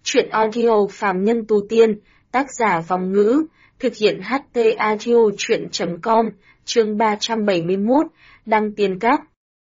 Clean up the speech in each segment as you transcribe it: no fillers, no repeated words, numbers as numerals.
Truyện audio phàm nhân tu tiên, tác giả Vòng Ngữ, thực hiện HT audio truyện.com, chương 371, đăng tiên các.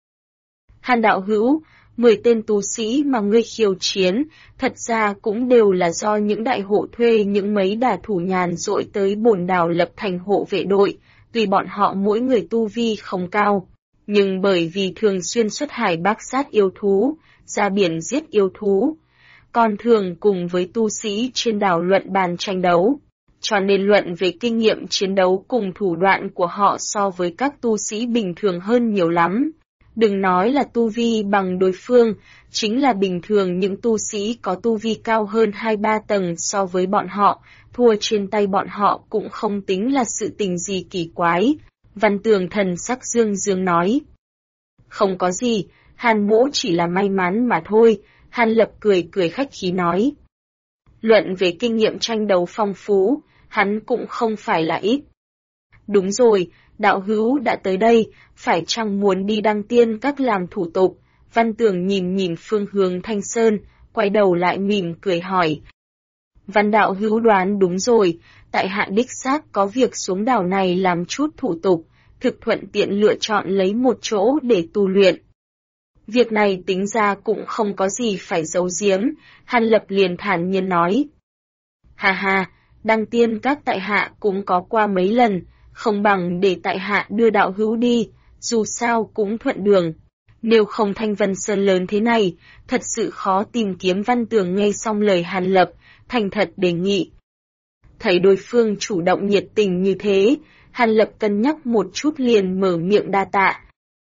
Hàn đạo hữu, 10 tên tu sĩ mà ngươi khiêu chiến, thật ra cũng đều là do những đại hộ thuê những mấy đả thủ nhàn dội tới bổn đảo lập thành hộ vệ đội, tuy bọn họ mỗi người tu vi không cao, nhưng bởi vì thường xuyên xuất hải bác sát yêu thú, ra biển giết yêu thú, còn thường cùng với tu sĩ trên đảo luận bàn tranh đấu, cho nên luận về kinh nghiệm chiến đấu cùng thủ đoạn của họ so với các tu sĩ bình thường hơn nhiều lắm. Đừng nói là tu vi bằng đối phương, chính là bình thường những tu sĩ có tu vi cao hơn 2-3 tầng so với bọn họ, thua trên tay bọn họ cũng không tính là sự tình gì kỳ quái. Văn Tường thần sắc dương dương nói. Không có gì, Hàn mỗ chỉ là may mắn mà thôi, Hàn Lập cười cười khách khí nói. Luận về kinh nghiệm tranh đấu phong phú, hắn cũng không phải là ít. Đúng rồi, đạo hữu đã tới đây, phải chăng muốn đi đăng tiên các làm thủ tục? Văn Tường nhìn phương hướng Thanh Sơn, quay đầu lại mỉm cười hỏi. Văn đạo hữu đoán đúng rồi, tại hạ đích xác có việc xuống đảo này làm chút thủ tục, thực thuận tiện lựa chọn lấy một chỗ để tu luyện. Việc này tính ra cũng không có gì phải giấu giếm, Hàn Lập liền thản nhiên nói. Hà hà, đăng tiên các tại hạ cũng có qua mấy lần, không bằng để tại hạ đưa đạo hữu đi, dù sao cũng thuận đường. Nếu không Thanh Vân Sơn lớn thế này, thật sự khó tìm kiếm. Văn Tường nghe xong lời Hàn Lập, thành thật đề nghị. Thấy đối phương chủ động nhiệt tình như thế, Hàn Lập cân nhắc một chút liền mở miệng đa tạ.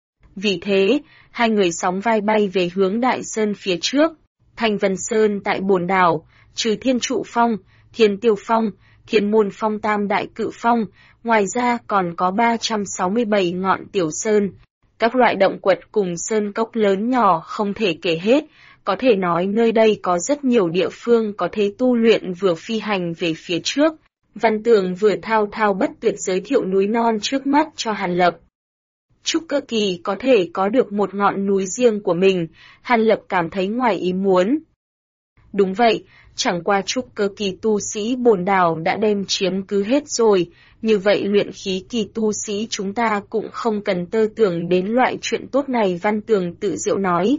Vì thế, hai người sóng vai bay về hướng Đại Sơn phía trước. Thanh Vân Sơn tại bồn đảo, trừ Thiên Trụ Phong, Thiên Tiêu Phong, Thiên Môn Phong tam đại cự phong, ngoài ra còn có 367 ngọn tiểu sơn. Các loại động quật cùng sơn cốc lớn nhỏ không thể kể hết, có thể nói nơi đây có rất nhiều địa phương có thể tu luyện vừa phi hành về phía trước. Văn Tường vừa thao thao bất tuyệt giới thiệu núi non trước mắt cho Hàn Lập. Trúc Cơ Kỳ có thể có được một ngọn núi riêng của mình, Hàn Lập cảm thấy ngoài ý muốn. Đúng vậy, chẳng qua Trúc Cơ Kỳ tu sĩ bồn đảo đã đem chiếm cứ hết rồi, như vậy luyện khí kỳ tu sĩ chúng ta cũng không cần tơ tưởng đến loại chuyện tốt này. Văn Tường tự diệu nói.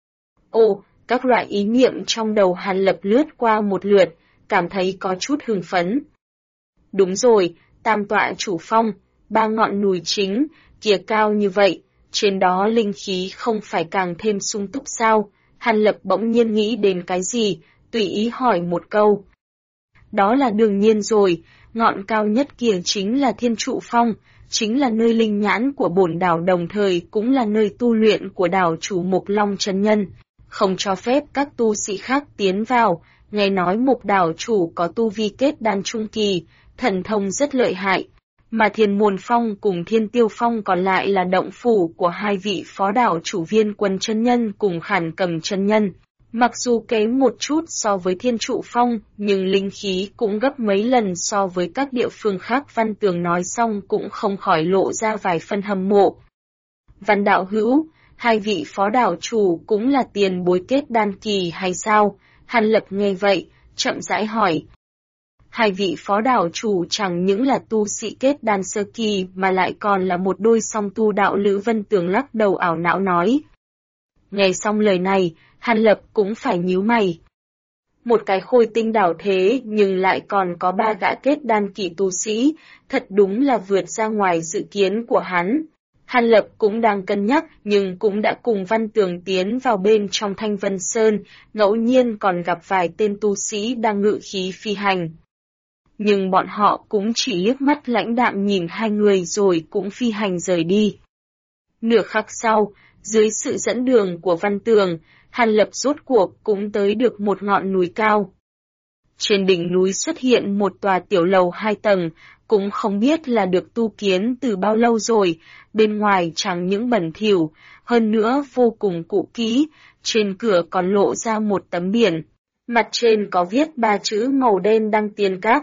Ồ, các loại ý niệm trong đầu Hàn Lập lướt qua một lượt, cảm thấy có chút hưng phấn. Đúng rồi, tam tọa chủ phong, 3 ngọn núi chính, kia cao như vậy, trên đó linh khí không phải càng thêm sung túc sao? Hàn Lập bỗng nhiên nghĩ đến cái gì, tùy ý hỏi một câu. Đó là đương nhiên rồi, ngọn cao nhất kia chính là Thiên Trụ Phong, chính là nơi linh nhãn của bổn đảo, đồng thời cũng là nơi tu luyện của đảo chủ Mục Long chân nhân, không cho phép các tu sĩ khác tiến vào. Nghe nói Mục đảo chủ có tu vi kết đan trung kỳ, thần thông rất lợi hại, mà Thiên Môn Phong cùng Thiên Tiêu Phong còn lại là động phủ của hai vị phó đảo chủ Viên Quân chân nhân cùng Khản Cầm chân nhân. Mặc dù kém một chút so với Thiên Trụ Phong, nhưng linh khí cũng gấp mấy lần so với các địa phương khác. Văn Tường nói xong cũng không khỏi lộ ra vài phân hâm mộ. Văn đạo hữu, hai vị phó đảo chủ cũng là tiền bối kết đan kỳ hay sao? Hàn Lập nghe vậy, chậm rãi hỏi. Hai vị phó đảo chủ chẳng những là tu sĩ kết đan sơ kỳ mà lại còn là một đôi song tu đạo lữ. Văn Tường lắc đầu ảo não nói. Nghe xong lời này, Hàn Lập cũng phải nhíu mày. Một cái khôi tinh đảo thế nhưng lại còn có 3 gã kết đan kỳ tu sĩ, thật đúng là vượt ra ngoài dự kiến của hắn. Hàn Lập cũng đang cân nhắc nhưng cũng đã cùng Văn Tường tiến vào bên trong Thanh Vân Sơn, ngẫu nhiên còn gặp vài tên tu sĩ đang ngự khí phi hành. Nhưng bọn họ cũng chỉ liếc mắt lãnh đạm nhìn hai người rồi cũng phi hành rời đi. Nửa khắc sau, dưới sự dẫn đường của Văn Tường, Hàn Lập rốt cuộc cũng tới được một ngọn núi cao. Trên đỉnh núi xuất hiện một tòa tiểu lầu 2 tầng, cũng không biết là được tu kiến từ bao lâu rồi, bên ngoài chẳng những bẩn thỉu, hơn nữa vô cùng cũ kỹ, trên cửa còn lộ ra một tấm biển, mặt trên có viết 3 chữ màu đen đăng tiên các.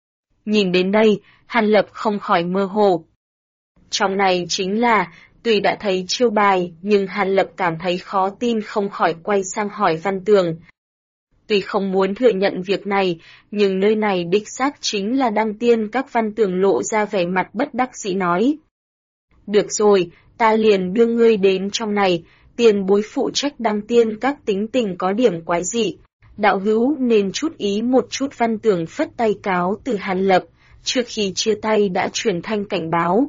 Nhìn đến đây, Hàn Lập không khỏi mơ hồ. Trong này chính là, tuy đã thấy chiêu bài, nhưng Hàn Lập cảm thấy khó tin, không khỏi quay sang hỏi Văn Tường. Tuy không muốn thừa nhận việc này, nhưng nơi này đích xác chính là Đăng Tiên Các. Văn Tường lộ ra vẻ mặt bất đắc dĩ nói. Được rồi, ta liền đưa ngươi đến trong này, tiền bối phụ trách Đăng Tiên Các tính tình có điểm quái dị. Đạo hữu nên chút ý một chút. Văn Tường phất tay cáo từ Hàn Lập, trước khi chia tay đã truyền thanh cảnh báo.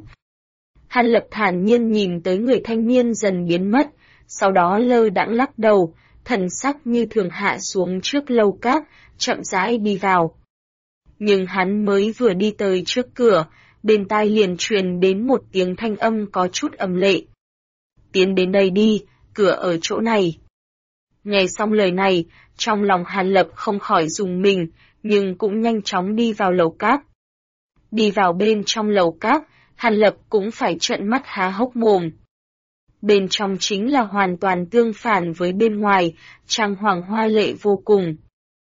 Hàn Lập thản nhiên nhìn tới người thanh niên dần biến mất, sau đó lơ đãng lắc đầu, thần sắc như thường hạ xuống trước lầu các, chậm rãi đi vào. Nhưng hắn mới vừa đi tới trước cửa, bên tai liền truyền đến một tiếng thanh âm có chút ầm lệ. Tiến đến đây đi, cửa ở chỗ này. Nghe xong lời này, trong lòng Hàn Lập không khỏi rùng mình, nhưng cũng nhanh chóng đi vào lầu các. Đi vào bên trong lầu các, Hàn Lập cũng phải trợn mắt há hốc mồm. Bên trong chính là hoàn toàn tương phản với bên ngoài, trang hoàng hoa lệ vô cùng.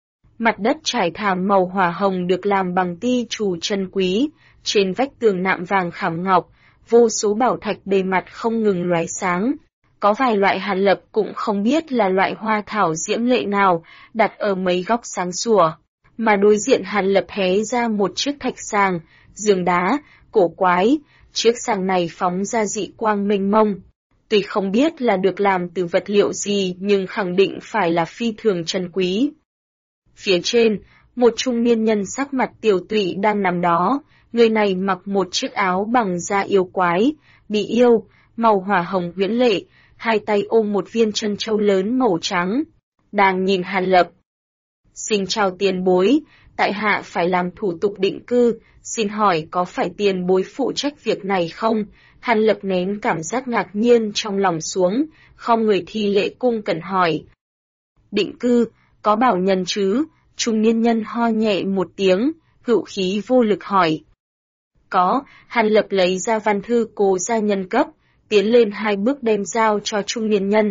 Mặt đất trải thảm màu hỏa hồng được làm bằng ti trù chân quý, trên vách tường nạm vàng khảm ngọc, vô số bảo thạch bề mặt không ngừng lóe sáng. Có vài loại Hàn Lập cũng không biết là loại hoa thảo diễm lệ nào, đặt ở mấy góc sáng sủa. Mà đối diện Hàn Lập hé ra một chiếc thạch sàng, giường đá, cổ quái, chiếc sàng này phóng ra dị quang mênh mông. Tuy không biết là được làm từ vật liệu gì nhưng khẳng định phải là phi thường trân quý. Phía trên, một trung niên nhân sắc mặt tiều tụy đang nằm đó, người này mặc một chiếc áo bằng da yêu quái, bị yêu, màu hỏa hồng huyễn lệ, hai tay ôm một viên chân châu lớn màu trắng, đang nhìn Hàn Lập. Xin chào tiền bối, tại hạ phải làm thủ tục định cư, xin hỏi có phải tiền bối phụ trách việc này không? Hàn Lập nén cảm giác ngạc nhiên trong lòng xuống, không người thi lễ cung cẩn hỏi. Định cư, có bảo nhân chứ? Trung niên nhân ho nhẹ một tiếng, hữu khí vô lực hỏi. Có, Hàn Lập lấy ra văn thư cố gia nhân cấp, tiến lên 2 bước đem giao cho trung niên nhân.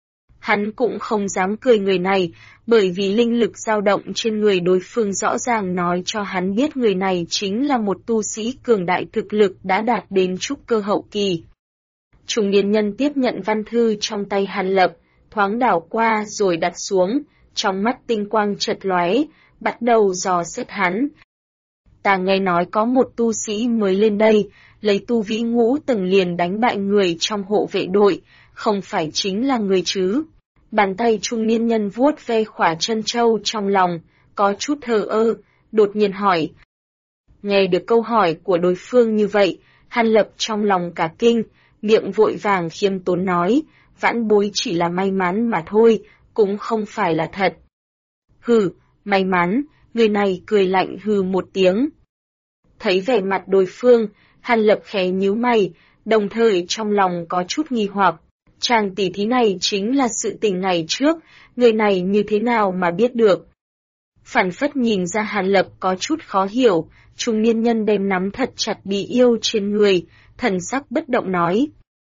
Hắn cũng không dám cười người này, bởi vì linh lực dao động trên người đối phương rõ ràng nói cho hắn biết người này chính là một tu sĩ cường đại thực lực đã đạt đến trúc cơ hậu kỳ. Trung niên nhân tiếp nhận văn thư trong tay Hàn Lập, thoáng đảo qua rồi đặt xuống, trong mắt tinh quang chợt lóe, bắt đầu dò xét hắn. Ta nghe nói có một tu sĩ mới lên đây, lấy tu vĩ ngũ tầng liền đánh bại người trong hộ vệ đội, không phải chính là người chứ? Bàn tay trung niên nhân vuốt ve khỏa chân châu trong lòng, có chút thờ ơ, đột nhiên hỏi. Nghe được câu hỏi của đối phương như vậy, Hàn Lập trong lòng cả kinh, miệng vội vàng khiêm tốn nói, vãn bối chỉ là may mắn mà thôi, cũng không phải là thật. Hừ, may mắn, người này cười lạnh hừ một tiếng. Thấy vẻ mặt đối phương, Hàn Lập khẽ nhíu mày, đồng thời trong lòng có chút nghi hoặc. Chàng tỷ thí này chính là sự tình ngày trước, người này như thế nào mà biết được. Phản phất nhìn ra Hàn Lập có chút khó hiểu, trung niên nhân đem nắm thật chặt bị yêu trên người, thần sắc bất động nói.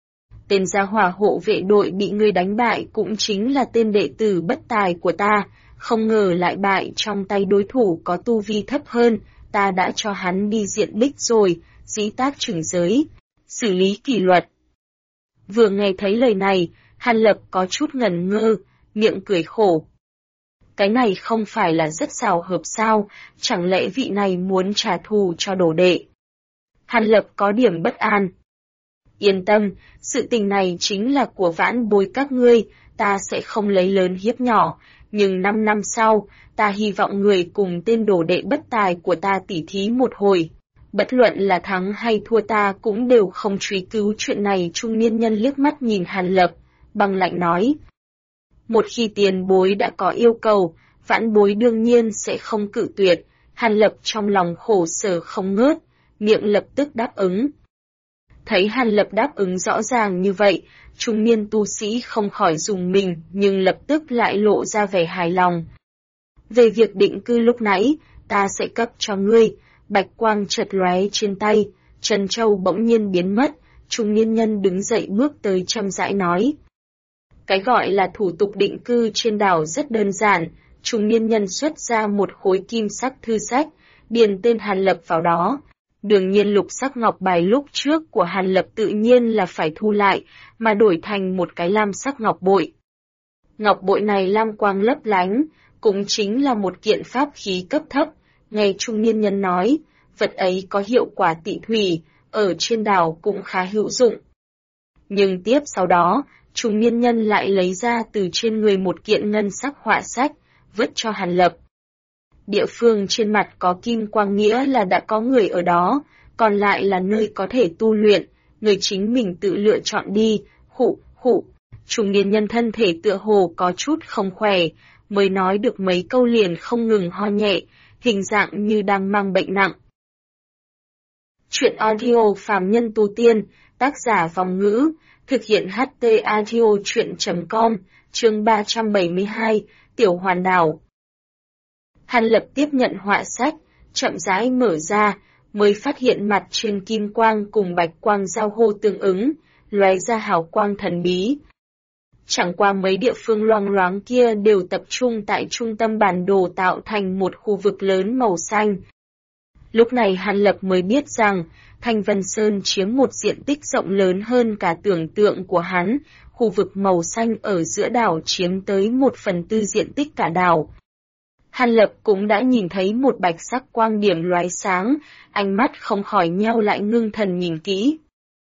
Tên gia hỏa hộ vệ đội bị ngươi đánh bại cũng chính là tên đệ tử bất tài của ta, không ngờ lại bại trong tay đối thủ có tu vi thấp hơn, ta đã cho hắn đi diện bích rồi, dĩ tác trừng giới, xử lý kỷ luật. Vừa nghe thấy lời này, Hàn Lập có chút ngẩn ngơ, miệng cười khổ. Cái này không phải là rất xào hợp sao, chẳng lẽ vị này muốn trả thù cho đồ đệ? Hàn Lập có điểm bất an. Yên tâm, sự tình này chính là của vãn bối các ngươi, ta sẽ không lấy lớn hiếp nhỏ, nhưng 5 năm sau, ta hy vọng người cùng tên đồ đệ bất tài của ta tỉ thí một hồi. Bất luận là thắng hay thua ta cũng đều không truy cứu chuyện này. Trung niên nhân liếc mắt nhìn Hàn Lập, băng lạnh nói. Một khi tiền bối đã có yêu cầu, vãn bối đương nhiên sẽ không cự tuyệt. Hàn Lập trong lòng khổ sở không ngớt, miệng lập tức đáp ứng. Thấy Hàn Lập đáp ứng rõ ràng như vậy, trung niên tu sĩ không khỏi rùng mình nhưng lập tức lại lộ ra vẻ hài lòng. Về việc định cư lúc nãy, ta sẽ cấp cho ngươi. Bạch quang chợt lóe trên tay, chân châu bỗng nhiên biến mất, trung niên nhân đứng dậy bước tới chậm rãi nói. Cái gọi là thủ tục định cư trên đảo rất đơn giản, trung niên nhân xuất ra một khối kim sắc thư sách, điền tên Hàn Lập vào đó. Đương nhiên lục sắc ngọc bài lúc trước của Hàn Lập tự nhiên là phải thu lại, mà đổi thành một cái lam sắc ngọc bội. Ngọc bội này lam quang lấp lánh, cũng chính là một kiện pháp khí cấp thấp. Nghe trung niên nhân nói, vật ấy có hiệu quả tị thủy, ở trên đảo cũng khá hữu dụng. Nhưng tiếp sau đó, trung niên nhân lại lấy ra từ trên người một kiện ngân sắc họa sách, vứt cho Hàn Lập. Địa phương trên mặt có kim quang nghĩa là đã có người ở đó, còn lại là nơi có thể tu luyện, người chính mình tự lựa chọn đi, hụ. Trung niên nhân thân thể tựa hồ có chút không khỏe, mới nói được mấy câu liền không ngừng ho nhẹ, hình dạng như đang mang bệnh nặng. Chuyện audio phàm nhân tu tiên, tác giả Vòng Ngữ, thực hiện HT audio chuyện.com, chương 372, Tiểu Hoàn Đảo. Hàn Lập tiếp nhận họa sách, chậm rãi mở ra, mới phát hiện mặt trên kim quang cùng bạch quang giao hô tương ứng, lóe ra hào quang thần bí. Chẳng qua mấy địa phương loang loáng kia đều tập trung tại trung tâm bản đồ tạo thành một khu vực lớn màu xanh. Lúc này Hàn Lập mới biết rằng, Thanh Vân Sơn chiếm một diện tích rộng lớn hơn cả tưởng tượng của hắn, khu vực màu xanh ở giữa đảo chiếm tới 1/4 diện tích cả đảo. Hàn Lập cũng đã nhìn thấy một bạch sắc quang điểm lóe sáng, ánh mắt không khỏi nheo lại ngưng thần nhìn kỹ.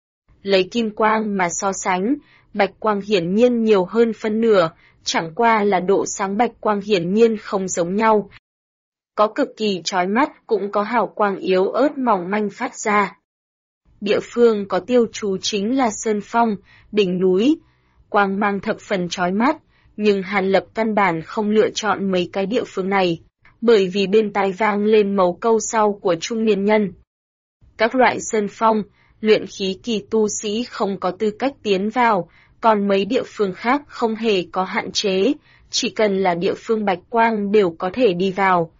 Lấy kim quang mà so sánh, bạch quang hiển nhiên nhiều hơn phân nửa, chẳng qua là độ sáng bạch quang hiển nhiên không giống nhau. Có cực kỳ chói mắt cũng có hào quang yếu ớt mỏng manh phát ra. Địa phương có tiêu chú chính là Sơn Phong, đỉnh núi, quang mang thập phần chói mắt, nhưng Hàn Lập căn bản không lựa chọn mấy cái địa phương này, bởi vì bên tai vang lên mấu câu sau của trung niên nhân. Các loại Sơn Phong, luyện khí kỳ tu sĩ không có tư cách tiến vào, còn mấy địa phương khác không hề có hạn chế, chỉ cần là địa phương bạch quang đều có thể đi vào.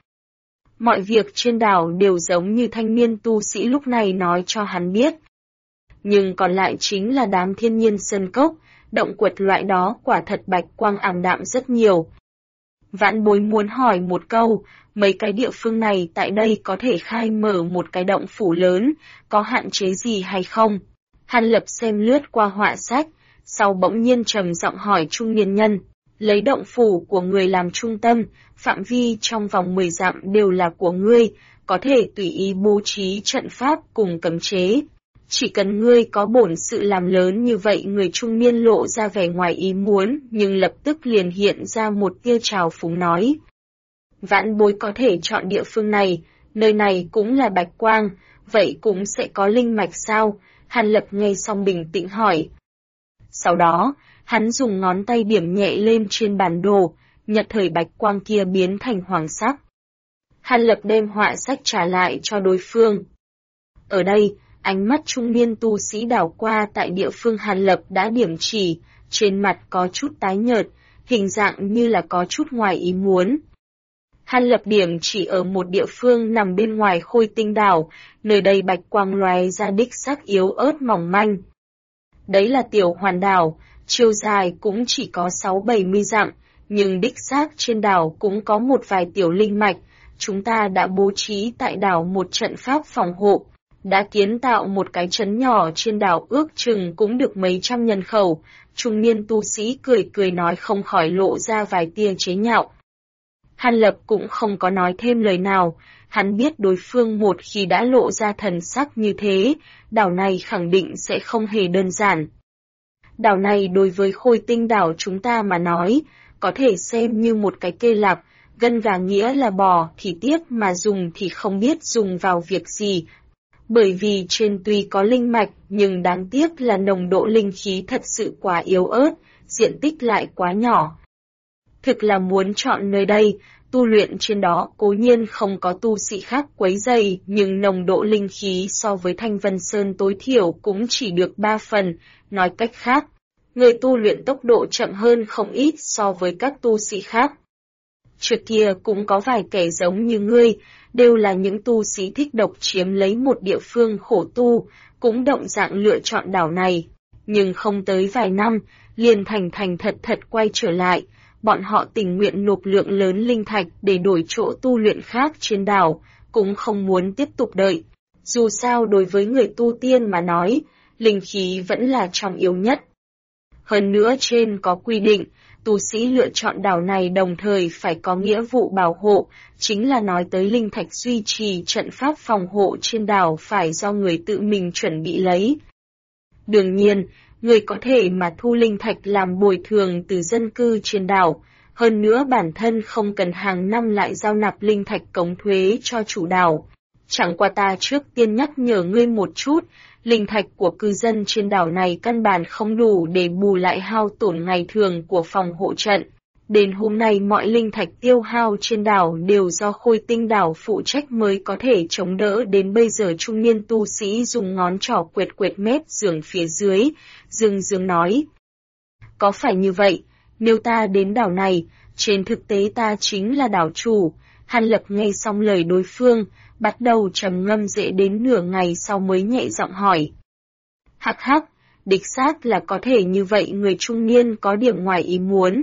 Mọi việc trên đảo đều giống như thanh niên tu sĩ lúc này nói cho hắn biết. Nhưng còn lại chính là đám thiên nhiên sơn cốc, động quật loại đó quả thật bạch quang ảm đạm rất nhiều. Vãn Bối muốn hỏi một câu, mấy cái địa phương này tại đây có thể khai mở một cái động phủ lớn, có hạn chế gì hay không? Hàn Lập xem lướt qua họa sách, sau bỗng nhiên trầm giọng hỏi trung niên nhân, lấy động phủ của người làm trung tâm, phạm vi trong vòng 10 dặm đều là của ngươi, có thể tùy ý bố trí trận pháp cùng cấm chế. Chỉ cần ngươi có bổn sự làm lớn như vậy, người trung niên lộ ra vẻ ngoài ý muốn, nhưng lập tức liền hiện ra một tia trào phúng nói. Vãn Bối có thể chọn địa phương này, nơi này cũng là bạch quang, vậy cũng sẽ có linh mạch sao? Hàn Lập nghe xong bình tĩnh hỏi. Sau đó, hắn dùng ngón tay điểm nhẹ lên trên bản đồ, nhật thời bạch quang kia biến thành hoàng sắc. Hàn Lập đem họa sách trả lại cho đối phương. Ở đây, ánh mắt trung niên tu sĩ đảo qua tại địa phương Hàn Lập đã điểm chỉ, trên mặt có chút tái nhợt, hình dạng như là có chút ngoài ý muốn. Hàn Lập điểm chỉ ở một địa phương nằm bên ngoài Khôi Tinh đảo, nơi đây bạch quang lóe ra đích sắc yếu ớt mỏng manh. Đấy là Tiểu Hoàn đảo, chiều dài cũng chỉ có 6-70 dặm, nhưng đích xác trên đảo cũng có một vài tiểu linh mạch, chúng ta đã bố trí tại đảo một trận pháp phòng hộ, đã kiến tạo một cái trấn nhỏ trên đảo ước chừng cũng được mấy trăm nhân khẩu. Trung niên tu sĩ cười cười nói không khỏi lộ ra vài tia chế nhạo. Hàn Lập cũng không có nói thêm lời nào, hắn biết đối phương một khi đã lộ ra thần sắc như thế, đảo này khẳng định sẽ không hề đơn giản. Đảo này đối với Khôi Tinh đảo chúng ta mà nói, có thể xem như một cái kê lạp, gân và nghĩa là bò thì tiếc mà dùng thì không biết dùng vào việc gì. Bởi vì trên tuy có linh mạch nhưng đáng tiếc là nồng độ linh khí thật sự quá yếu ớt, diện tích lại quá nhỏ. Thực là muốn chọn nơi đây, tu luyện trên đó cố nhiên không có tu sĩ khác quấy rầy, nhưng nồng độ linh khí so với Thanh Vân Sơn tối thiểu cũng chỉ được 3 phần, nói cách khác, người tu luyện tốc độ chậm hơn không ít so với các tu sĩ khác. Trước kia cũng có vài kẻ giống như ngươi, đều là những tu sĩ thích độc chiếm lấy một địa phương khổ tu, cũng động dạng lựa chọn đảo này. Nhưng không tới vài năm, liền thành thật quay trở lại, bọn họ tình nguyện nộp lượng lớn linh thạch để đổi chỗ tu luyện khác trên đảo, cũng không muốn tiếp tục đợi. Dù sao đối với người tu tiên mà nói, linh khí vẫn là trọng yếu nhất. Hơn nữa trên có quy định, tu sĩ lựa chọn đảo này đồng thời phải có nghĩa vụ bảo hộ, chính là nói tới linh thạch duy trì trận pháp phòng hộ trên đảo phải do người tự mình chuẩn bị lấy. Đương nhiên, người có thể mà thu linh thạch làm bồi thường từ dân cư trên đảo, hơn nữa bản thân không cần hàng năm lại giao nạp linh thạch cống thuế cho chủ đảo. Chẳng qua ta trước tiên nhắc nhở ngươi một chút, linh thạch của cư dân trên đảo này căn bản không đủ để bù lại hao tổn ngày thường của phòng hộ trận. Đến hôm nay mọi linh thạch tiêu hao trên đảo đều do Khôi Tinh đảo phụ trách mới có thể chống đỡ đến bây giờ. Trung niên tu sĩ dùng ngón trỏ quệt quệt mép giường phía dưới, dương nói. Có phải như vậy, nếu ta đến đảo này, trên thực tế ta chính là đảo chủ. Hàn Lập nghe xong lời đối phương, bắt đầu trầm ngâm dễ đến nửa ngày sau mới nhẹ giọng hỏi. Hắc hắc, đích xác là có thể như vậy. Người trung niên có điểm ngoài ý muốn.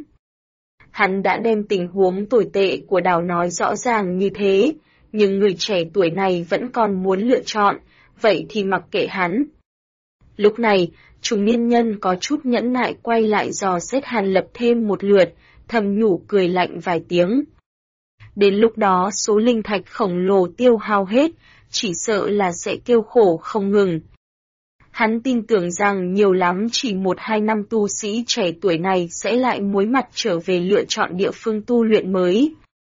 Hắn đã đem tình huống tồi tệ của đảo nói rõ ràng như thế, nhưng người trẻ tuổi này vẫn còn muốn lựa chọn, vậy thì mặc kệ hắn. Lúc này, trung niên nhân có chút nhẫn nại quay lại dò xét Hàn Lập thêm một lượt, thầm nhủ cười lạnh vài tiếng. Đến lúc đó số linh thạch khổng lồ tiêu hao hết, chỉ sợ là sẽ kêu khổ không ngừng. Hắn tin tưởng rằng nhiều lắm chỉ 1-2 năm tu sĩ trẻ tuổi này sẽ lại muối mặt trở về lựa chọn địa phương tu luyện mới.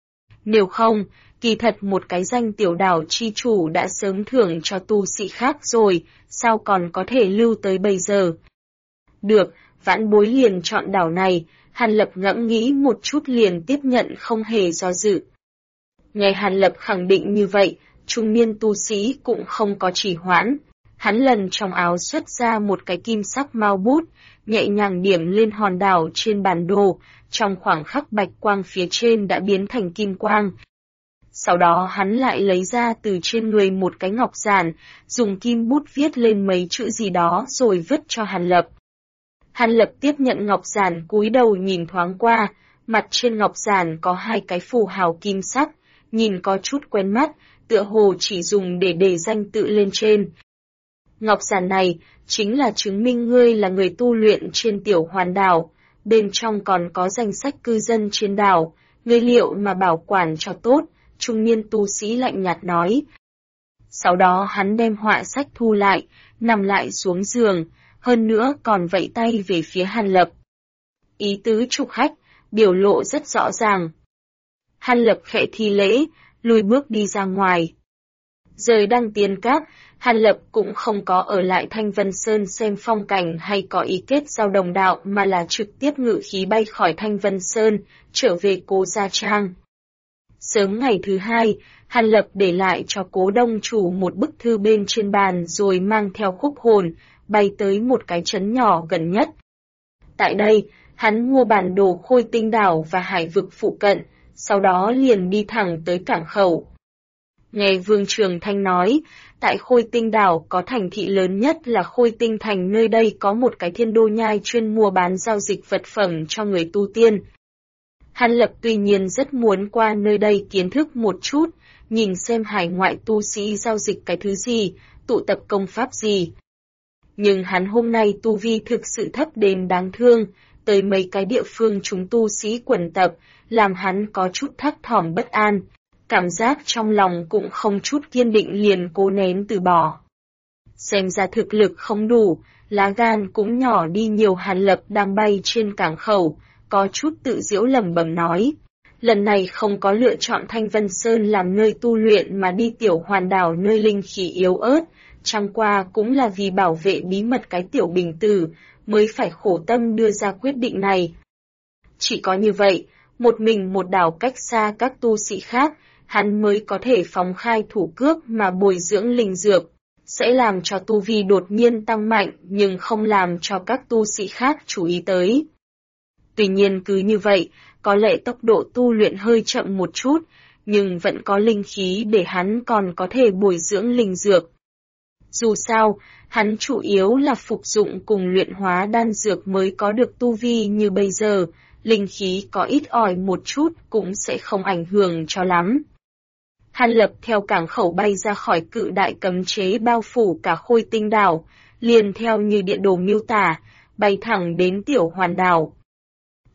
Nếu không, kỳ thật một cái danh tiểu đảo chi chủ đã sớm thưởng cho tu sĩ khác rồi, sao còn có thể lưu tới bây giờ. Được, vãn bối liền chọn đảo này, Hàn Lập ngẫm nghĩ một chút liền tiếp nhận không hề do dự. Nghe Hàn Lập khẳng định như vậy, trung niên tu sĩ cũng không có trì hoãn. Hắn lần trong áo xuất ra một cái kim sắc mao bút, nhẹ nhàng điểm lên hòn đảo trên bản đồ, trong khoảng khắc bạch quang phía trên đã biến thành kim quang. Sau đó hắn lại lấy ra từ trên người một cái ngọc giản, dùng kim bút viết lên mấy chữ gì đó rồi vứt cho Hàn Lập. Hàn Lập tiếp nhận ngọc giản cúi đầu nhìn thoáng qua, mặt trên ngọc giản có 2 cái phù hào kim sắc, nhìn có chút quen mắt, tựa hồ chỉ dùng để đề danh tự lên trên. Ngọc giản này chính là chứng minh ngươi là người tu luyện trên tiểu hoàn đảo, bên trong còn có danh sách cư dân trên đảo, ngươi liệu mà bảo quản cho tốt, trung niên tu sĩ lạnh nhạt nói. Sau đó hắn đem họa sách thu lại, nằm lại xuống giường, hơn nữa còn vẫy tay về phía Hàn Lập. Ý tứ trục khách, biểu lộ rất rõ ràng. Hàn Lập khẽ thi lễ, lùi bước đi ra ngoài. Rời Đăng Tiên Các, Hàn Lập cũng không có ở lại Thanh Vân Sơn xem phong cảnh hay có ý kết giao đồng đạo mà là trực tiếp ngự khí bay khỏi Thanh Vân Sơn, trở về Cố Gia Trang. Sớm ngày thứ 2, Hàn Lập để lại cho Cố Đông Chủ một bức thư bên trên bàn rồi mang theo khúc hồn, bay tới một cái trấn nhỏ gần nhất. Tại đây, hắn mua bản đồ Khôi Tinh đảo và hải vực phụ cận, sau đó liền đi thẳng tới cảng khẩu. Nghe Vương Trường Thanh nói, tại Khôi Tinh đảo có thành thị lớn nhất là Khôi Tinh Thành, nơi đây có một cái thiên đô nhai chuyên mua bán giao dịch vật phẩm cho người tu tiên. Hàn Lập tuy nhiên rất muốn qua nơi đây kiến thức một chút, nhìn xem hải ngoại tu sĩ giao dịch cái thứ gì, tụ tập công pháp gì. Nhưng hắn hôm nay tu vi thực sự thấp đến đáng thương, tới mấy cái địa phương chúng tu sĩ quần tập, làm hắn có chút thấp thỏm bất an. Cảm giác trong lòng cũng không chút kiên định liền cố nén từ bỏ. Xem ra thực lực không đủ, lá gan cũng nhỏ đi nhiều. Hàn Lập đang bay trên cảng khẩu, có chút tự giễu lẩm bẩm nói. Lần này không có lựa chọn Thanh Vân Sơn làm nơi tu luyện mà đi tiểu hoàn đảo nơi linh khí yếu ớt, chẳng qua cũng là vì bảo vệ bí mật cái tiểu bình tử, mới phải khổ tâm đưa ra quyết định này. Chỉ có như vậy, một mình một đảo cách xa các tu sĩ khác, hắn mới có thể phóng khai thủ cước mà bồi dưỡng linh dược, sẽ làm cho tu vi đột nhiên tăng mạnh nhưng không làm cho các tu sĩ khác chú ý tới. Tuy nhiên cứ như vậy, có lẽ tốc độ tu luyện hơi chậm một chút, nhưng vẫn có linh khí để hắn còn có thể bồi dưỡng linh dược. Dù sao, hắn chủ yếu là phục dụng cùng luyện hóa đan dược mới có được tu vi như bây giờ, linh khí có ít ỏi một chút cũng sẽ không ảnh hưởng cho lắm. Hàn Lập theo cảng khẩu bay ra khỏi cự đại cấm chế bao phủ cả Khôi Tinh đảo, liền theo như địa đồ miêu tả, bay thẳng đến tiểu hoàn đảo.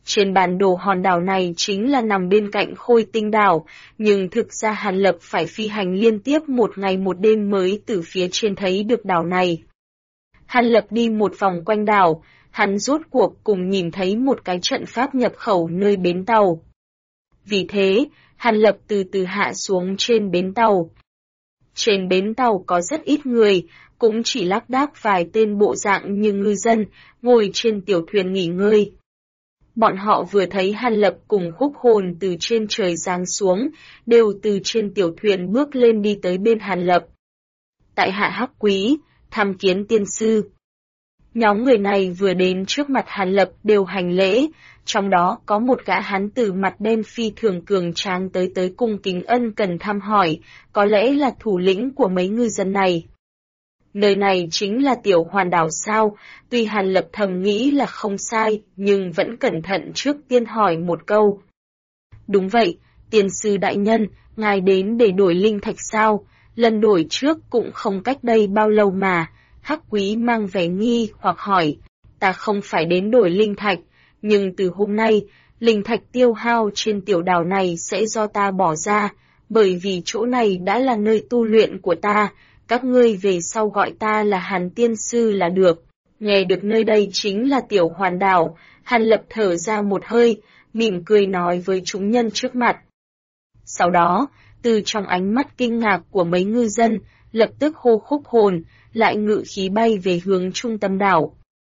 Trên bản đồ hòn đảo này chính là nằm bên cạnh Khôi Tinh đảo, nhưng thực ra Hàn Lập phải phi hành liên tiếp một ngày một đêm mới từ phía trên thấy được đảo này. Hàn Lập đi một vòng quanh đảo, hắn rốt cuộc cùng nhìn thấy một cái trận pháp nhập khẩu nơi bến tàu. Vì thế, Hàn Lập từ từ hạ xuống trên bến tàu. Trên bến tàu có rất ít người, cũng chỉ lác đác vài tên bộ dạng như ngư dân, ngồi trên tiểu thuyền nghỉ ngơi. Bọn họ vừa thấy Hàn Lập cùng Khúc Hồn từ trên trời giáng xuống, đều từ trên tiểu thuyền bước lên đi tới bên Hàn Lập. Tại hạ Hắc Quý, tham kiến tiên sư. Nhóm người này vừa đến trước mặt Hàn Lập đều hành lễ, trong đó có một gã hán tử mặt đen phi thường cường tráng tới cung kính ân cần thăm hỏi, có lẽ là thủ lĩnh của mấy ngư dân này. Nơi này chính là tiểu hoàn đảo sao, tuy Hàn Lập thầm nghĩ là không sai, nhưng vẫn cẩn thận trước tiên hỏi một câu. Đúng vậy, tiên sư đại nhân, ngài đến để đổi linh thạch sao, lần đổi trước cũng không cách đây bao lâu mà. Hắc Quý mang vẻ nghi hoặc hỏi, ta không phải đến đổi linh thạch, nhưng từ hôm nay, linh thạch tiêu hao trên tiểu đảo này sẽ do ta bỏ ra, bởi vì chỗ này đã là nơi tu luyện của ta, các ngươi về sau gọi ta là Hàn tiên sư là được. Nghe được nơi đây chính là tiểu hoàn đảo, Hàn Lập thở ra một hơi, mỉm cười nói với chúng nhân trước mặt. Sau đó, từ trong ánh mắt kinh ngạc của mấy ngư dân, lập tức hô Khúc Hồn, lại ngự khí bay về hướng trung tâm đảo.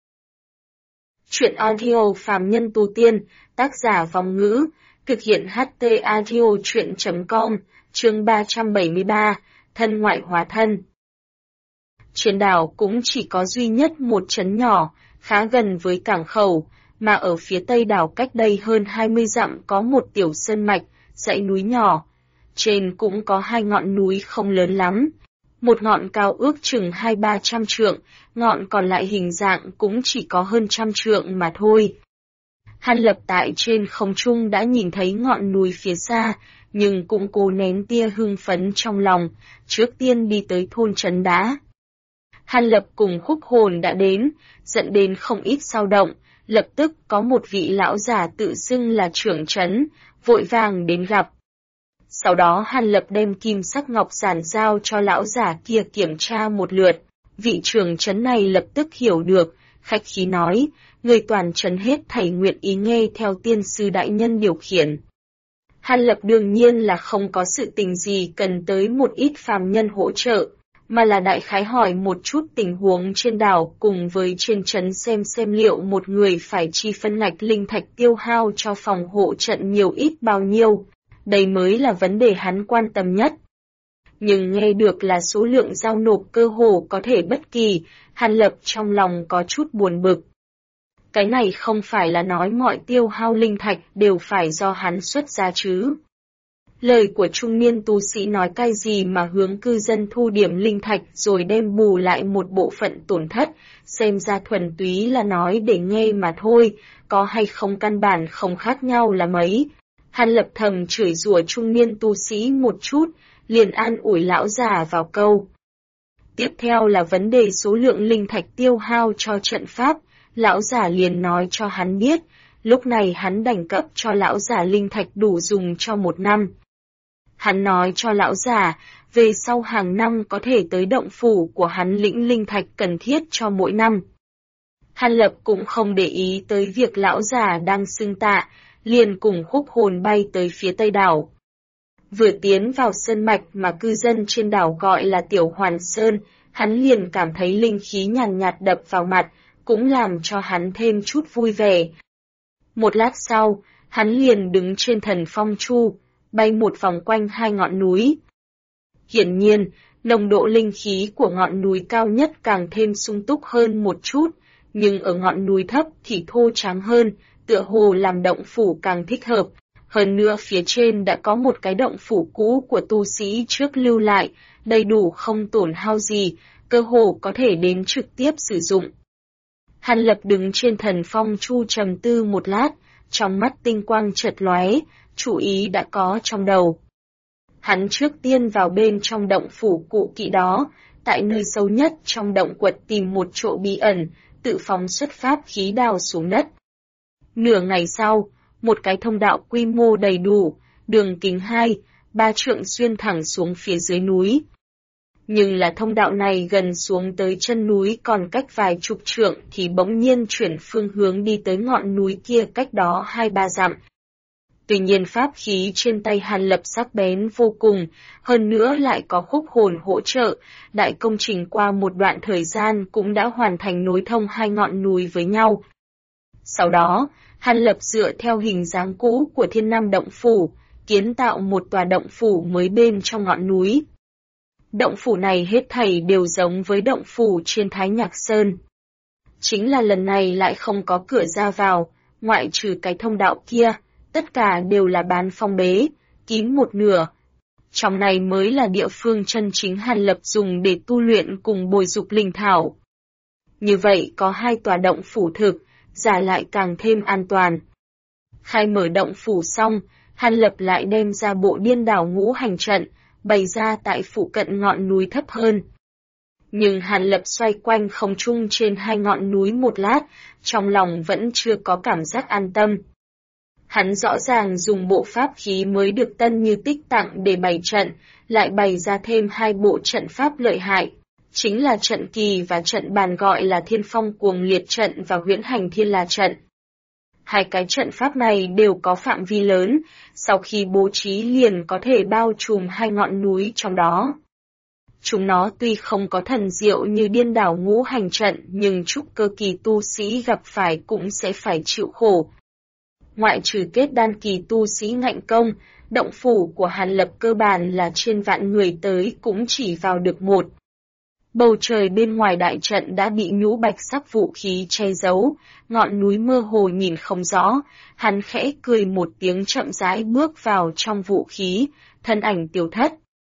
Chuyện audio phàm nhân tu tiên, tác giả Vong Ngữ, thực hiện HT audio chuyện.com, chương 373, thân ngoại hóa thân. Trên đảo cũng chỉ có duy nhất một trấn nhỏ, khá gần với cảng khẩu, mà ở phía tây đảo cách đây hơn 20 dặm có một tiểu sơn mạch, dãy núi nhỏ. Trên cũng có hai ngọn núi không lớn lắm. Một ngọn cao ước chừng 200-300 trượng, ngọn còn lại hình dạng cũng chỉ có hơn 100 trượng mà thôi. Hàn Lập tại trên không trung đã nhìn thấy ngọn núi phía xa, nhưng cũng cố nén tia hưng phấn trong lòng, trước tiên đi tới thôn trấn đá. Hàn Lập cùng Khúc Hồn đã đến, dẫn đến không ít xao động, lập tức có một vị lão giả tự xưng là trưởng trấn, vội vàng đến gặp. Sau đó Hàn Lập đem kim sắc ngọc giản giao cho lão giả kia kiểm tra một lượt, vị trưởng trấn này lập tức hiểu được, khách khí nói, người toàn trấn hết thảy nguyện ý nghe theo tiên sư đại nhân điều khiển. Hàn Lập đương nhiên là không có sự tình gì cần tới một ít phàm nhân hỗ trợ, mà là đại khái hỏi một chút tình huống trên đảo cùng với trên trấn xem liệu một người phải chi phân ngạch linh thạch tiêu hao cho phòng hộ trận nhiều ít bao nhiêu. Đây mới là vấn đề hắn quan tâm nhất. Nhưng nghe được là số lượng giao nộp cơ hồ có thể bất kỳ, Hàn Lập trong lòng có chút buồn bực. Cái này không phải là nói mọi tiêu hao linh thạch đều phải do hắn xuất ra chứ. Lời của trung niên tu sĩ nói cái gì mà hướng cư dân thu điểm linh thạch rồi đem bù lại một bộ phận tổn thất, xem ra thuần túy là nói để nghe mà thôi, có hay không căn bản không khác nhau là mấy. Hàn Lập thầm chửi rủa trung niên tu sĩ một chút, liền an ủi lão già vào câu. Tiếp theo là vấn đề số lượng linh thạch tiêu hao cho trận pháp, lão già liền nói cho hắn biết, lúc này hắn đành cấp cho lão già linh thạch đủ dùng cho 1 năm. Hắn nói cho lão già, về sau hàng năm có thể tới động phủ của hắn lĩnh linh thạch cần thiết cho mỗi năm. Hàn Lập cũng không để ý tới việc lão già đang xưng tạ, liền cùng Khúc Hồn bay tới phía tây đảo. Vừa tiến vào sơn mạch mà cư dân trên đảo gọi là Tiểu Hoàn Sơn, hắn liền cảm thấy linh khí nhàn nhạt đập vào mặt, cũng làm cho hắn thêm chút vui vẻ. Một lát sau, hắn liền đứng trên thần phong chu, bay một vòng quanh hai ngọn núi. Hiển nhiên, nồng độ linh khí của ngọn núi cao nhất càng thêm sung túc hơn một chút, nhưng ở ngọn núi thấp thì thô tráng hơn, tựa hồ làm động phủ càng thích hợp. Hơn nữa phía trên đã có một cái động phủ cũ của tu sĩ trước lưu lại, đầy đủ không tổn hao gì, cơ hồ có thể đến trực tiếp sử dụng. Hàn Lập đứng trên thần phong chu trầm tư một lát, trong mắt tinh quang chợt lóe, chủ ý đã có trong đầu. Hắn trước tiên vào bên trong động phủ cụ kỵ đó, tại nơi sâu nhất trong động quật tìm một chỗ bí ẩn, tự phóng xuất pháp khí đào xuống đất. Nửa ngày sau, một cái thông đạo quy mô đầy đủ, đường kính 2-3 trượng xuyên thẳng xuống phía dưới núi. Nhưng là thông đạo này gần xuống tới chân núi còn cách vài chục trượng thì bỗng nhiên chuyển phương hướng đi tới ngọn núi kia cách đó 2-3 dặm. Tuy nhiên pháp khí trên tay Hàn Lập sắc bén vô cùng, hơn nữa lại có khúc hồn hỗ trợ, đại công trình qua một đoạn thời gian cũng đã hoàn thành nối thông hai ngọn núi với nhau. Sau đó, Hàn Lập dựa theo hình dáng cũ của Thiên Nam Động Phủ, kiến tạo một tòa động phủ mới bên trong ngọn núi. Động phủ này hết thảy đều giống với động phủ trên Thái Nhạc Sơn. Chính là lần này lại không có cửa ra vào, ngoại trừ cái thông đạo kia, tất cả đều là bán phong bế, kín một nửa. Trong này mới là địa phương chân chính Hàn Lập dùng để tu luyện cùng bồi dục linh thảo. Như vậy có hai tòa động phủ thực, giả lại càng thêm an toàn. Khai mở động phủ xong, Hàn Lập lại đem ra bộ điên đảo ngũ hành trận, bày ra tại phụ cận ngọn núi thấp hơn. Nhưng Hàn Lập xoay quanh không trung trên hai ngọn núi một lát, trong lòng vẫn chưa có cảm giác an tâm. Hắn rõ ràng dùng bộ pháp khí mới được Tân Như Tích tặng để bày trận, lại bày ra thêm hai bộ trận pháp lợi hại. Chính là trận kỳ và trận bàn gọi là Thiên Phong Cuồng Liệt trận và Huyễn Hành Thiên La trận. Hai cái trận pháp này đều có phạm vi lớn, sau khi bố trí liền có thể bao trùm hai ngọn núi trong đó. Chúng nó tuy không có thần diệu như điên đảo ngũ hành trận nhưng trúc cơ kỳ tu sĩ gặp phải cũng sẽ phải chịu khổ. Ngoại trừ kết đan kỳ tu sĩ ngạnh công, động phủ của Hàn Lập cơ bản là trên vạn người tới cũng chỉ vào được một. Bầu trời bên ngoài đại trận đã bị nhũ bạch sắc vũ khí che giấu, ngọn núi mơ hồ nhìn không rõ, hắn khẽ cười một tiếng chậm rãi bước vào trong vũ khí, thân ảnh tiêu thất.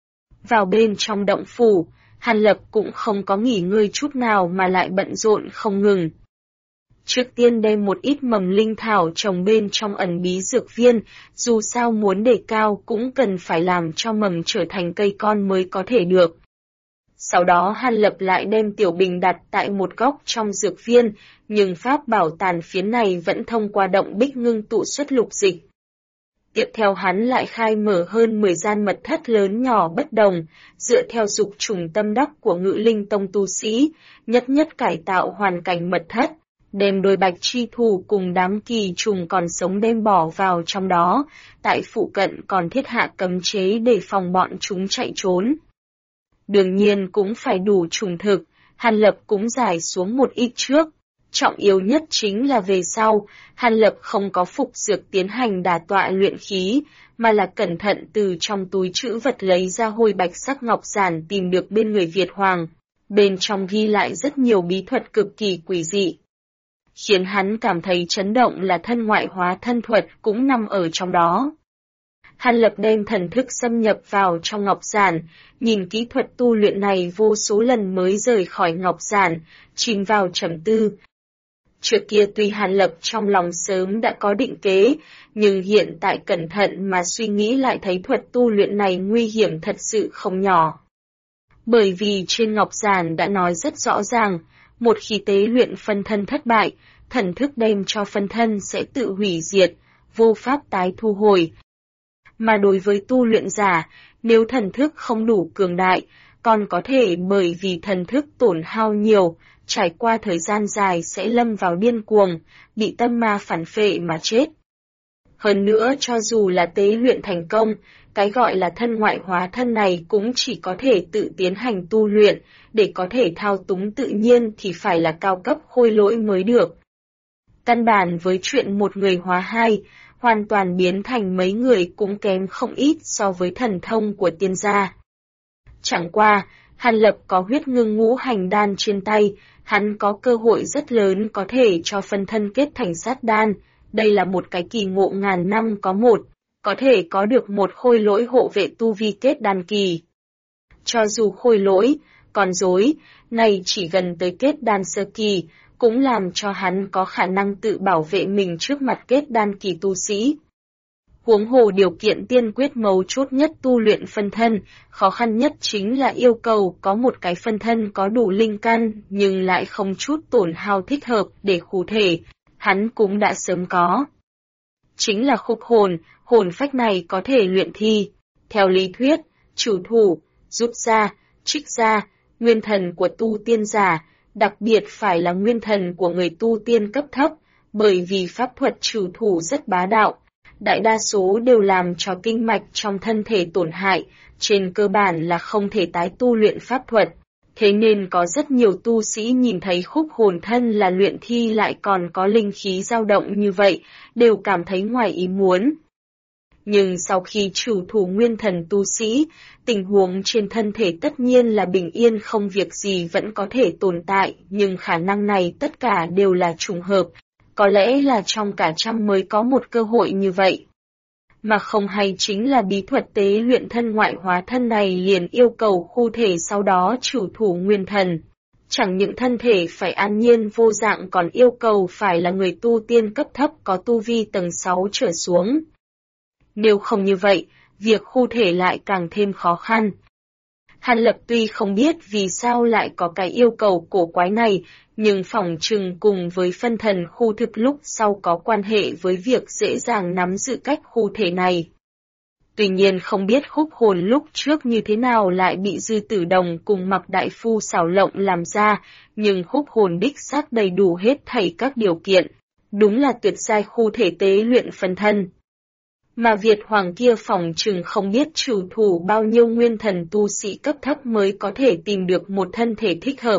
Vào bên trong động phủ, Hàn Lập cũng không có nghỉ ngơi chút nào mà lại bận rộn không ngừng. Trước tiên đem một ít mầm linh thảo trồng bên trong ẩn bí dược viên, dù sao muốn đề cao cũng cần phải làm cho mầm trở thành cây con mới có thể được. Sau đó Hàn Lập lại đem tiểu bình đặt tại một góc trong dược viên, nhưng pháp bảo tàn phiến này vẫn thông qua động bích ngưng tụ xuất lục dịch. Tiếp theo hắn lại khai mở hơn 10 gian mật thất lớn nhỏ bất đồng, dựa theo dục trùng tâm đắc của Ngự Linh Tông tu sĩ, nhất nhất cải tạo hoàn cảnh mật thất, đem đôi bạch chi thù cùng đám kỳ trùng còn sống đem bỏ vào trong đó, tại phụ cận còn thiết hạ cấm chế để phòng bọn chúng chạy trốn. Đương nhiên cũng phải đủ trùng thực, Hàn Lập cũng giải xuống một ít trước. Trọng yếu nhất chính là về sau, Hàn Lập không có phục dược tiến hành đả tọa luyện khí, mà là cẩn thận từ trong túi trữ vật lấy ra hôi bạch sắc ngọc giản tìm được bên người Việt Hoàng. Bên trong ghi lại rất nhiều bí thuật cực kỳ quỷ dị. Khiến hắn cảm thấy chấn động là thân ngoại hóa thân thuật cũng nằm ở trong đó. Hàn Lập đem thần thức xâm nhập vào trong ngọc giản, nhìn kỹ thuật tu luyện này vô số lần mới rời khỏi ngọc giản, chìm vào trầm tư. Trước kia tuy Hàn Lập trong lòng sớm đã có định kế, nhưng hiện tại cẩn thận mà suy nghĩ lại thấy thuật tu luyện này nguy hiểm thật sự không nhỏ. Bởi vì trên ngọc giản đã nói rất rõ ràng, một khi tế luyện phân thân thất bại, thần thức đem cho phân thân sẽ tự hủy diệt, vô pháp tái thu hồi. Mà đối với tu luyện giả, nếu thần thức không đủ cường đại, còn có thể bởi vì thần thức tổn hao nhiều, trải qua thời gian dài sẽ lâm vào điên cuồng, bị tâm ma phản phệ mà chết. Hơn nữa cho dù là tế luyện thành công, cái gọi là thân ngoại hóa thân này cũng chỉ có thể tự tiến hành tu luyện, để có thể thao túng tự nhiên thì phải là cao cấp khôi lỗi mới được. Căn bản với chuyện một người hóa hai, hoàn toàn biến thành mấy người cũng kém không ít so với thần thông của tiên gia. Chẳng qua, Hàn Lập có huyết ngưng ngũ hành đan trên tay, hắn có cơ hội rất lớn có thể cho phân thân kết thành sát đan, đây là một cái kỳ ngộ ngàn năm có một, có thể có được một khôi lỗi hộ vệ tu vi kết đan kỳ. Cho dù khôi lỗi, con rối, này chỉ gần tới kết đan sơ kỳ, cũng làm cho hắn có khả năng tự bảo vệ mình trước mặt kết đan kỳ tu sĩ. Huống hồ điều kiện tiên quyết mấu chốt nhất tu luyện phân thân, khó khăn nhất chính là yêu cầu có một cái phân thân có đủ linh căn nhưng lại không chút tổn hao thích hợp để khù thể. hắn cũng đã sớm có. Chính là khúc hồn, hồn phách này có thể luyện thi. Theo lý thuyết, chủ thủ, rút ra, trích ra, nguyên thần của tu tiên giả, đặc biệt phải là nguyên thần của người tu tiên cấp thấp, bởi vì pháp thuật trừ thủ rất bá đạo, đại đa số đều làm cho kinh mạch trong thân thể tổn hại, trên cơ bản là không thể tái tu luyện pháp thuật. Thế nên có rất nhiều tu sĩ nhìn thấy khúc hồn thân là luyện thi lại còn có linh khí dao động như vậy, đều cảm thấy ngoài ý muốn. Nhưng sau khi chủ thủ nguyên thần tu sĩ, tình huống trên thân thể tất nhiên là bình yên không việc gì vẫn có thể tồn tại, nhưng khả năng này tất cả đều là trùng hợp, có lẽ là trong cả trăm mới có một cơ hội như vậy. Mà không hay chính là bí thuật tế luyện thân ngoại hóa thân này liền yêu cầu khu thể sau đó chủ thủ nguyên thần. Chẳng những thân thể phải an nhiên vô dạng còn yêu cầu phải là người tu tiên cấp thấp có tu vi tầng 6 trở xuống. Nếu không như vậy, việc khu thể lại càng thêm khó khăn. Hàn Lập tuy không biết vì sao lại có cái yêu cầu cổ quái này, nhưng phỏng chừng cùng với phân thần khu thực lúc sau có quan hệ với việc dễ dàng nắm giữ cách khu thể này. Tuy nhiên không biết khúc hồn lúc trước như thế nào lại bị Dư Tử Đồng cùng Mạc Đại Phu xảo lộng làm ra, nhưng khúc hồn đích xác đầy đủ hết thảy các điều kiện, đúng là tuyệt giai khu thể tế luyện phân thân. Mà Việt Hoàng kia phỏng chừng không biết chủ thủ bao nhiêu nguyên thần tu sĩ cấp thấp mới có thể tìm được một thân thể thích hợp.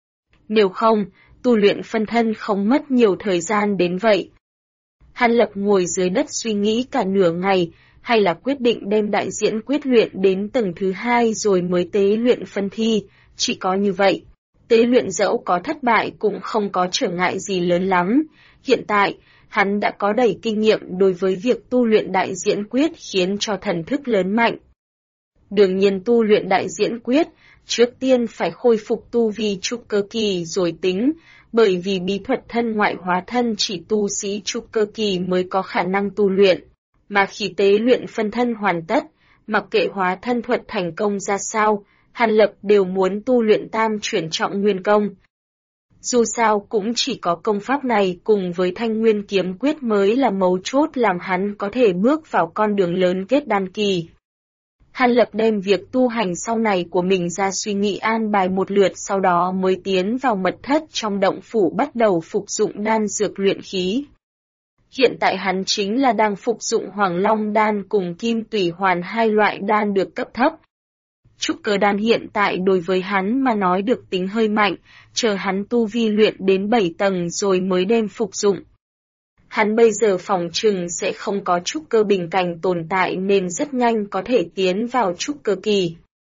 Nếu không, tu luyện phân thân không mất nhiều thời gian đến vậy. Hàn Lập ngồi dưới đất suy nghĩ cả nửa ngày, hay là quyết định đem đại diễn quyết luyện đến tầng thứ 2 rồi mới tế luyện phân thi, chỉ có như vậy. Tế luyện dẫu có thất bại cũng không có trở ngại gì lớn lắm. Hiện tại, hắn đã có đầy kinh nghiệm đối với việc tu luyện đại diễn quyết khiến cho thần thức lớn mạnh. Đương nhiên tu luyện đại diễn quyết, trước tiên phải khôi phục tu vi trúc cơ kỳ rồi tính, bởi vì bí thuật thân ngoại hóa thân chỉ tu sĩ trúc cơ kỳ mới có khả năng tu luyện, mà khi tế luyện phân thân hoàn tất, mặc kệ hóa thân thuật thành công ra sao, Hàn Lập đều muốn tu luyện tam chuyển trọng nguyên công. Dù sao cũng chỉ có công pháp này cùng với thanh nguyên kiếm quyết mới là mấu chốt làm hắn có thể bước vào con đường lớn kết đan kỳ. Hàn Lập đem việc tu hành sau này của mình ra suy nghĩ an bài một lượt sau đó mới tiến vào mật thất trong động phủ bắt đầu phục dụng đan dược luyện khí. Hiện tại hắn chính là đang phục dụng Hoàng Long đan cùng Kim Tủy Hoàn hai loại đan được cấp thấp. Trúc cơ đan hiện tại đối với hắn mà nói được tính hơi mạnh, chờ hắn tu vi luyện đến 7 tầng rồi mới đem phục dụng. Hắn bây giờ phòng trừng sẽ không có trúc cơ bình cảnh tồn tại nên rất nhanh có thể tiến vào trúc cơ kỳ.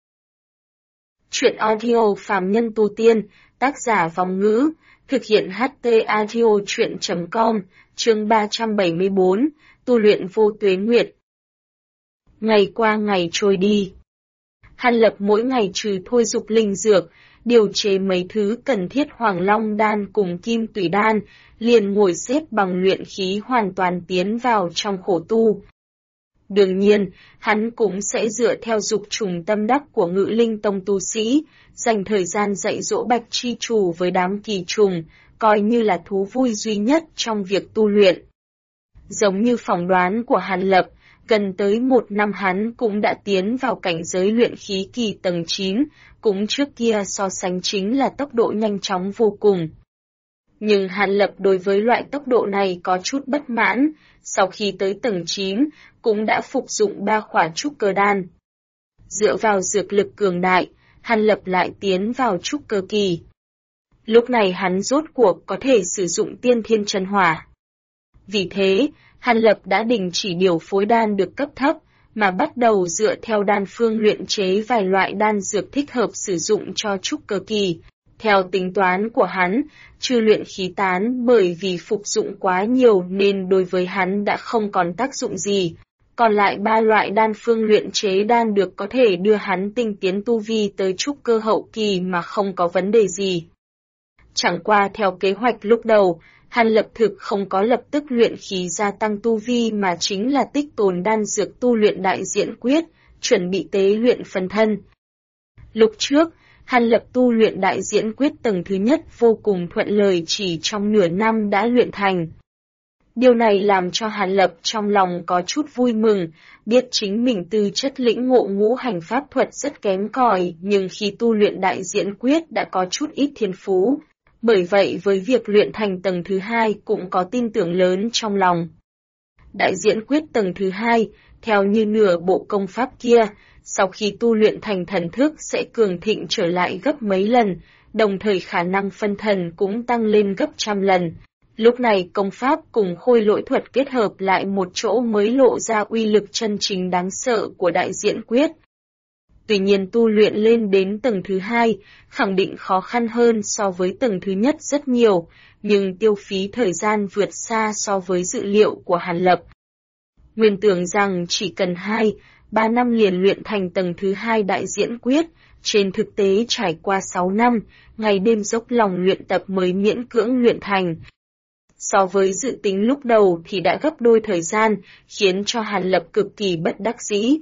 Chuyện audio phàm nhân tu tiên, tác giả Vong Ngữ, thực hiện HT audio chuyện.com, chương 374, tu luyện vô tuế nguyệt. Ngày qua ngày trôi đi. Hàn Lập mỗi ngày trừ thôi dục linh dược, điều chế mấy thứ cần thiết Hoàng Long đan cùng Kim Tủy đan, liền ngồi xếp bằng luyện khí hoàn toàn tiến vào trong khổ tu. Đương nhiên, hắn cũng sẽ dựa theo dục trùng tâm đắc của Ngự Linh Tông tu sĩ, dành thời gian dạy dỗ Bạch Chi Chủ với đám kỳ trùng, coi như là thú vui duy nhất trong việc tu luyện. Giống như phỏng đoán của Hàn Lập, gần tới 1 năm hắn cũng đã tiến vào cảnh giới luyện khí kỳ tầng 9, cũng trước kia so sánh chính là tốc độ nhanh chóng vô cùng. Nhưng Hàn Lập đối với loại tốc độ này có chút bất mãn, sau khi tới tầng 9, cũng đã phục dụng 3 khỏa trúc cơ đan. Dựa vào dược lực cường đại, Hàn Lập lại tiến vào trúc cơ kỳ. Lúc này hắn rốt cuộc có thể sử dụng tiên thiên chân hỏa. Vì thế, Hàn Lập đã đình chỉ điều phối đan được cấp thấp, mà bắt đầu dựa theo đan phương luyện chế vài loại đan dược thích hợp sử dụng cho trúc cơ kỳ. Theo tính toán của hắn, trừ luyện khí tán bởi vì phục dụng quá nhiều nên đối với hắn đã không còn tác dụng gì. Còn lại 3 loại đan phương luyện chế đan được có thể đưa hắn tinh tiến tu vi tới trúc cơ hậu kỳ mà không có vấn đề gì. Chẳng qua theo kế hoạch lúc đầu, Hàn Lập thực không có lập tức luyện khí gia tăng tu vi mà chính là tích tồn đan dược tu luyện đại diễn quyết, chuẩn bị tế luyện phân thân. Lúc trước, Hàn Lập tu luyện đại diễn quyết tầng thứ nhất vô cùng thuận lợi chỉ trong nửa năm đã luyện thành. Điều này làm cho Hàn Lập trong lòng có chút vui mừng, biết chính mình tư chất lĩnh ngộ ngũ hành pháp thuật rất kém cỏi, nhưng khi tu luyện đại diễn quyết đã có chút ít thiên phú. Bởi vậy với việc luyện thành tầng thứ 2 cũng có tin tưởng lớn trong lòng. Đại diễn quyết tầng thứ 2, theo như nửa bộ công pháp kia, sau khi tu luyện thành thần thức sẽ cường thịnh trở lại gấp mấy lần, đồng thời khả năng phân thần cũng tăng lên gấp trăm lần. Lúc này công pháp cùng khôi lỗi thuật kết hợp lại một chỗ mới lộ ra uy lực chân chính đáng sợ của đại diễn quyết. Tuy nhiên tu luyện lên đến tầng thứ 2, khẳng định khó khăn hơn so với tầng thứ nhất rất nhiều, nhưng tiêu phí thời gian vượt xa so với dự liệu của Hàn Lập. Nguyên tưởng rằng chỉ cần 2-3 năm liền luyện thành tầng thứ 2 đại diễn quyết, trên thực tế trải qua 6 năm, ngày đêm dốc lòng luyện tập mới miễn cưỡng luyện thành. So với dự tính lúc đầu thì đã gấp đôi thời gian, khiến cho Hàn Lập cực kỳ bất đắc dĩ.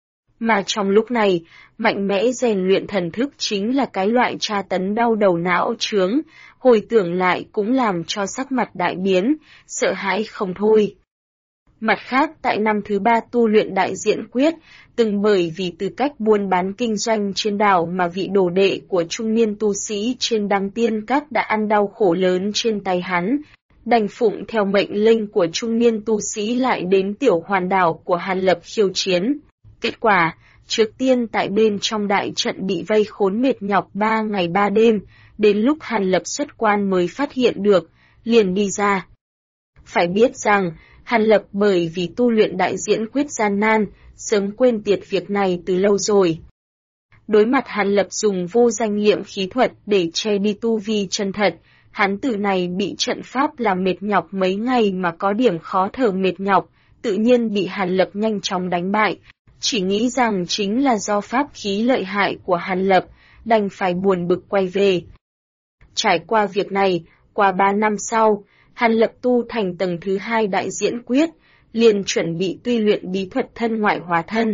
Mà trong lúc này, mạnh mẽ rèn luyện thần thức chính là cái loại tra tấn đau đầu não chướng, hồi tưởng lại cũng làm cho sắc mặt đại biến, sợ hãi không thôi. Mặt khác tại năm thứ 3 tu luyện đại diễn quyết, từng bởi vì tư cách buôn bán kinh doanh trên đảo mà vị đồ đệ của trung niên tu sĩ trên Đăng Tiên Các đã ăn đau khổ lớn trên tay hắn, đành phụng theo mệnh lệnh của trung niên tu sĩ lại đến tiểu hoàn đảo của Hàn Lập khiêu chiến. Kết quả, trước tiên tại bên trong đại trận bị vây khốn mệt nhọc 3 ngày 3 đêm, đến lúc Hàn Lập xuất quan mới phát hiện được, liền đi ra. Phải biết rằng, Hàn Lập bởi vì tu luyện đại diễn quyết gian nan, sớm quên tiệt việc này từ lâu rồi. Đối mặt Hàn Lập dùng vô danh liệm khí thuật để che đi tu vi chân thật, hắn từ này bị trận pháp làm mệt nhọc mấy ngày mà có điểm khó thở mệt nhọc, tự nhiên bị Hàn Lập nhanh chóng đánh bại, chỉ nghĩ rằng chính là do pháp khí lợi hại của Hàn Lập, đành phải buồn bực quay về. Trải qua việc này, qua 3 năm sau, Hàn Lập tu thành tầng thứ 2 đại diễn quyết, liền chuẩn bị tu luyện bí thuật thân ngoại hóa thân.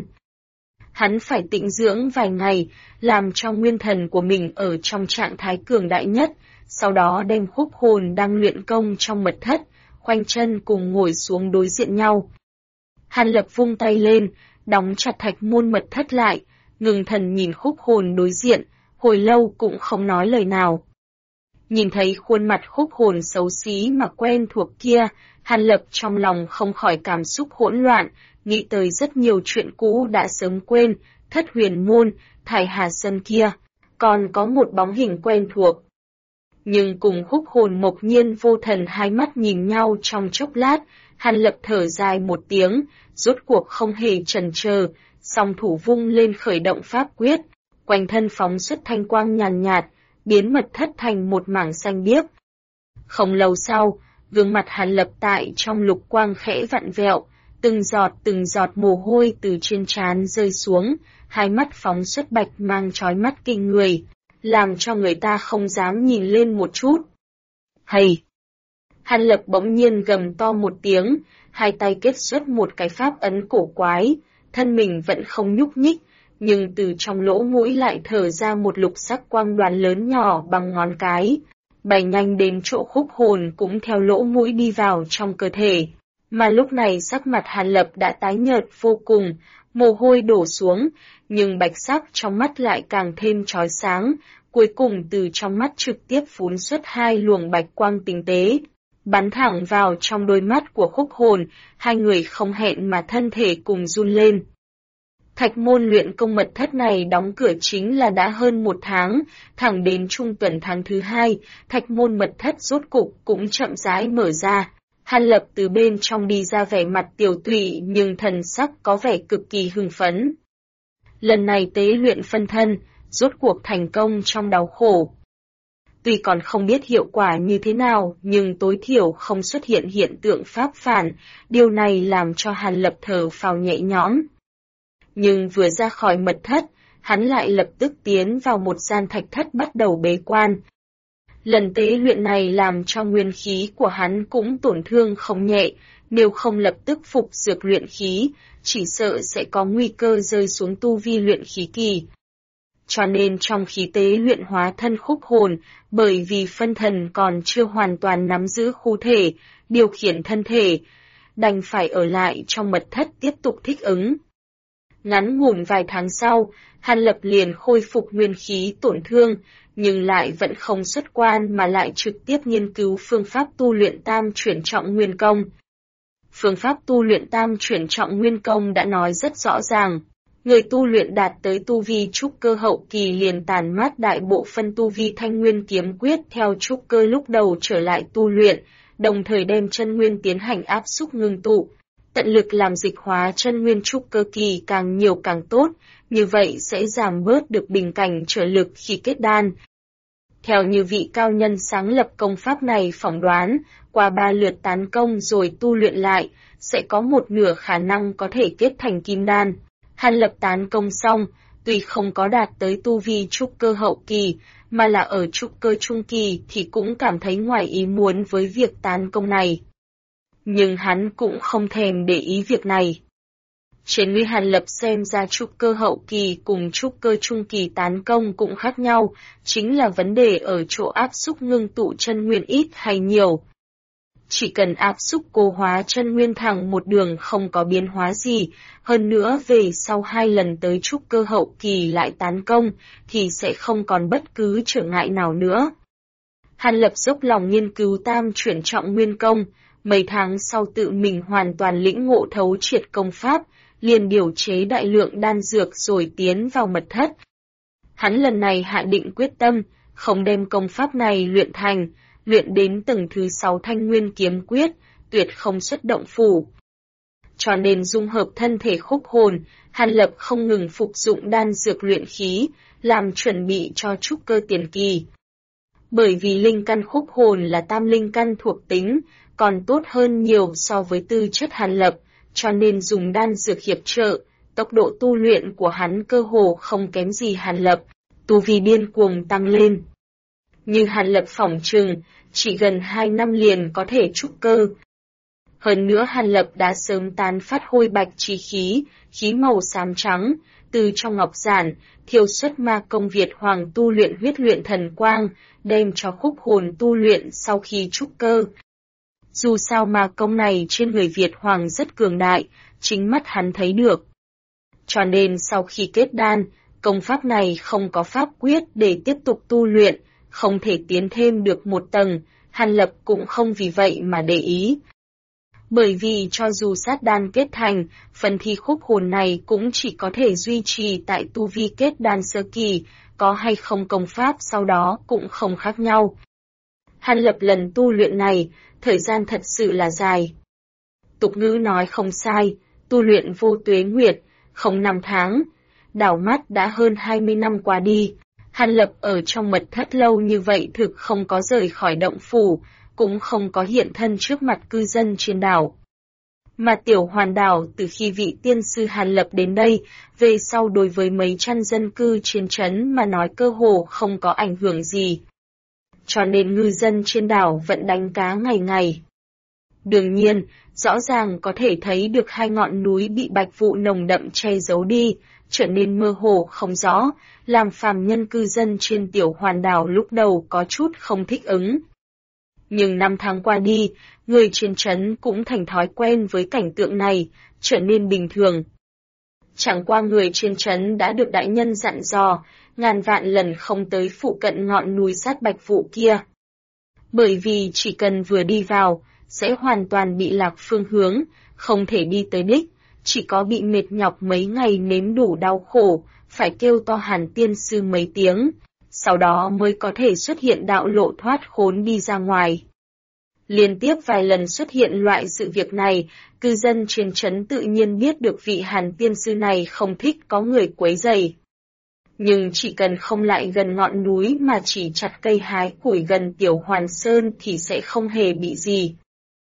Hắn phải tĩnh dưỡng vài ngày, làm cho nguyên thần của mình ở trong trạng thái cường đại nhất, sau đó đem khúc hồn đang luyện công trong mật thất, khoanh chân cùng ngồi xuống đối diện nhau. Hàn Lập vung tay lên, đóng chặt thạch môn mật thất lại, ngừng thần nhìn khúc hồn đối diện, hồi lâu cũng không nói lời nào. Nhìn thấy khuôn mặt khúc hồn xấu xí mà quen thuộc kia, Hàn Lập trong lòng không khỏi cảm xúc hỗn loạn, nghĩ tới rất nhiều chuyện cũ đã sớm quên, Thất Huyền Môn, Thải Hà Sơn kia, còn có một bóng hình quen thuộc. Nhưng cùng khúc hồn Mộc Nhiên vô thần hai mắt nhìn nhau trong chốc lát, Hàn Lập thở dài một tiếng, rốt cuộc không hề chần chờ, song thủ vung lên khởi động pháp quyết, quanh thân phóng xuất thanh quang nhàn nhạt, biến mật thất thành một mảng xanh biếc. Không lâu sau, gương mặt Hàn Lập tại trong lục quang khẽ vặn vẹo, từng giọt mồ hôi từ trên trán rơi xuống, hai mắt phóng xuất bạch mang chói mắt kinh người, làm cho người ta không dám nhìn lên một chút. Hầy! Hàn Lập bỗng nhiên gầm to một tiếng, hai tay kết xuất một cái pháp ấn cổ quái, thân mình vẫn không nhúc nhích, nhưng từ trong lỗ mũi lại thở ra một lục sắc quang đoàn lớn nhỏ bằng ngón cái, bay nhanh đến chỗ khúc hồn cũng theo lỗ mũi đi vào trong cơ thể. Mà lúc này sắc mặt Hàn Lập đã tái nhợt vô cùng, mồ hôi đổ xuống, nhưng bạch sắc trong mắt lại càng thêm chói sáng, cuối cùng từ trong mắt trực tiếp phún xuất hai luồng bạch quang tinh tế, bắn thẳng vào trong đôi mắt của khúc hồn, hai người không hẹn mà thân thể cùng run lên. Thạch môn luyện công mật thất này đóng cửa chính là đã hơn 1 tháng, thẳng đến trung tuần tháng thứ 2, thạch môn mật thất rốt cục cũng chậm rãi mở ra. Hàn Lập từ bên trong đi ra vẻ mặt tiểu tụy nhưng thần sắc có vẻ cực kỳ hưng phấn. Lần này tế luyện phân thân, rốt cuộc thành công trong đau khổ. Tuy còn không biết hiệu quả như thế nào, nhưng tối thiểu không xuất hiện hiện tượng pháp phản, điều này làm cho Hàn Lập thở phào nhẹ nhõm. Nhưng vừa ra khỏi mật thất, hắn lại lập tức tiến vào một gian thạch thất bắt đầu bế quan. Lần tế luyện này làm cho nguyên khí của hắn cũng tổn thương không nhẹ, nếu không lập tức phục dược luyện khí, chỉ sợ sẽ có nguy cơ rơi xuống tu vi luyện khí kỳ. cho nên trong khí tế luyện hóa thân khúc hồn, bởi vì phân thần còn chưa hoàn toàn nắm giữ khu thể, điều khiển thân thể, đành phải ở lại trong mật thất tiếp tục thích ứng. Ngắn ngủn vài tháng sau, Hàn Lập liền khôi phục nguyên khí tổn thương, nhưng lại vẫn không xuất quan mà lại trực tiếp nghiên cứu phương pháp tu luyện tam chuyển trọng nguyên công. Phương pháp tu luyện tam chuyển trọng nguyên công đã nói rất rõ ràng. Người tu luyện đạt tới tu vi trúc cơ hậu kỳ liền tàn mát đại bộ phân tu vi thanh nguyên kiếm quyết theo trúc cơ lúc đầu trở lại tu luyện, đồng thời đem chân nguyên tiến hành áp xúc ngưng tụ, tận lực làm dịch hóa chân nguyên trúc cơ kỳ càng nhiều càng tốt, như vậy sẽ giảm bớt được bình cảnh trở lực khi kết đan. Theo như vị cao nhân sáng lập công pháp này phỏng đoán, qua 3 lượt tán công rồi tu luyện lại, sẽ có một nửa khả năng có thể kết thành kim đan. Hàn Lập tán công xong, tuy không có đạt tới tu vi trúc cơ hậu kỳ, mà là ở trúc cơ trung kỳ thì cũng cảm thấy ngoài ý muốn với việc tán công này. Nhưng hắn cũng không thèm để ý việc này. Trên người Hàn Lập xem ra trúc cơ hậu kỳ cùng trúc cơ trung kỳ tán công cũng khác nhau, chính là vấn đề ở chỗ áp xúc ngưng tụ chân nguyên ít hay nhiều. Chỉ cần áp xúc cố hóa chân nguyên thẳng một đường không có biến hóa gì, hơn nữa về sau 2 lần tới trúc cơ hậu kỳ lại tán công, thì sẽ không còn bất cứ trở ngại nào nữa. Hàn Lập dốc lòng nghiên cứu tam chuyển trọng nguyên công, mấy tháng sau tự mình hoàn toàn lĩnh ngộ thấu triệt công pháp, liền điều chế đại lượng đan dược rồi tiến vào mật thất. Hắn lần này hạ định quyết tâm, không đem công pháp này luyện thành, luyện đến tầng thứ 6 thanh nguyên kiếm quyết, tuyệt không xuất động phủ. Cho nên dung hợp thân thể khúc hồn, Hàn Lập không ngừng phục dụng đan dược luyện khí, làm chuẩn bị cho trúc cơ tiền kỳ. Bởi vì linh căn khúc hồn là tam linh căn thuộc tính, còn tốt hơn nhiều so với tư chất Hàn Lập, cho nên dùng đan dược hiệp trợ, tốc độ tu luyện của hắn cơ hồ không kém gì Hàn Lập, tu vi điên cuồng tăng lên. Nhưng Hàn Lập phỏng chừng, chỉ gần 2 năm liền có thể trúc cơ. Hơn nữa Hàn Lập đã sớm tán phát hôi bạch chi khí, khí màu xám trắng, từ trong ngọc giản, thiêu xuất ma công Việt Hoàng tu luyện huyết luyện thần quang, đem cho khúc hồn tu luyện sau khi trúc cơ. Dù sao ma công này trên người Việt Hoàng rất cường đại, chính mắt hắn thấy được. Cho nên sau khi kết đan, công pháp này không có pháp quyết để tiếp tục tu luyện, không thể tiến thêm được một tầng, Hàn Lập cũng không vì vậy mà để ý. Bởi vì cho dù sát đan kết thành, phần thi khúc hồn này cũng chỉ có thể duy trì tại tu vi kết đan sơ kỳ, có hay không công pháp sau đó cũng không khác nhau. Hàn Lập lần tu luyện này, thời gian thật sự là dài. Tục ngữ nói không sai, tu luyện vô tuế nguyệt, không 5 tháng, đảo mắt đã hơn 20 năm qua đi. Hàn Lập ở trong mật thất lâu như vậy thực không có rời khỏi động phủ, cũng không có hiện thân trước mặt cư dân trên đảo. Mà tiểu hoàn đảo từ khi vị tiên sư Hàn Lập đến đây, về sau đối với mấy trăm dân cư trên trấn mà nói cơ hồ không có ảnh hưởng gì. Cho nên ngư dân trên đảo vẫn đánh cá ngày ngày. Đương nhiên, rõ ràng có thể thấy được 2 ngọn núi bị bạch vụ nồng đậm che giấu đi, trở nên mơ hồ không rõ, làm phàm nhân cư dân trên tiểu hoàn đảo lúc đầu có chút không thích ứng. Nhưng 5 tháng qua đi, người trên trấn cũng thành thói quen với cảnh tượng này, trở nên bình thường. Chẳng qua người trên trấn đã được đại nhân dặn dò, ngàn vạn lần không tới phụ cận ngọn núi sát bạch vụ kia. Bởi vì chỉ cần vừa đi vào, sẽ hoàn toàn bị lạc phương hướng, không thể đi tới đích, chỉ có bị mệt nhọc mấy ngày nếm đủ đau khổ, phải kêu to Hàn tiên sư mấy tiếng, sau đó mới có thể xuất hiện đạo lộ thoát khốn đi ra ngoài. Liên tiếp vài lần xuất hiện loại sự việc này, cư dân trên trấn tự nhiên biết được vị Hàn tiên sư này không thích có người quấy rầy. Nhưng chỉ cần không lại gần ngọn núi mà chỉ chặt cây hái củi gần tiểu hoàn sơn thì sẽ không hề bị gì.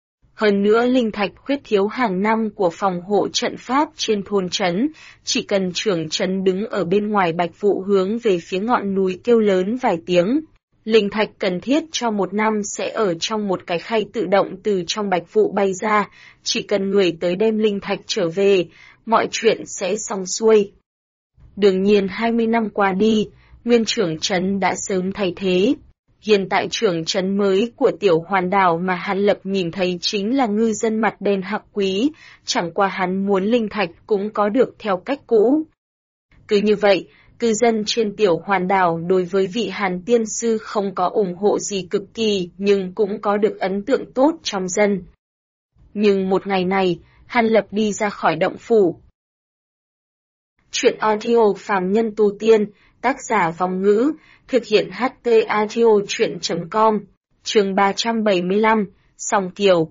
Hơn nữa linh thạch khuyết thiếu hàng năm của phòng hộ trận pháp trên thôn trấn, chỉ cần trưởng trấn đứng ở bên ngoài bạch vụ hướng về phía ngọn núi kêu lớn vài tiếng. Linh thạch cần thiết cho 1 năm sẽ ở trong một cái khay tự động từ trong bạch vụ bay ra, chỉ cần người tới đem linh thạch trở về, mọi chuyện sẽ xong xuôi. Đương nhiên 20 năm qua đi, nguyên trưởng trấn đã sớm thay thế. Hiện tại trưởng trấn mới của tiểu hoàn đảo mà Hàn Lập nhìn thấy chính là ngư dân mặt đen Hạc Quý, chẳng qua hắn muốn linh thạch cũng có được theo cách cũ. Cứ như vậy, cư dân trên tiểu hoàn đảo đối với vị Hàn tiên sư không có ủng hộ gì cực kỳ nhưng cũng có được ấn tượng tốt trong dân. Nhưng một ngày này, Hàn Lập đi ra khỏi động phủ. Chuyện audio phàm nhân tu tiên, tác giả Vong Ngữ, thực hiện HT audio chuyện.com, chương 375, Song Kiều.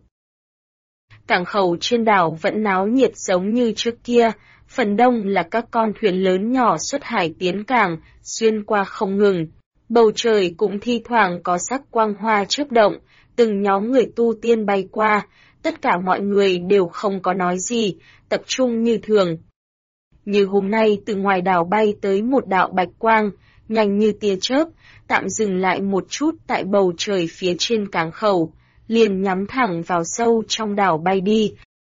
Cảng khẩu trên đảo vẫn náo nhiệt giống như trước kia, phần đông là các con thuyền lớn nhỏ xuất hải tiến cảng, xuyên qua không ngừng. Bầu trời cũng thi thoảng có sắc quang hoa chớp động, từng nhóm người tu tiên bay qua, tất cả mọi người đều không có nói gì, tập trung như thường. Như hôm nay từ ngoài đảo bay tới một đạo bạch quang, nhanh như tia chớp, tạm dừng lại một chút tại bầu trời phía trên cảng khẩu, liền nhắm thẳng vào sâu trong đảo bay đi.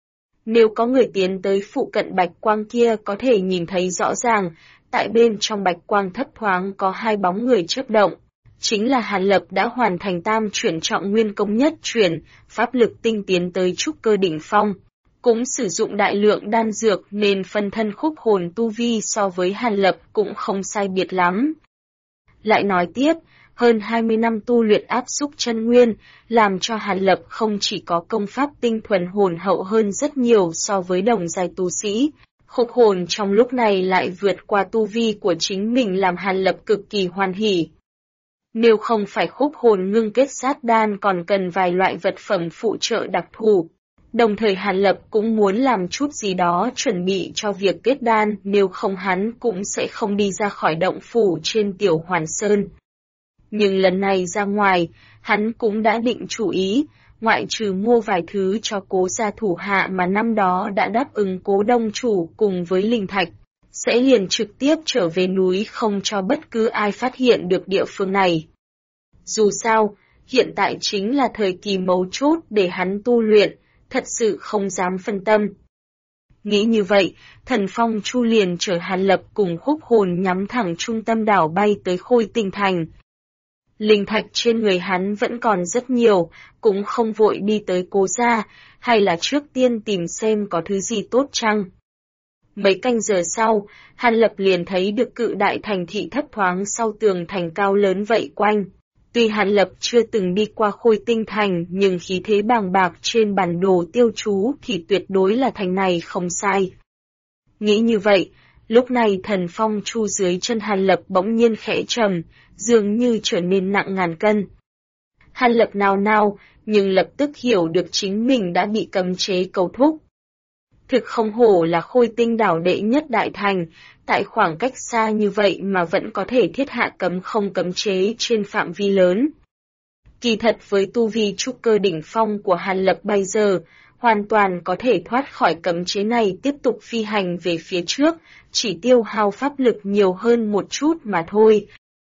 Nếu có người tiến tới phụ cận bạch quang kia có thể nhìn thấy rõ ràng, tại bên trong bạch quang thấp thoáng có hai bóng người chớp động. Chính là Hàn Lập đã hoàn thành tam chuyển trọng nguyên công nhất chuyển, pháp lực tinh tiến tới trúc cơ đỉnh phong. Cũng sử dụng đại lượng đan dược nên phân thân khúc hồn tu vi so với Hàn Lập cũng không sai biệt lắm. Lại nói tiếp, hơn 20 năm tu luyện áp xúc chân nguyên, làm cho Hàn Lập không chỉ có công pháp tinh thuần hồn hậu hơn rất nhiều so với đồng giai tu sĩ. Khúc hồn trong lúc này lại vượt qua tu vi của chính mình làm Hàn Lập cực kỳ hoan hỉ. Nếu không phải khúc hồn ngưng kết sát đan còn cần vài loại vật phẩm phụ trợ đặc thù. Đồng thời Hàn Lập cũng muốn làm chút gì đó chuẩn bị cho việc kết đan, nếu không hắn cũng sẽ không đi ra khỏi động phủ trên tiểu Hoàn Sơn. Nhưng lần này ra ngoài, hắn cũng đã định chủ ý, ngoại trừ mua vài thứ cho Cố gia thủ hạ mà năm đó đã đáp ứng Cố đông chủ cùng với linh thạch, sẽ liền trực tiếp trở về núi không cho bất cứ ai phát hiện được địa phương này. Dù sao, hiện tại chính là thời kỳ mấu chốt để hắn tu luyện, thật sự không dám phân tâm. Nghĩ như vậy, Thần Phong Chu liền chở Hàn Lập cùng khúc hồn nhắm thẳng trung tâm đảo bay tới Khôi Tinh Thành. Linh thạch trên người hắn vẫn còn rất nhiều, cũng không vội đi tới Cố gia, hay là trước tiên tìm xem có thứ gì tốt chăng. Mấy canh giờ sau, Hàn Lập liền thấy được cự đại thành thị thấp thoáng sau tường thành cao lớn vậy quanh. Tuy Hàn Lập chưa từng đi qua Khôi Tinh Thành nhưng khí thế bàng bạc trên bản đồ tiêu chú thì tuyệt đối là thành này không sai. Nghĩ như vậy, lúc này Thần Phong Chu dưới chân Hàn Lập bỗng nhiên khẽ trầm, dường như trở nên nặng ngàn cân. Hàn Lập nao nao, nhưng lập tức hiểu được chính mình đã bị cấm chế cầu thúc. Thực không hổ là Khôi Tinh đảo đệ nhất đại thành, tại khoảng cách xa như vậy mà vẫn có thể thiết hạ cấm không cấm chế trên phạm vi lớn. Kỳ thật với tu vi trúc cơ đỉnh phong của Hàn Lập bây giờ, hoàn toàn có thể thoát khỏi cấm chế này tiếp tục phi hành về phía trước, chỉ tiêu hao pháp lực nhiều hơn một chút mà thôi.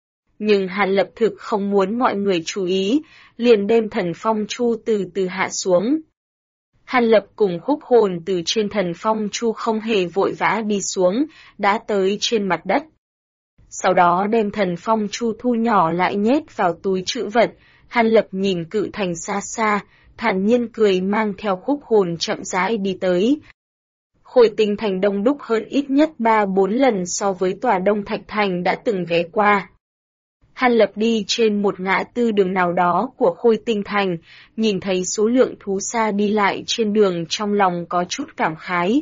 Nhưng Hàn Lập thực không muốn mọi người chú ý, liền đem Thần Phong Chu từ từ hạ xuống. Hàn Lập cùng khúc hồn từ trên Thần Phong Chu không hề vội vã đi xuống, đã tới trên mặt đất. Sau đó đem Thần Phong Chu thu nhỏ lại nhét vào túi trữ vật, Hàn Lập nhìn cự thành xa xa, thản nhiên cười mang theo khúc hồn chậm rãi đi tới. Khôi Tinh Thành đông đúc hơn ít nhất 3-4 lần so với tòa Đông Thạch Thành đã từng ghé qua. Hàn Lập đi trên một ngã tư đường nào đó của Khôi Tinh Thành, nhìn thấy số lượng thú xa đi lại trên đường trong lòng có chút cảm khái.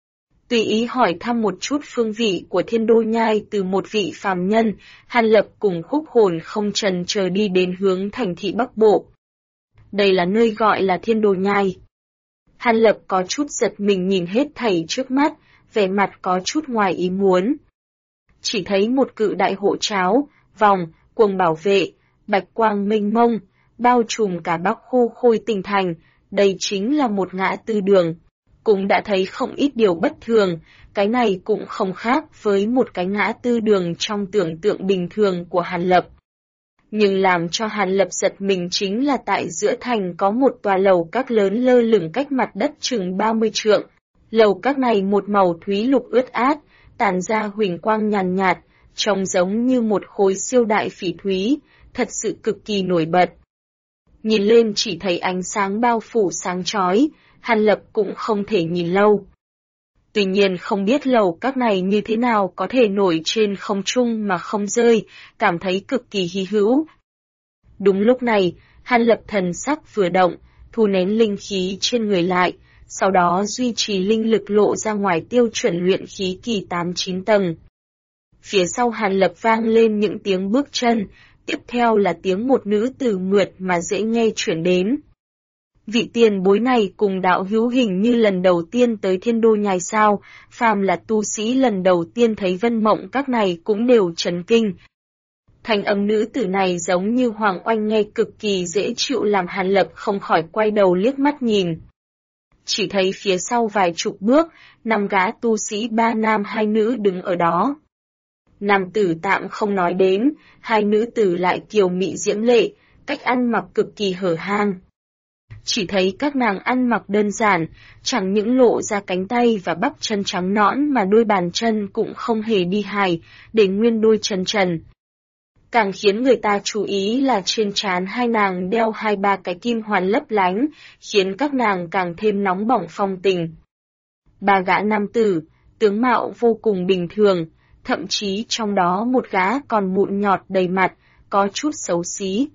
Tùy ý hỏi thăm một chút phương vị của Thiên Đô Nhai từ một vị phàm nhân, Hàn Lập cùng khúc hồn không chần chờ đi đến hướng thành thị Bắc Bộ. Đây là nơi gọi là Thiên Đô Nhai. Hàn Lập có chút giật mình nhìn hết thảy trước mắt, vẻ mặt có chút ngoài ý muốn. Chỉ thấy một cự đại hộ tráo, vòng, cuồng bảo vệ, bạch quang mênh mông, bao trùm cả Bắc khu Khôi Tinh Thành, đây chính là một ngã tư đường. Cũng đã thấy không ít điều bất thường, cái này cũng không khác với một cái ngã tư đường trong tưởng tượng bình thường của Hàn Lập. Nhưng làm cho Hàn Lập giật mình chính là tại giữa thành có một tòa lầu các lớn lơ lửng cách mặt đất chừng 30 trượng. Lầu các này một màu thúy lục ướt át, tản ra huỳnh quang nhàn nhạt, trông giống như một khối siêu đại phỉ thúy, thật sự cực kỳ nổi bật. Nhìn lên chỉ thấy ánh sáng bao phủ sáng chói, Hàn Lập cũng không thể nhìn lâu. Tuy nhiên không biết lầu các này như thế nào có thể nổi trên không trung mà không rơi, cảm thấy cực kỳ hy hữu. Đúng lúc này, Hàn Lập thần sắc vừa động, thu nén linh khí trên người lại, sau đó duy trì linh lực lộ ra ngoài tiêu chuẩn luyện khí kỳ 8-9 tầng. Phía sau Hàn Lập vang lên những tiếng bước chân, tiếp theo là tiếng một nữ tử mượt mà dễ nghe chuyển đến. Vị tiền bối này cùng đạo hữu hình như lần đầu tiên tới Thiên Đô Nhai sao, phàm là tu sĩ lần đầu tiên thấy Vân Mộng các này cũng đều chấn kinh. Thanh âm nữ tử này giống như hoàng oanh nghe cực kỳ dễ chịu làm Hàn Lập không khỏi quay đầu liếc mắt nhìn. Chỉ thấy phía sau vài chục bước, 5 gã tu sĩ 3 nam 2 nữ đứng ở đó. Nam tử tạm không nói đến, 2 nữ tử lại kiều mị diễm lệ, cách ăn mặc cực kỳ hở hang. Chỉ thấy các nàng ăn mặc đơn giản, chẳng những lộ ra cánh tay và bắp chân trắng nõn mà đôi bàn chân cũng không hề đi hài, để nguyên đôi chân trần. Càng khiến người ta chú ý là trên trán hai nàng đeo 2-3 cái kim hoàn lấp lánh, khiến các nàng càng thêm nóng bỏng phong tình. 3 gã nam tử, tướng mạo vô cùng bình thường, thậm chí trong đó một gã còn mụn nhọt đầy mặt, có chút xấu xí.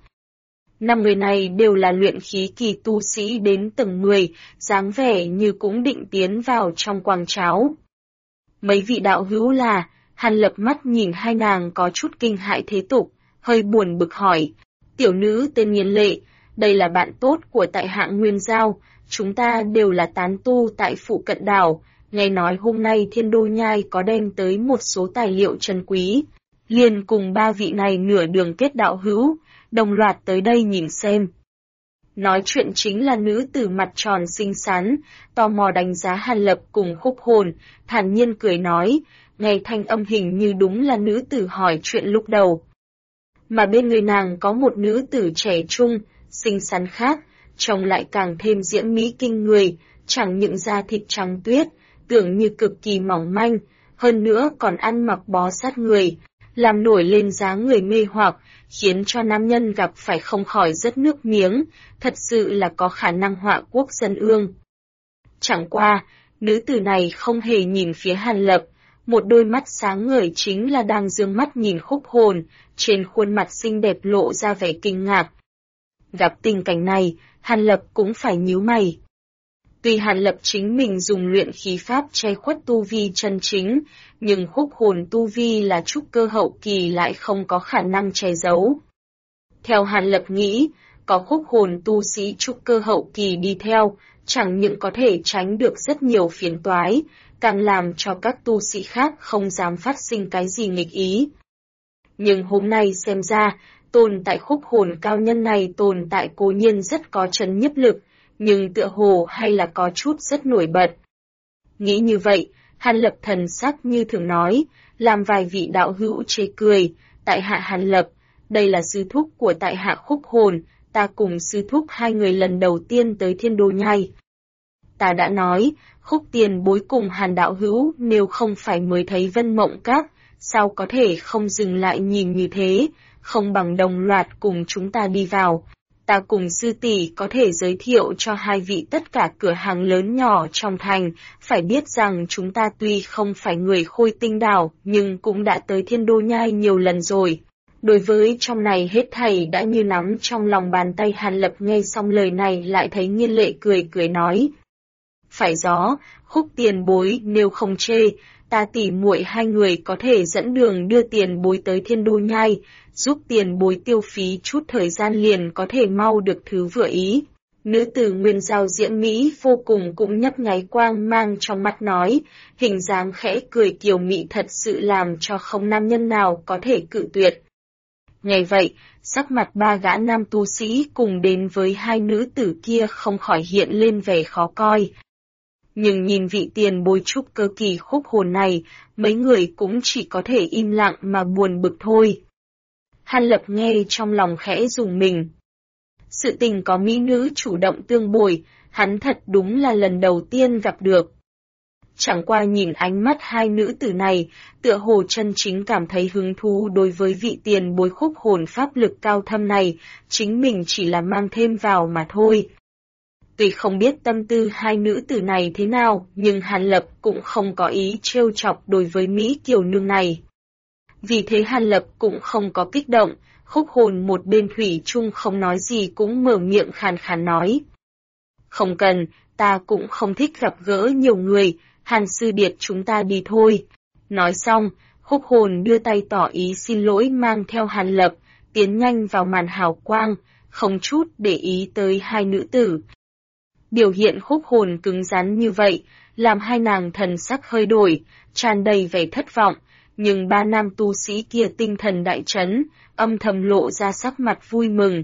5 người này đều là luyện khí kỳ tu sĩ đến tầng 10, dáng vẻ như cũng định tiến vào trong quang tráo. Mấy vị đạo hữu là, Hàn Lập mắt nhìn hai nàng có chút kinh hại thế tục, hơi buồn bực hỏi, tiểu nữ tên Nghiên Lệ, đây là bạn tốt của tại hạng Nguyên Giao, chúng ta đều là tán tu tại phụ cận đảo, nghe nói hôm nay Thiên Đô Nhai có đem tới một số tài liệu trân quý, liền cùng 3 vị này nửa đường kết đạo hữu, đồng loạt tới đây nhìn xem. Nói chuyện chính là nữ tử mặt tròn xinh xắn, tò mò đánh giá Hàn Lập cùng Khúc Hồn, thản nhiên cười nói, nghe thanh âm hình như đúng là nữ tử hỏi chuyện lúc đầu. Mà bên người nàng có một nữ tử trẻ trung, xinh xắn khác, trông lại càng thêm diễm mỹ kinh người, chẳng những da thịt trắng tuyết, tưởng như cực kỳ mỏng manh, hơn nữa còn ăn mặc bó sát người, làm nổi lên dáng người mê hoặc, khiến cho nam nhân gặp phải không khỏi rớt nước miếng, thật sự là có khả năng họa quốc dân ương. Chẳng qua, nữ tử này không hề nhìn phía Hàn Lập, một đôi mắt sáng ngời chính là đang dương mắt nhìn Khúc Hồn, trên khuôn mặt xinh đẹp lộ ra vẻ kinh ngạc. Gặp tình cảnh này, Hàn Lập cũng phải nhíu mày. Tuy Hàn Lập chính mình dùng luyện khí pháp che khuất tu vi chân chính, nhưng Khúc Hồn tu vi là trúc cơ hậu kỳ lại không có khả năng che giấu. Theo Hàn Lập nghĩ, có Khúc Hồn tu sĩ trúc cơ hậu kỳ đi theo, chẳng những có thể tránh được rất nhiều phiền toái, càng làm cho các tu sĩ khác không dám phát sinh cái gì nghịch ý. Nhưng hôm nay xem ra, tồn tại Khúc Hồn cao nhân này tồn tại cố nhiên rất có chấn nhiếp lực, nhưng tựa hồ hay là có chút rất nổi bật. Nghĩ như vậy, Hàn Lập thần sắc như thường nói, làm vài vị đạo hữu chê cười, tại hạ Hàn Lập, đây là sư thúc của tại hạ Khúc Hồn, ta cùng sư thúc hai người lần đầu tiên tới Thiên Đô Nhai. Ta đã nói, Khúc tiền bối cùng Hàn đạo hữu nếu không phải mới thấy Vân Mộng Các, sao có thể không dừng lại nhìn như thế, không bằng đồng loạt cùng chúng ta đi vào. Ta cùng sư tỷ có thể giới thiệu cho hai vị tất cả cửa hàng lớn nhỏ trong thành, phải biết rằng chúng ta tuy không phải người Khôi Tinh đảo nhưng cũng đã tới Thiên Đô Nhai nhiều lần rồi. Đối với trong này hết thảy đã như nắm trong lòng bàn tay. Hàn Lập nghe xong lời này lại thấy Nghiên Lệ cười cười nói. Phải gió, Khúc tiền bối nếu không chê, ta tỉ muội hai người có thể dẫn đường đưa tiền bối tới Thiên Đô Nhai, giúp tiền bối tiêu phí chút thời gian liền có thể mau được thứ vừa ý. Nữ tử Nguyên Giao diễm mỹ vô cùng cũng nhấp nháy quang mang trong mắt nói, hình dáng khẽ cười kiều mị thật sự làm cho không nam nhân nào có thể cự tuyệt. Nghe vậy, sắc mặt 3 gã nam tu sĩ cùng đến với hai nữ tử kia không khỏi hiện lên vẻ khó coi. Nhưng nhìn vị tiền bối trúc cơ kỳ Khúc Hồn này, mấy người cũng chỉ có thể im lặng mà buồn bực thôi. Hàn Lập nghe trong lòng khẽ rùng mình. Sự tình có mỹ nữ chủ động tương bồi, hắn thật đúng là lần đầu tiên gặp được. Chẳng qua nhìn ánh mắt hai nữ tử này, tựa hồ chân chính cảm thấy hứng thú đối với vị tiền bối khúc hồn pháp lực cao thâm này, chính mình chỉ là mang thêm vào mà thôi. Tuy không biết tâm tư hai nữ tử này thế nào, nhưng Hàn Lập cũng không có ý trêu chọc đối với Mỹ kiều nương này. Vì thế Hàn Lập cũng không có kích động, khúc hồn một bên thủy chung không nói gì cũng mở miệng khàn khàn nói. Không cần, ta cũng không thích gặp gỡ nhiều người, Hàn sư điệt chúng ta đi thôi. Nói xong, khúc hồn đưa tay tỏ ý xin lỗi mang theo Hàn Lập, tiến nhanh vào màn hào quang, không chút để ý tới hai nữ tử. Biểu hiện khúc hồn cứng rắn như vậy, làm hai nàng thần sắc hơi đổi, tràn đầy vẻ thất vọng, nhưng ba nam tu sĩ kia tinh thần đại chấn, âm thầm lộ ra sắc mặt vui mừng.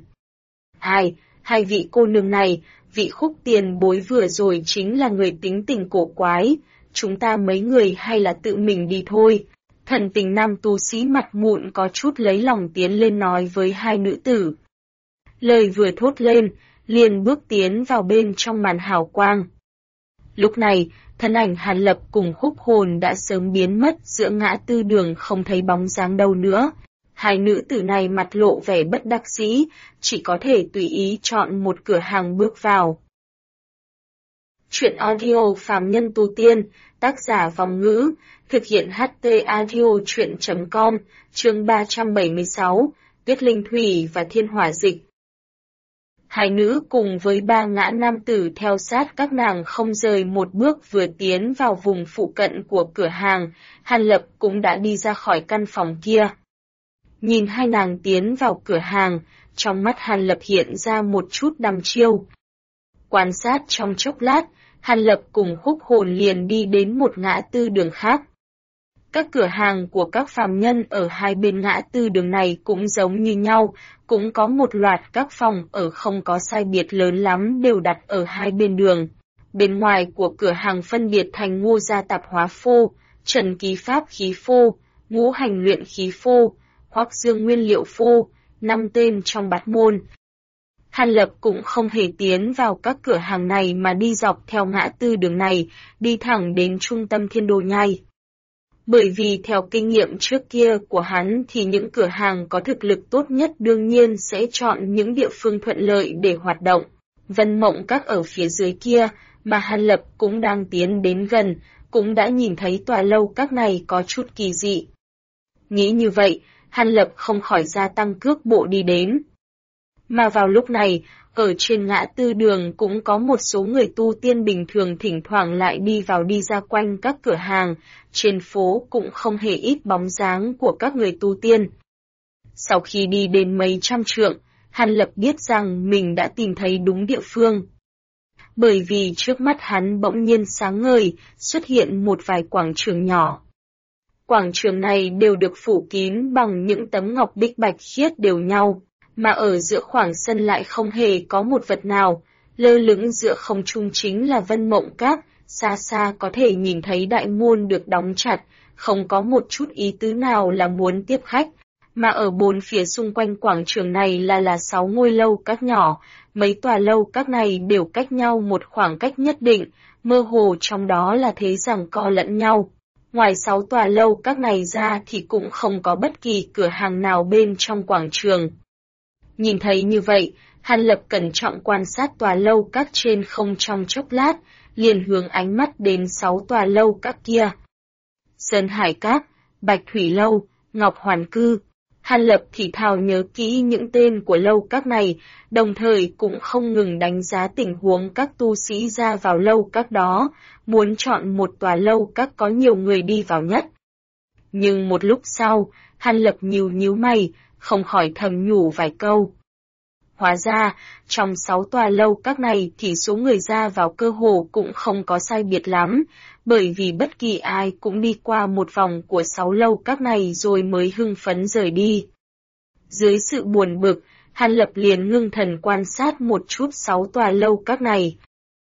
Hai vị cô nương này, vị khúc tiền bối vừa rồi chính là người tính tình cổ quái, chúng ta mấy người hay là tự mình đi thôi. Thần tình nam tu sĩ mặt mụn có chút lấy lòng tiến lên nói với hai nữ tử. Lời vừa thốt lên, liền bước tiến vào bên trong màn hào quang. Lúc này, thân ảnh Hàn Lập cùng khúc hồn đã sớm biến mất giữa ngã tư đường không thấy bóng dáng đâu nữa. Hai nữ tử này mặt lộ vẻ bất đắc dĩ, chỉ có thể tùy ý chọn một cửa hàng bước vào. Chuyện audio Phàm Nhân Tu Tiên, tác giả Vòng Ngữ, thực hiện HT Audio Chuyện.com, chương 376, Tuyết Linh Thủy và Thiên Hỏa Dịch. Hai nữ cùng với ba ngã nam tử theo sát các nàng không rời một bước vừa tiến vào vùng phụ cận của cửa hàng, Hàn Lập cũng đã đi ra khỏi căn phòng kia. Nhìn hai nàng tiến vào cửa hàng, trong mắt Hàn Lập hiện ra một chút đăm chiêu. Quan sát trong chốc lát, Hàn Lập cùng khúc hồn liền đi đến một ngã tư đường khác. Các cửa hàng của các phàm nhân ở hai bên ngã tư đường này cũng giống như nhau, cũng có một loạt các phòng ở không có sai biệt lớn lắm đều đặt ở hai bên đường. Bên ngoài của cửa hàng phân biệt thành Ngô Gia Tạp Hóa Phô, Trần Ký Pháp Khí Phô, Ngũ Hành Luyện Khí Phô, Hoắc Dương Nguyên Liệu Phô, 5 tên trong bát môn. Hàn Lập cũng không hề tiến vào các cửa hàng này mà đi dọc theo ngã tư đường này, đi thẳng đến trung tâm Thiên Đồ Nhai. Bởi vì theo kinh nghiệm trước kia của hắn thì những cửa hàng có thực lực tốt nhất đương nhiên sẽ chọn những địa phương thuận lợi để hoạt động. Vân Mộng Các ở phía dưới kia, mà Hàn Lập cũng đang tiến đến gần, cũng đã nhìn thấy tòa lâu các này có chút kỳ dị. Nghĩ như vậy, Hàn Lập không khỏi gia tăng cước bộ đi đến. Mà vào lúc này, ở trên ngã tư đường cũng có một số người tu tiên bình thường thỉnh thoảng lại đi vào đi ra quanh các cửa hàng, trên phố cũng không hề ít bóng dáng của các người tu tiên. Sau khi đi đến mấy trăm trượng, Hàn Lập biết rằng mình đã tìm thấy đúng địa phương. Bởi vì trước mắt hắn bỗng nhiên sáng ngời, xuất hiện một vài quảng trường nhỏ. Quảng trường này đều được phủ kín bằng những tấm ngọc bích bạch khiết đều nhau, mà ở giữa khoảng sân lại không hề có một vật nào, lơ lửng giữa không trung chính là Vân Mộng Các, xa xa có thể nhìn thấy đại môn được đóng chặt, không có một chút ý tứ nào là muốn tiếp khách, mà ở bốn phía xung quanh quảng trường này là 6 ngôi lâu các nhỏ, mấy tòa lâu các này đều cách nhau một khoảng cách nhất định, mơ hồ trong đó là thế rằng co lẫn nhau. Ngoài 6 tòa lâu các này ra thì cũng không có bất kỳ cửa hàng nào bên trong quảng trường. Nhìn thấy như vậy, Hàn Lập cẩn trọng quan sát tòa lâu các trên không trong chốc lát, liền hướng ánh mắt đến 6 tòa lâu các kia. Sơn Hải Các, Bạch Thủy Lâu, Ngọc Hoàn Cư. Hàn Lập thì thào nhớ kỹ những tên của lâu các này, đồng thời cũng không ngừng đánh giá tình huống các tu sĩ ra vào lâu các đó, muốn chọn một tòa lâu các có nhiều người đi vào nhất. Nhưng một lúc sau, Hàn Lập nhíu mày, không khỏi thầm nhủ vài câu. Hóa ra, trong 6 tòa lâu các này thì số người ra vào cơ hồ cũng không có sai biệt lắm, bởi vì bất kỳ ai cũng đi qua một vòng của 6 lâu các này rồi mới hưng phấn rời đi. Dưới sự buồn bực, Hàn Lập liền ngưng thần quan sát một chút 6 tòa lâu các này.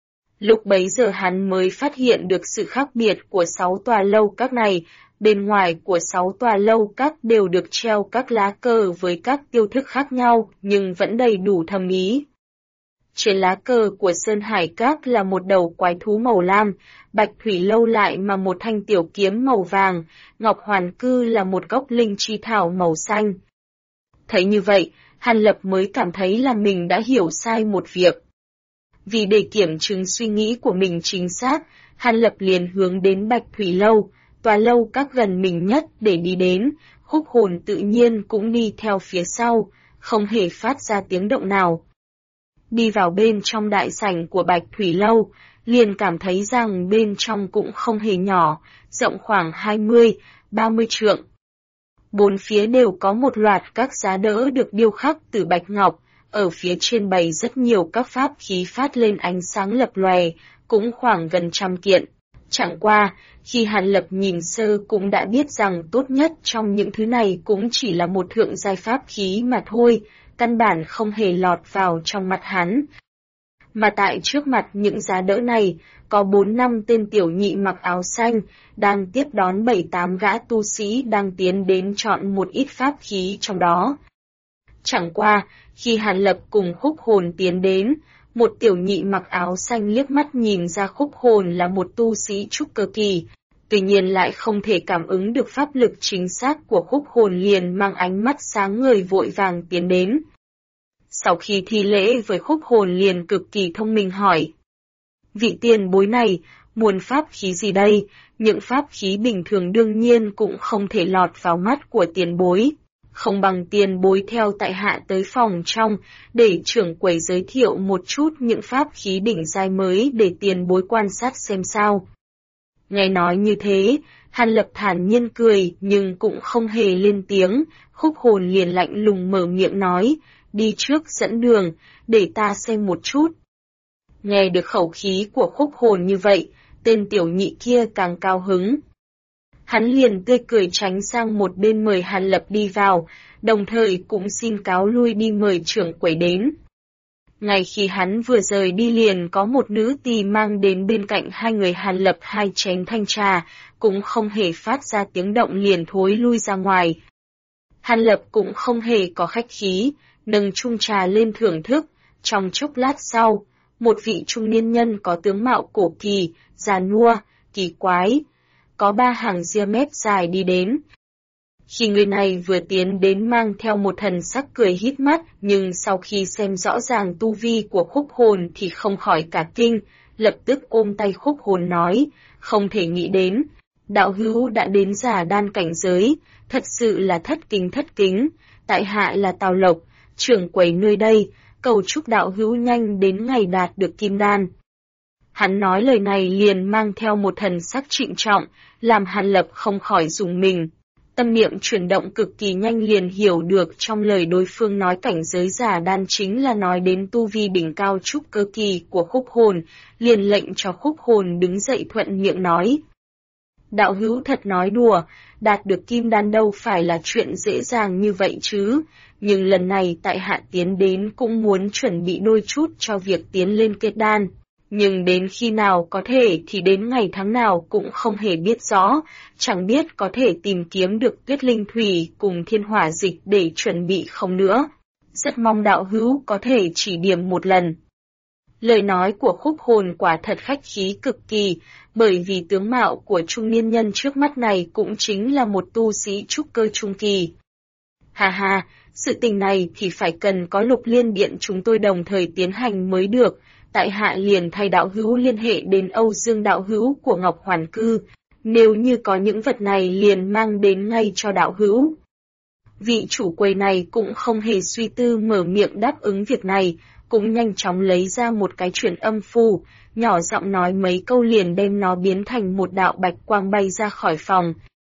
Lúc bấy giờ hắn mới phát hiện được sự khác biệt của 6 tòa lâu các này. Bên ngoài của 6 tòa lâu các đều được treo các lá cờ với các tiêu thức khác nhau, nhưng vẫn đầy đủ thâm ý. Trên lá cờ của Sơn Hải Các là một đầu quái thú màu lam, Bạch Thủy Lâu lại mà một thanh tiểu kiếm màu vàng, Ngọc Hoàn Cư là một gốc linh chi thảo màu xanh. Thấy như vậy, Hàn Lập mới cảm thấy là mình đã hiểu sai một việc. Vì để kiểm chứng suy nghĩ của mình chính xác, Hàn Lập liền hướng đến Bạch Thủy Lâu, tòa lâu các gần mình nhất để đi đến, Khúc Hồn tự nhiên cũng đi theo phía sau, không hề phát ra tiếng động nào. Đi vào bên trong đại sảnh của Bạch Thủy Lâu, liền cảm thấy rằng bên trong cũng không hề nhỏ, rộng khoảng 20-30 trượng. Bốn phía đều có một loạt các giá đỡ được điêu khắc từ bạch ngọc, ở phía trên bày rất nhiều các pháp khí phát lên ánh sáng lập lòe, cũng khoảng gần 100 kiện. Chẳng qua, khi Hàn Lập nhìn sơ cũng đã biết rằng tốt nhất trong những thứ này cũng chỉ là một thượng giai pháp khí mà thôi, căn bản không hề lọt vào trong mặt hắn. Mà tại trước mặt những giá đỡ này, có 4-5 tên tiểu nhị mặc áo xanh, đang tiếp đón 7-8 gã tu sĩ đang tiến đến chọn một ít pháp khí trong đó. Chẳng qua, khi Hàn Lập cùng Khúc Hồn tiến đến, một tiểu nhị mặc áo xanh liếc mắt nhìn ra Khúc Hồn là một tu sĩ trúc cơ kỳ, tuy nhiên lại không thể cảm ứng được pháp lực chính xác của Khúc Hồn liền mang ánh mắt sáng ngời vội vàng tiến đến. Sau khi thi lễ với Khúc Hồn liền cực kỳ thông minh hỏi. Vị tiền bối này, muốn pháp khí gì đây? Những pháp khí bình thường đương nhiên cũng không thể lọt vào mắt của tiền bối. Không bằng tiền bối theo tại hạ tới phòng trong, để trưởng quầy giới thiệu một chút những pháp khí đỉnh giai mới để tiền bối quan sát xem sao. Nghe nói như thế, Hàn Lập thản nhiên cười nhưng cũng không hề lên tiếng, Khúc Hồn liền lạnh lùng mở miệng nói, đi trước dẫn đường, để ta xem một chút. Nghe được khẩu khí của Khúc Hồn như vậy, tên tiểu nhị kia càng cao hứng. Hắn liền tươi cười tránh sang một bên mời Hàn Lập đi vào, đồng thời cũng xin cáo lui đi mời trưởng quầy đến. Ngay khi hắn vừa rời đi liền có một nữ tỳ mang đến bên cạnh hai người Hàn Lập 2 chén thanh trà, cũng không hề phát ra tiếng động liền thối lui ra ngoài. Hàn Lập cũng không hề có khách khí, nâng chung trà lên thưởng thức, trong chốc lát sau, một vị trung niên nhân có tướng mạo cổ kỳ, già nua, kỳ quái, có 3 hàng ria mép dài đi đến. Khi người này vừa tiến đến mang theo một thần sắc cười híp mắt, nhưng sau khi xem rõ ràng tu vi của Khúc Hồn thì không khỏi cả kinh, lập tức ôm tay Khúc Hồn nói, không thể nghĩ đến, đạo hữu đã đến giả đan cảnh giới, thật sự là thất kính, tại hạ là Tào Lộc, trưởng quầy nơi đây, cầu chúc đạo hữu nhanh đến ngày đạt được kim đan. Hắn nói lời này liền mang theo một thần sắc trịnh trọng, làm Hàn Lập không khỏi rùng mình. Tâm niệm chuyển động cực kỳ nhanh liền hiểu được trong lời đối phương nói cảnh giới giả đan chính là nói đến tu vi đỉnh cao trúc cơ kỳ của Khúc Hồn, liền lệnh cho Khúc Hồn đứng dậy thuận miệng nói. Đạo hữu thật nói đùa, đạt được kim đan đâu phải là chuyện dễ dàng như vậy chứ, nhưng lần này tại hạ tiến đến cũng muốn chuẩn bị đôi chút cho việc tiến lên kết đan. Nhưng đến khi nào có thể thì đến ngày tháng nào cũng không hề biết rõ, chẳng biết có thể tìm kiếm được tuyết linh thủy cùng thiên hỏa dịch để chuẩn bị không nữa. Rất mong đạo hữu có thể chỉ điểm một lần. Lời nói của Khúc Hồn quả thật khách khí cực kỳ, bởi vì tướng mạo của trung niên nhân trước mắt này cũng chính là một tu sĩ trúc cơ trung kỳ. Hà hà, sự tình này thì phải cần có Lục Liên Điện chúng tôi đồng thời tiến hành mới được. Tại hạ liền thay đạo hữu liên hệ đến Âu Dương đạo hữu của Ngọc Hoàn Cư, nếu như có những vật này liền mang đến ngay cho đạo hữu. Vị chủ quầy này cũng không hề suy tư mở miệng đáp ứng việc này, cũng nhanh chóng lấy ra một cái truyền âm phù, nhỏ giọng nói mấy câu liền đem nó biến thành một đạo bạch quang bay ra khỏi phòng.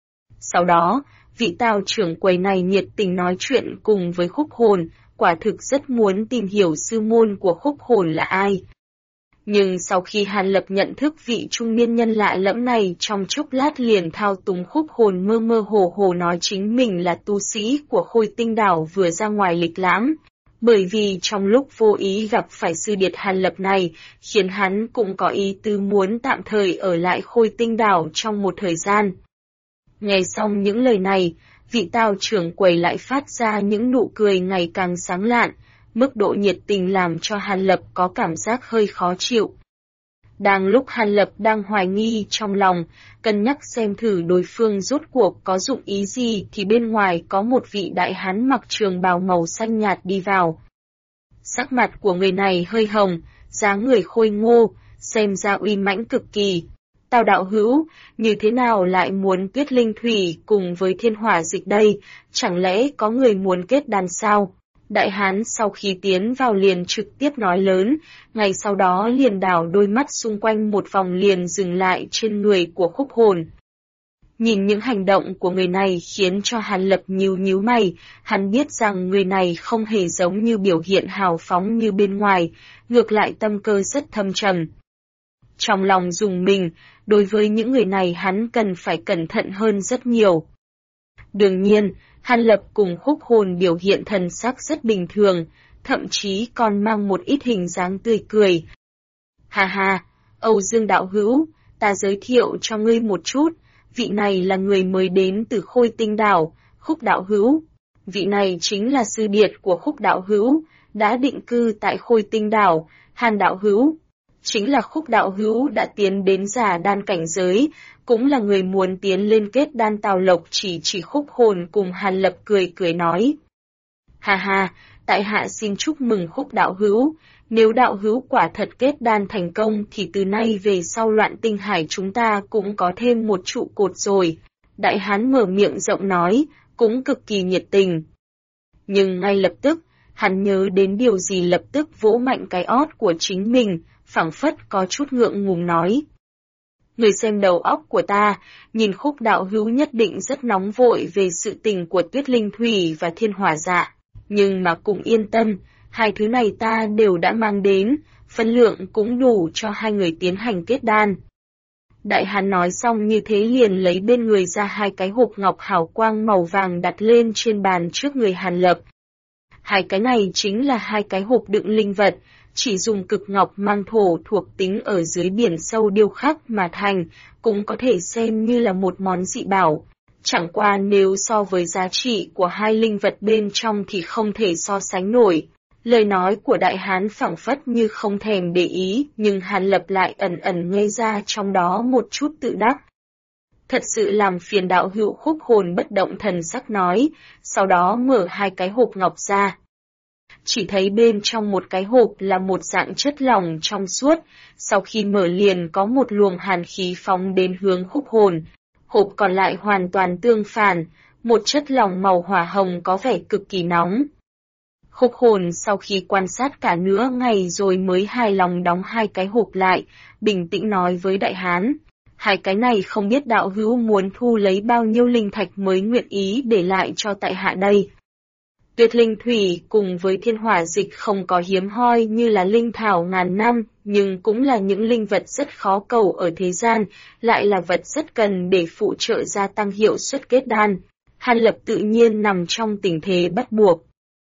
Sau đó, vị Tào trưởng quầy này nhiệt tình nói chuyện cùng với Khúc Hồn, quả thực rất muốn tìm hiểu sư môn của Khúc Hồn là ai. Nhưng sau khi Hàn Lập nhận thức vị trung niên nhân lạ lẫm này trong chốc lát liền thao túng Khúc Hồn mơ mơ hồ hồ nói chính mình là tu sĩ của Khôi Tinh Đảo vừa ra ngoài lịch lãm. Bởi vì trong lúc vô ý gặp phải sư điệt Hàn Lập này, khiến hắn cũng có ý tứ muốn tạm thời ở lại Khôi Tinh Đảo trong một thời gian. Nghe xong những lời này, vị Tào trưởng quầy lại phát ra những nụ cười ngày càng sáng lạn, mức độ nhiệt tình làm cho Hàn Lập có cảm giác hơi khó chịu. Đang lúc Hàn Lập đang hoài nghi trong lòng, cân nhắc xem thử đối phương rốt cuộc có dụng ý gì thì bên ngoài có một vị đại hán mặc trường bào màu xanh nhạt đi vào. Sắc mặt của người này hơi hồng, dáng người khôi ngô, xem ra uy mãnh cực kỳ. Tào đạo hữu, như thế nào lại muốn Tuyết Linh Thủy cùng với Thiên Hỏa Dịch đây, chẳng lẽ có người muốn kết đan sao? Đại hán sau khi tiến vào liền trực tiếp nói lớn, ngay sau đó liền đảo đôi mắt xung quanh một vòng liền dừng lại trên người của Khúc Hồn. Nhìn những hành động của người này khiến cho Hàn Lập nhíu mày, hắn biết rằng người này không hề giống như biểu hiện hào phóng như bên ngoài, ngược lại tâm cơ rất thâm trầm. Trong lòng rùng mình, đối với những người này hắn cần phải cẩn thận hơn rất nhiều. Đương nhiên, Hàn Lập cùng Khúc Hồn biểu hiện thần sắc rất bình thường, thậm chí còn mang một ít hình dáng tươi cười. Ha ha, Âu Dương đạo hữu, ta giới thiệu cho ngươi một chút, vị này là người mới đến từ Khôi Tinh Đảo, Khúc đạo hữu. Vị này chính là sư điệt của Khúc đạo hữu, đã định cư tại Khôi Tinh Đảo, Hàn đạo hữu. Chính là Khúc đạo hữu đã tiến đến giả đan cảnh giới, cũng là người muốn tiến lên kết đan. Tào Lộc chỉ Khúc Hồn cùng Hàn Lập cười nói. Ha ha, tại hạ xin chúc mừng Khúc đạo hữu, nếu đạo hữu quả thật kết đan thành công thì từ nay về sau Loạn Tinh Hải chúng ta cũng có thêm một trụ cột rồi. Đại hán mở miệng rộng nói, cũng cực kỳ nhiệt tình. Nhưng ngay lập tức, hắn nhớ đến điều gì lập tức vỗ mạnh cái ót của chính mình, phảng phất có chút ngượng ngùng nói. Người xem đầu óc của ta, nhìn Khúc đạo hữu nhất định rất nóng vội về sự tình của Tuyết Linh Thủy và Thiên Hỏa Dạ, nhưng mà cũng yên tâm, hai thứ này ta đều đã mang đến, phân lượng cũng đủ cho hai người tiến hành kết đan. Đại hán nói xong như thế liền lấy bên người ra hai cái hộp ngọc hào quang màu vàng đặt lên trên bàn trước người Hàn Lập. Hai cái này chính là hai cái hộp đựng linh vật, chỉ dùng cực ngọc mang thổ thuộc tính ở dưới biển sâu điêu khắc mà thành, cũng có thể xem như là một món dị bảo. Chẳng qua nếu so với giá trị của hai linh vật bên trong thì không thể so sánh nổi. Lời nói của đại hán phảng phất như không thèm để ý, nhưng Hàn Lập lại ẩn nghe ra trong đó một chút tự đắc. Thật sự làm phiền đạo hữu. Khúc Hồn bất động thần sắc nói, sau đó mở hai cái hộp ngọc ra. Chỉ thấy bên trong một cái hộp là một dạng chất lỏng trong suốt, sau khi mở liền có một luồng hàn khí phóng đến hướng Khúc Hồn. Hộp còn lại hoàn toàn tương phản, một chất lỏng màu hỏa hồng có vẻ cực kỳ nóng. Khúc Hồn sau khi quan sát cả nửa ngày rồi mới hài lòng đóng hai cái hộp lại, bình tĩnh nói với đại hán. Hai cái này không biết đạo hữu muốn thu lấy bao nhiêu linh thạch mới nguyện ý để lại cho tại hạ đây. Tuyết Linh Thủy cùng với Thiên Hỏa Dịch không có hiếm hoi như là linh thảo ngàn năm, nhưng cũng là những linh vật rất khó cầu ở thế gian, lại là vật rất cần để phụ trợ gia tăng hiệu suất kết đan. Hàn Lập tự nhiên nằm trong tình thế bắt buộc.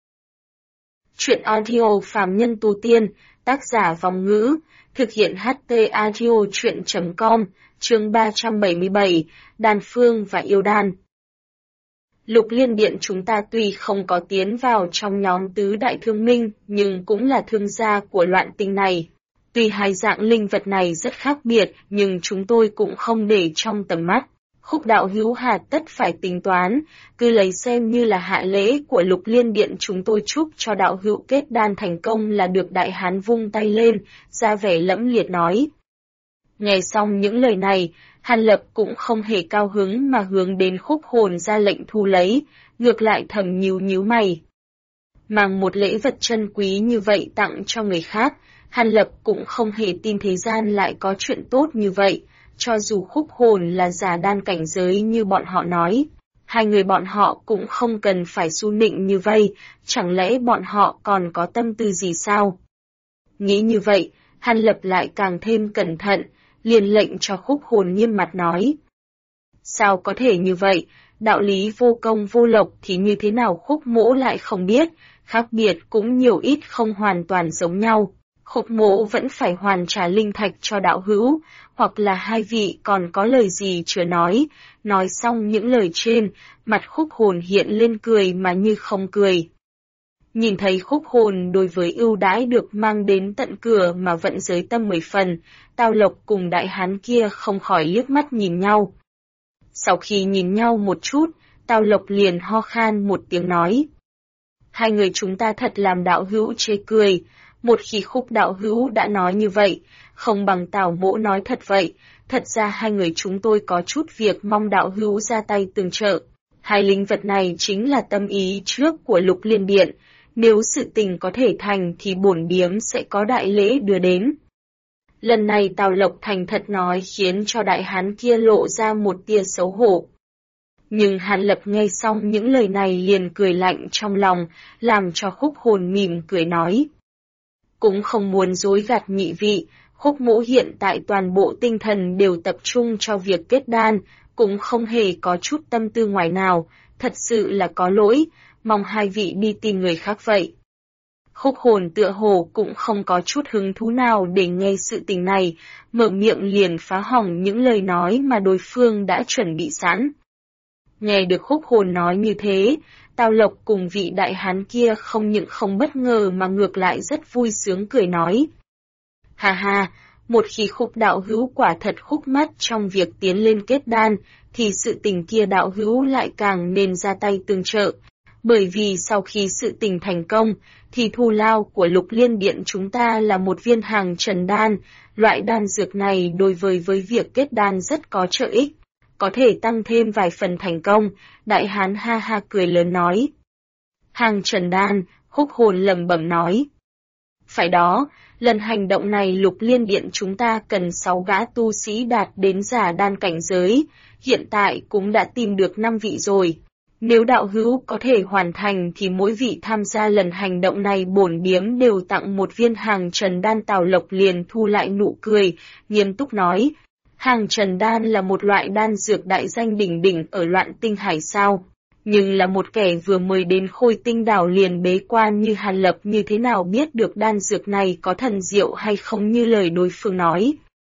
Chuyện audio phàm nhân tu tiên, tác giả Vong Ngữ, thực hiện HT audio chuyện.com, chương 377, Đan Phương và Yêu Đan. Lục Liên Điện chúng ta tuy không có tiến vào trong nhóm tứ đại thương minh, nhưng cũng là thương gia của Loạn Tinh này. Tuy hai dạng linh vật này rất khác biệt, nhưng chúng tôi cũng không để trong tầm mắt. Khúc đạo hữu hà tất phải tính toán, cứ lấy xem như là hạ lễ của Lục Liên Điện chúng tôi chúc cho đạo hữu kết đan thành công là được. Đại hán vung tay lên, ra vẻ lẫm liệt nói. Nghe xong những lời này, Hàn Lập cũng không hề cao hứng mà hướng đến Khúc Hồn ra lệnh thu lấy, ngược lại thầm nhíu mày. Mang một lễ vật chân quý như vậy tặng cho người khác, Hàn Lập cũng không hề tin thế gian lại có chuyện tốt như vậy, cho dù Khúc Hồn là giả đan cảnh giới như bọn họ nói. Hai người bọn họ cũng không cần phải su nịnh như vây, chẳng lẽ bọn họ còn có tâm tư gì sao? Nghĩ như vậy, Hàn Lập lại càng thêm cẩn thận, liền lệnh cho Khúc Hồn nghiêm mặt nói. Sao có thể như vậy, đạo lý vô công vô lộc thì như thế nào Khúc mỗ lại không biết, khác biệt cũng nhiều ít không hoàn toàn giống nhau. Khúc mỗ vẫn phải hoàn trả linh thạch cho đạo hữu, hoặc là hai vị còn có lời gì chưa nói. Nói xong những lời trên, mặt Khúc Hồn hiện lên cười mà như không cười. Nhìn thấy khúc hồn đối với ưu đãi được mang đến tận cửa mà vẫn giới tâm 10 phần, Tào Lộc cùng đại hán kia không khỏi liếc mắt nhìn nhau. Sau khi nhìn nhau một chút, Tào Lộc liền ho khan một tiếng nói. Hai người chúng ta thật làm đạo hữu chê cười, một khi Khúc đạo hữu đã nói như vậy, không bằng Tào mỗ nói thật vậy, thật ra hai người chúng tôi có chút việc mong đạo hữu ra tay tương trợ. Hai linh vật này chính là tâm ý trước của Lục Liên Điện, nếu sự tình có thể thành thì bổn điếm sẽ có đại lễ đưa đến. Lần này Tào Lộc thành thật nói khiến cho đại hán kia lộ ra một tia xấu hổ. Nhưng Hàn Lập nghe xong những lời này liền cười lạnh trong lòng, làm cho Khúc hồn mỉm cười nói. Cũng không muốn dối gạt nhị vị, Khúc mỗ hiện tại toàn bộ tinh thần đều tập trung cho việc kết đan, cũng không hề có chút tâm tư ngoài nào, thật sự là có lỗi, mong hai vị đi tìm người khác vậy. Khúc hồn tựa hồ cũng không có chút hứng thú nào để nghe sự tình này, mở miệng liền phá hỏng những lời nói mà đối phương đã chuẩn bị sẵn. Nghe được Khúc hồn nói như thế, Tào Lộc cùng vị đại hán kia không những không bất ngờ mà ngược lại rất vui sướng cười nói. Ha ha, một khi Khúc đạo hữu quả thật khúc mắt trong việc tiến lên kết đan, thì sự tình kia đạo hữu lại càng nên ra tay tương trợ. Bởi vì sau khi sự tình thành công, thì thù lao của Lục Liên Điện chúng ta là một viên hàng trần đan, loại đan dược này đối với việc kết đan rất có trợ ích, có thể tăng thêm vài phần thành công, đại hán ha ha cười lớn nói. Hàng trần đan, Khúc hồn lẩm bẩm nói. Phải đó, lần hành động này Lục Liên Điện chúng ta cần 6 gã tu sĩ đạt đến giả đan cảnh giới, hiện tại cũng đã tìm được 5 vị rồi. Nếu đạo hữu có thể hoàn thành thì mỗi vị tham gia lần hành động này bổn điếm đều tặng một viên hàng trần đan. Tào Lộc liền thu lại nụ cười, nghiêm túc nói. Hàng trần đan là một loại đan dược đại danh đỉnh đỉnh ở Loạn Tinh Hải sao? Nhưng là một kẻ vừa mới đến Khôi Tinh Đảo liền bế quan như Hàn Lập như thế nào biết được đan dược này có thần diệu hay không như lời đối phương nói.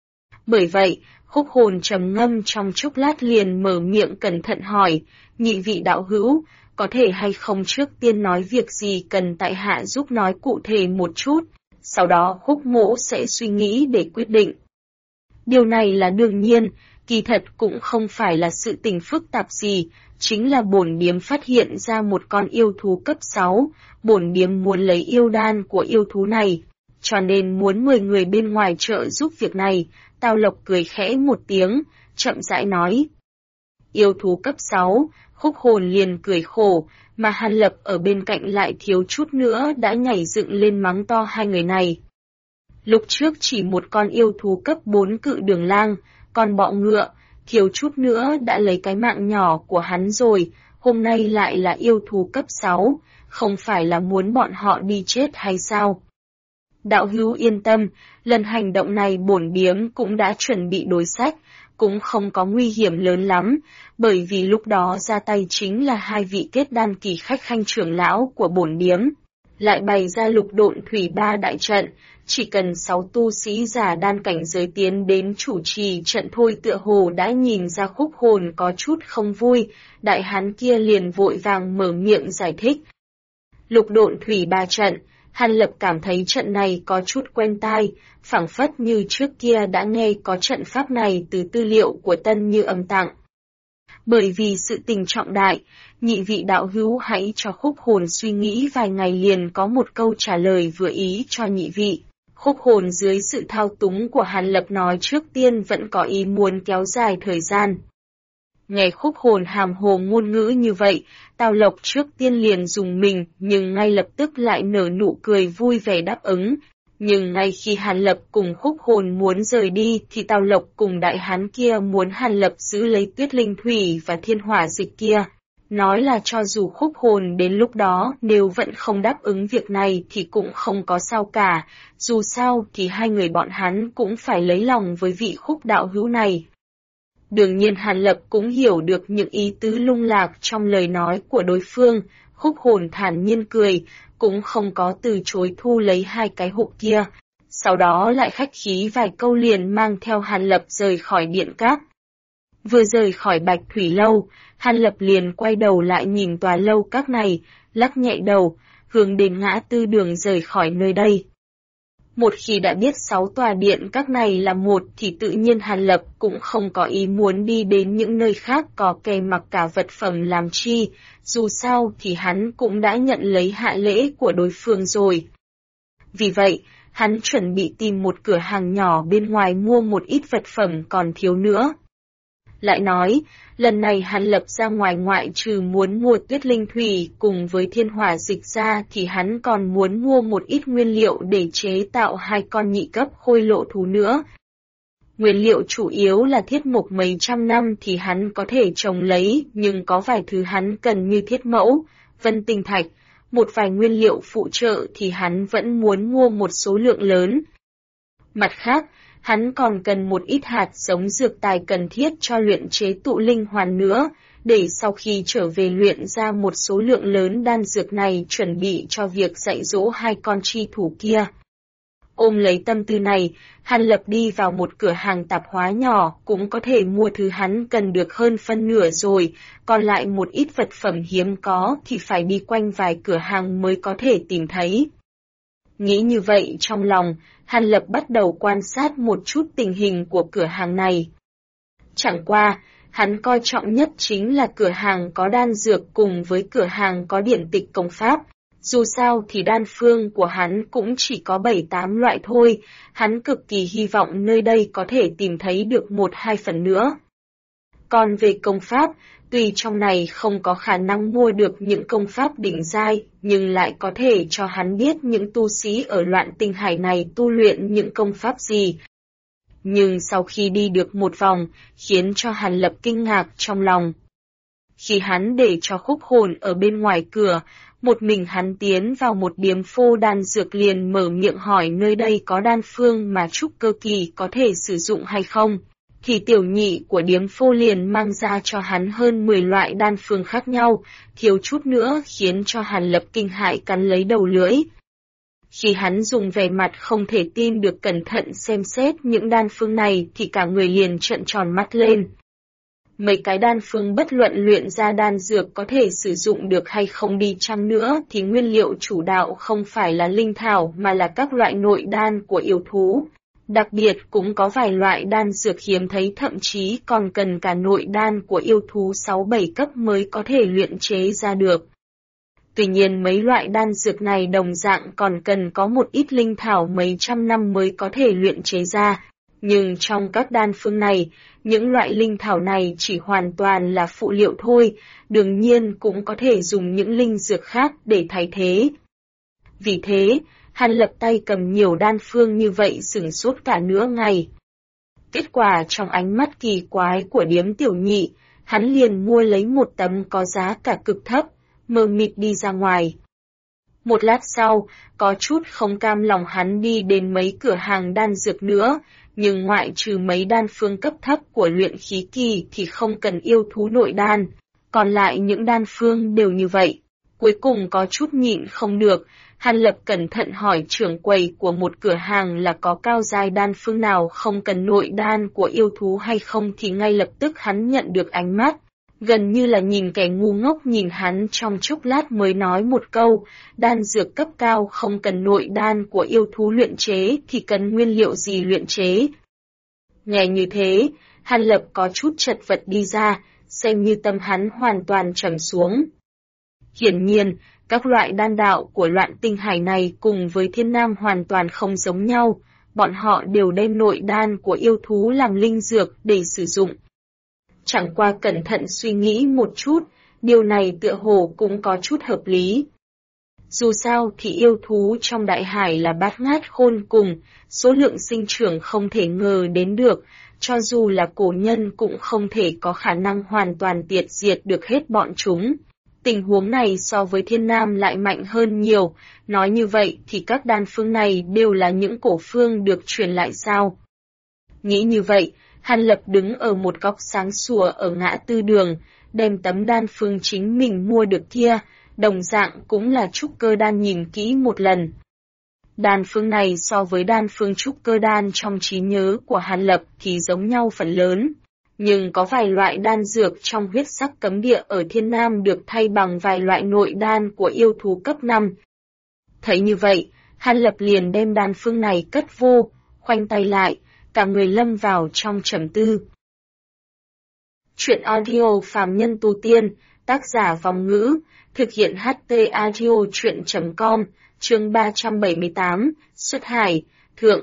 Bởi vậy, Khúc hồn trầm ngâm trong chốc lát liền mở miệng cẩn thận hỏi, nhị vị đạo hữu, có thể hay không trước tiên nói việc gì cần tại hạ giúp nói cụ thể một chút, sau đó Khúc mỗ sẽ suy nghĩ để quyết định. Điều này là đương nhiên, kỳ thật cũng không phải là sự tình phức tạp gì, chính là bổn điếm phát hiện ra một con yêu thú cấp 6, bổn điếm muốn lấy yêu đan của yêu thú này, cho nên muốn 10 người bên ngoài trợ giúp việc này. Tào Lộc cười khẽ một tiếng, chậm rãi nói. Yêu thú cấp 6, Khúc hồn liền cười khổ, mà Hàn Lập ở bên cạnh lại thiếu chút nữa đã nhảy dựng lên mắng to hai người này. Lúc trước chỉ một con yêu thú cấp 4 cự đường lang, con bọ ngựa, thiếu chút nữa đã lấy cái mạng nhỏ của hắn rồi, hôm nay lại là yêu thú cấp 6, không phải là muốn bọn họ đi chết hay sao? Đạo hữu yên tâm, lần hành động này bổn điếm cũng đã chuẩn bị đối sách, cũng không có nguy hiểm lớn lắm, bởi vì lúc đó ra tay chính là hai vị kết đan kỳ khách khanh trưởng lão của bổn điếm, lại bày ra lục độn thủy ba đại trận, chỉ cần 6 tu sĩ giả đan cảnh giới tiến đến chủ trì trận thôi. Tựa hồ đã nhìn ra Khúc hồn có chút không vui, đại hán kia liền vội vàng mở miệng giải thích. Lục độn thủy ba trận, Hàn Lập cảm thấy trận này có chút quen tai, phảng phất như trước kia đã nghe có trận pháp này từ tư liệu của Tân Như Âm tặng. Bởi vì sự tình trọng đại, nhị vị đạo hữu hãy cho Khúc hồn suy nghĩ vài ngày liền có một câu trả lời vừa ý cho nhị vị. Khúc hồn dưới sự thao túng của Hàn Lập nói trước tiên vẫn có ý muốn kéo dài thời gian. Nghe Khúc hồn hàm hồ ngôn ngữ như vậy, Tào Lộc trước tiên liền dùng mình nhưng ngay lập tức lại nở nụ cười vui vẻ đáp ứng. Nhưng ngay khi Hàn Lập cùng Khúc hồn muốn rời đi thì Tào Lộc cùng đại hán kia muốn Hàn Lập giữ lấy Tuyết Linh Thủy và Thiên Hỏa Dịch kia. Nói là cho dù Khúc hồn đến lúc đó nếu vẫn không đáp ứng việc này thì cũng không có sao cả, dù sao thì hai người bọn hắn cũng phải lấy lòng với vị Khúc đạo hữu này. Đương nhiên Hàn Lập cũng hiểu được những ý tứ lung lạc trong lời nói của đối phương, Khúc hồn thản nhiên cười, cũng không có từ chối thu lấy hai cái hộp kia, sau đó lại khách khí vài câu liền mang theo Hàn Lập rời khỏi điện cát. Vừa rời khỏi Bạch Thủy Lâu, Hàn Lập liền quay đầu lại nhìn tòa lâu các này, lắc nhẹ đầu, hướng đến ngã tư đường rời khỏi nơi đây. Một khi đã biết 6 tòa điện các này là một thì tự nhiên Hàn Lập cũng không có ý muốn đi đến những nơi khác có kè mặc cả vật phẩm làm chi, dù sao thì hắn cũng đã nhận lấy hạ lễ của đối phương rồi. Vì vậy, hắn chuẩn bị tìm một cửa hàng nhỏ bên ngoài mua một ít vật phẩm còn thiếu nữa. Lại nói, lần này Hàn Lập ra ngoài ngoại trừ muốn mua tuyết linh thủy cùng với thiên hỏa dịch ra thì hắn còn muốn mua một ít nguyên liệu để chế tạo 2 con nhị cấp khôi lộ thú nữa. Nguyên liệu chủ yếu là thiết mục mấy trăm năm thì hắn có thể trồng lấy, nhưng có vài thứ hắn cần như thiết mẫu, vân tinh thạch, một vài nguyên liệu phụ trợ thì hắn vẫn muốn mua một số lượng lớn. Mặt khác, hắn còn cần một ít hạt giống dược tài cần thiết cho luyện chế tụ linh hoàn nữa, để sau khi trở về luyện ra một số lượng lớn đan dược này chuẩn bị cho việc dạy dỗ 2 con chi thủ kia. Ôm lấy tâm tư này, Hàn Lập đi vào một cửa hàng tạp hóa nhỏ cũng có thể mua thứ hắn cần được hơn phân nửa rồi, còn lại một ít vật phẩm hiếm có thì phải đi quanh vài cửa hàng mới có thể tìm thấy. Nghĩ như vậy trong lòng, Hàn Lập bắt đầu quan sát một chút tình hình của cửa hàng này. Chẳng qua, hắn coi trọng nhất chính là cửa hàng có đan dược cùng với cửa hàng có điển tịch công pháp. Dù sao thì đan phương của hắn cũng chỉ có 7-8 loại thôi, hắn cực kỳ hy vọng nơi đây có thể tìm thấy được 1-2 phần nữa. Còn về công pháp, tuy trong này không có khả năng mua được những công pháp đỉnh giai, nhưng lại có thể cho hắn biết những tu sĩ ở loạn tinh hải này tu luyện những công pháp gì. Nhưng sau khi đi được một vòng, khiến cho Hàn Lập kinh ngạc trong lòng. Khi hắn để cho khúc hồn ở bên ngoài cửa, một mình hắn tiến vào một điếm phô đan dược liền mở miệng hỏi nơi đây có đan phương mà trúc cơ kỳ có thể sử dụng hay không, thì tiểu nhị của điếm phô liền mang ra cho hắn hơn 10 loại đan phương khác nhau, thiếu chút nữa khiến cho Hàn Lập kinh hãi cắn lấy đầu lưỡi. Khi hắn dùng vẻ mặt không thể tin được cẩn thận xem xét những đan phương này thì cả người liền trợn tròn mắt lên. Mấy cái đan phương bất luận luyện ra đan dược có thể sử dụng được hay không đi chăng nữa thì nguyên liệu chủ đạo không phải là linh thảo mà là các loại nội đan của yêu thú. Đặc biệt cũng có vài loại đan dược hiếm thấy thậm chí còn cần cả nội đan của yêu thú 6-7 cấp mới có thể luyện chế ra được. Tuy nhiên mấy loại đan dược này đồng dạng còn cần có một ít linh thảo mấy trăm năm mới có thể luyện chế ra. Nhưng trong các đan phương này, những loại linh thảo này chỉ hoàn toàn là phụ liệu thôi, đương nhiên cũng có thể dùng những linh dược khác để thay thế. Vì thế, Hàn Lập tay cầm nhiều đan phương như vậy sửng sốt cả nửa ngày. Kết quả trong ánh mắt kỳ quái của điếm tiểu nhị, hắn liền mua lấy một tấm có giá cả cực thấp, mờ mịt đi ra ngoài. Một lát sau, có chút không cam lòng hắn đi đến mấy cửa hàng đan dược nữa, nhưng ngoại trừ mấy đan phương cấp thấp của luyện khí kỳ thì không cần yêu thú nội đan, còn lại những đan phương đều như vậy. Cuối cùng có chút nhịn không được, Hàn Lập cẩn thận hỏi trưởng quầy của một cửa hàng là có cao giai đan phương nào không cần nội đan của yêu thú hay không thì ngay lập tức hắn nhận được ánh mắt. Gần như là nhìn kẻ ngu ngốc nhìn hắn trong chốc lát mới nói một câu, đan dược cấp cao không cần nội đan của yêu thú luyện chế thì cần nguyên liệu gì luyện chế. Nghe như thế, Hàn Lập có chút chật vật đi ra, xem như tâm hắn hoàn toàn trầm xuống. Hiển nhiên, các loại đan đạo của loạn tinh hải này cùng với thiên nam hoàn toàn không giống nhau, bọn họ đều đem nội đan của yêu thú làm linh dược để sử dụng. Chẳng qua cẩn thận suy nghĩ một chút, điều này tựa hồ cũng có chút hợp lý. Dù sao thì yêu thú trong đại hải là bát ngát khôn cùng, số lượng sinh trưởng không thể ngờ đến được, cho dù là cổ nhân cũng không thể có khả năng hoàn toàn tiệt diệt được hết bọn chúng. Tình huống này so với thiên nam lại mạnh hơn nhiều, nói như vậy thì các đan phương này đều là những cổ phương được truyền lại sao. Nghĩ như vậy, Hàn Lập đứng ở một góc sáng sủa ở ngã tư đường, đem tấm đan phương chính mình mua được kia, đồng dạng cũng là trúc cơ đan nhìn kỹ một lần. Đan phương này so với đan phương trúc cơ đan trong trí nhớ của Hàn Lập thì giống nhau phần lớn, nhưng có vài loại đan dược trong huyết sắc cấm địa ở thiên nam được thay bằng vài loại nội đan của yêu thú cấp 5, Thấy như vậy, Hàn Lập liền đem đan phương này cất vô, khoanh tay lại, cả người lâm vào trong trầm tư. Chuyện audio phàm nhân tu tiên, tác giả Vòng Ngữ, thực hiện HT Audio Chuyện.com, chương 378, Xuất Hải, Thượng.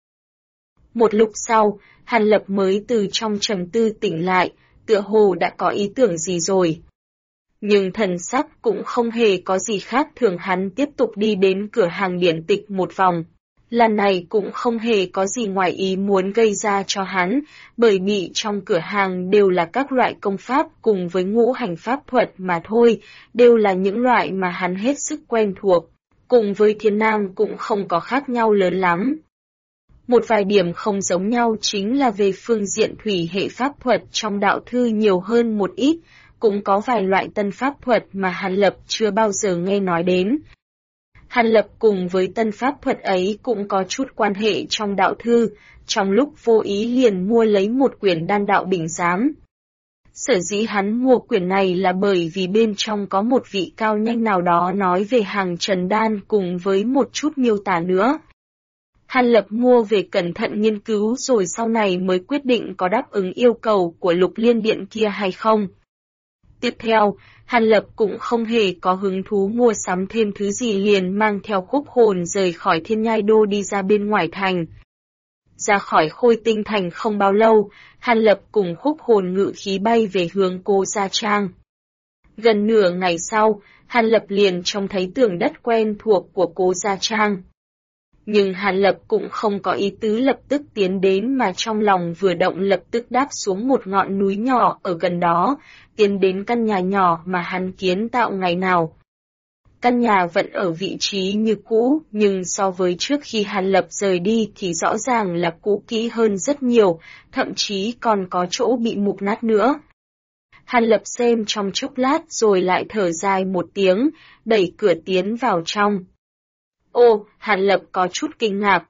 Một lúc sau, Hàn Lập mới từ trong trầm tư tỉnh lại, tựa hồ đã có ý tưởng gì rồi. Nhưng thần sắc cũng không hề có gì khác thường, hắn tiếp tục đi đến cửa hàng điển tịch một vòng. Lần này cũng không hề có gì ngoài ý muốn gây ra cho hắn, bởi vì trong cửa hàng đều là các loại công pháp cùng với ngũ hành pháp thuật mà thôi, đều là những loại mà hắn hết sức quen thuộc, cùng với Thiên Nam cũng không có khác nhau lớn lắm. Một vài điểm không giống nhau chính là về phương diện thủy hệ pháp thuật trong đạo thư nhiều hơn một ít, cũng có vài loại tân pháp thuật mà Hàn Lập chưa bao giờ nghe nói đến. Hàn Lập cùng với tân pháp thuật ấy cũng có chút quan hệ trong đạo thư, trong lúc vô ý liền mua lấy một quyển đan đạo bình giám. Sở dĩ hắn mua quyển này là bởi vì bên trong có một vị cao nhân nào đó nói về hàng trần đan cùng với một chút miêu tả nữa. Hàn Lập mua về cẩn thận nghiên cứu rồi sau này mới quyết định có đáp ứng yêu cầu của Lục Liên Điện kia hay không. Tiếp theo, Hàn Lập cũng không hề có hứng thú mua sắm thêm thứ gì, liền mang theo Khúc Hồn rời khỏi Thiên Nhai Đô đi ra bên ngoài thành. Ra khỏi Khôi Tinh Thành không bao lâu, Hàn Lập cùng Khúc Hồn ngự khí bay về hướng Cố Gia Trang. Gần nửa ngày sau, Hàn Lập liền trông thấy tường đất quen thuộc của Cố Gia Trang. Nhưng Hàn Lập cũng không có ý tứ lập tức tiến đến mà trong lòng vừa động lập tức đáp xuống một ngọn núi nhỏ ở gần đó, tiến đến căn nhà nhỏ mà hắn kiến tạo ngày nào. Căn nhà vẫn ở vị trí như cũ, nhưng so với trước khi Hàn Lập rời đi thì rõ ràng là cũ kỹ hơn rất nhiều, thậm chí còn có chỗ bị mục nát nữa. Hàn Lập xem trong chốc lát rồi lại thở dài một tiếng, đẩy cửa tiến vào trong. Ô, Hàn Lập có chút kinh ngạc.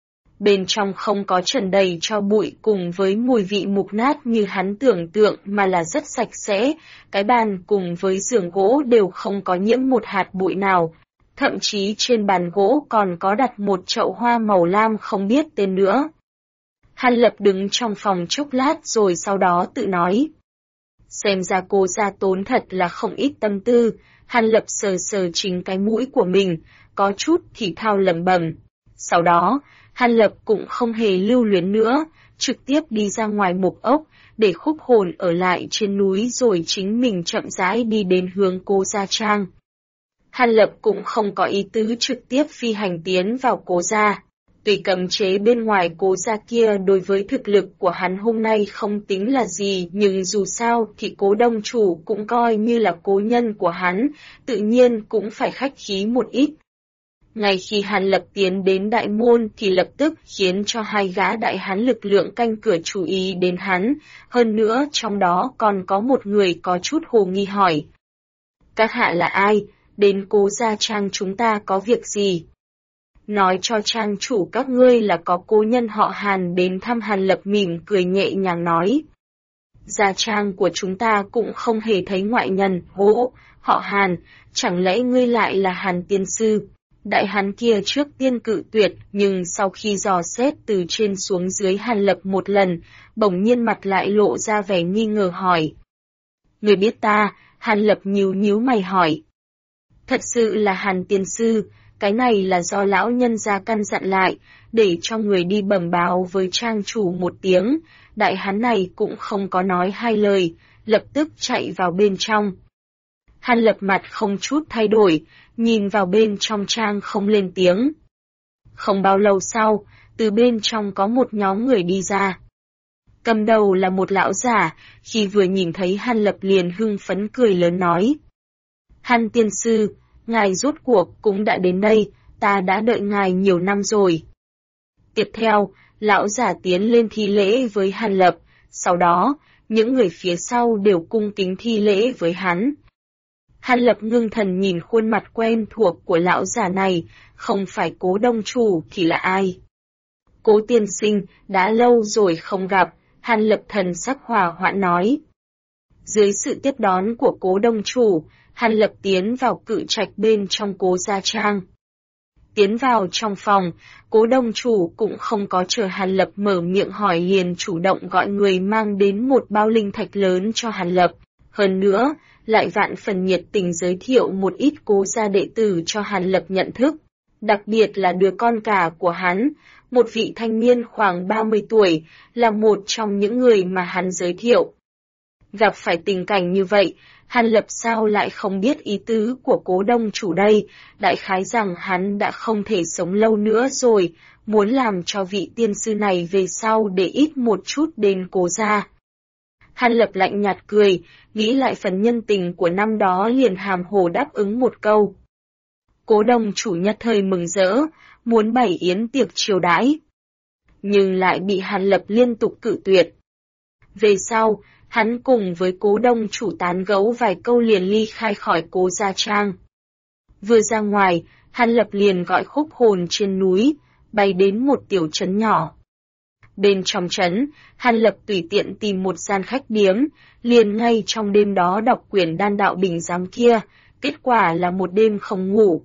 Bên trong không có trần đầy tro bụi cùng với mùi vị mục nát như hắn tưởng tượng mà là rất sạch sẽ, cái bàn cùng với giường gỗ đều không có nhiễm một hạt bụi nào. Thậm chí trên bàn gỗ còn có đặt một chậu hoa màu lam không biết tên nữa. Hàn Lập đứng trong phòng chốc lát rồi sau đó tự nói. Xem ra cô gia tốn thật là không ít tâm tư. Hàn Lập sờ sờ chính cái mũi của mình, có chút thì thao lẩm bẩm. Sau đó, Hàn Lập cũng không hề lưu luyến nữa, trực tiếp đi ra ngoài mục ốc, để Khúc Hồn ở lại trên núi rồi chính mình chậm rãi đi đến hướng Cố Gia Trang. Hàn Lập cũng không có ý tứ trực tiếp phi hành tiến vào Cố Gia. Tuy cấm chế bên ngoài Cố Gia kia đối với thực lực của hắn hôm nay không tính là gì, nhưng dù sao thì Cố Đông Chủ cũng coi như là cố nhân của hắn, tự nhiên cũng phải khách khí một ít. Ngay khi Hàn Lập tiến đến đại môn thì lập tức khiến cho hai gã đại hán lực lượng canh cửa chú ý đến hắn, hơn nữa trong đó còn có một người có chút hồ nghi hỏi. Các hạ là ai? Đến Cố Gia Trang chúng ta có việc gì? Nói cho trang chủ các ngươi là có cố nhân họ Hàn đến thăm. Hàn Lập mỉm cười nhẹ nhàng nói. Gia Trang của chúng ta cũng không hề thấy ngoại nhân. Hố, họ Hàn, chẳng lẽ ngươi lại là Hàn tiên sư? Đại hán kia trước tiên cự tuyệt, nhưng sau khi dò xét từ trên xuống dưới Hàn Lập một lần, bỗng nhiên mặt lại lộ ra vẻ nghi ngờ hỏi. Người biết ta? Hàn Lập nhíu nhíu mày hỏi. Thật sự là Hàn tiên sư, cái này là do lão nhân gia căn dặn lại, để cho người đi bẩm báo với trang chủ một tiếng. Đại hán này cũng không có nói hai lời, lập tức chạy vào bên trong. Hàn Lập mặt không chút thay đổi, nhìn vào bên trong trang không lên tiếng. Không bao lâu sau, từ bên trong có một nhóm người đi ra. Cầm đầu là một lão giả, khi vừa nhìn thấy Hàn Lập liền hưng phấn cười lớn nói. Hàn tiên sư, ngài rốt cuộc cũng đã đến đây, ta đã đợi ngài nhiều năm rồi. Tiếp theo, lão giả tiến lên thi lễ với Hàn Lập, sau đó, những người phía sau đều cung kính thi lễ với hắn. Hàn Lập ngưng thần nhìn khuôn mặt quen thuộc của lão già này, không phải Cố Đông Chủ thì là ai? Cố tiên sinh, đã lâu rồi không gặp, Hàn Lập thần sắc hòa hoãn nói. Dưới sự tiếp đón của Cố Đông Chủ, Hàn Lập tiến vào cự trạch bên trong Cố Gia Trang. Tiến vào trong phòng, Cố Đông chủ cũng không có chờ Hàn Lập mở miệng hỏi liền chủ động gọi người mang đến một bao linh thạch lớn cho Hàn Lập. Hơn nữa, lại vạn phần nhiệt tình giới thiệu một ít Cố gia đệ tử cho Hàn Lập nhận thức. Đặc biệt là đứa con cả của hắn, một vị thanh niên khoảng 30 tuổi, là một trong những người mà hắn giới thiệu. Gặp phải tình cảnh như vậy, Hàn Lập sao lại không biết ý tứ của Cố Đông chủ đây, đại khái rằng hắn đã không thể sống lâu nữa rồi, muốn làm cho vị tiên sư này về sau để ít một chút đến Cố gia. Hàn Lập lạnh nhạt cười, nghĩ lại phần nhân tình của năm đó liền hàm hồ đáp ứng một câu. Cố Đông chủ nhất thời mừng rỡ, muốn bày yến tiệc chiêu đãi, nhưng lại bị Hàn Lập liên tục cự tuyệt. Về sau, hắn cùng với Cố Đông chủ tán gẫu vài câu liền ly khai khỏi Cố gia trang. Vừa ra ngoài, Hàn Lập liền gọi Khúc Hồn trên núi, bay đến một tiểu trấn nhỏ. Bên trong trấn, Hàn Lập tùy tiện tìm một gian khách điếm, liền ngay trong đêm đó đọc quyển đan đạo bình giám kia, kết quả là một đêm không ngủ.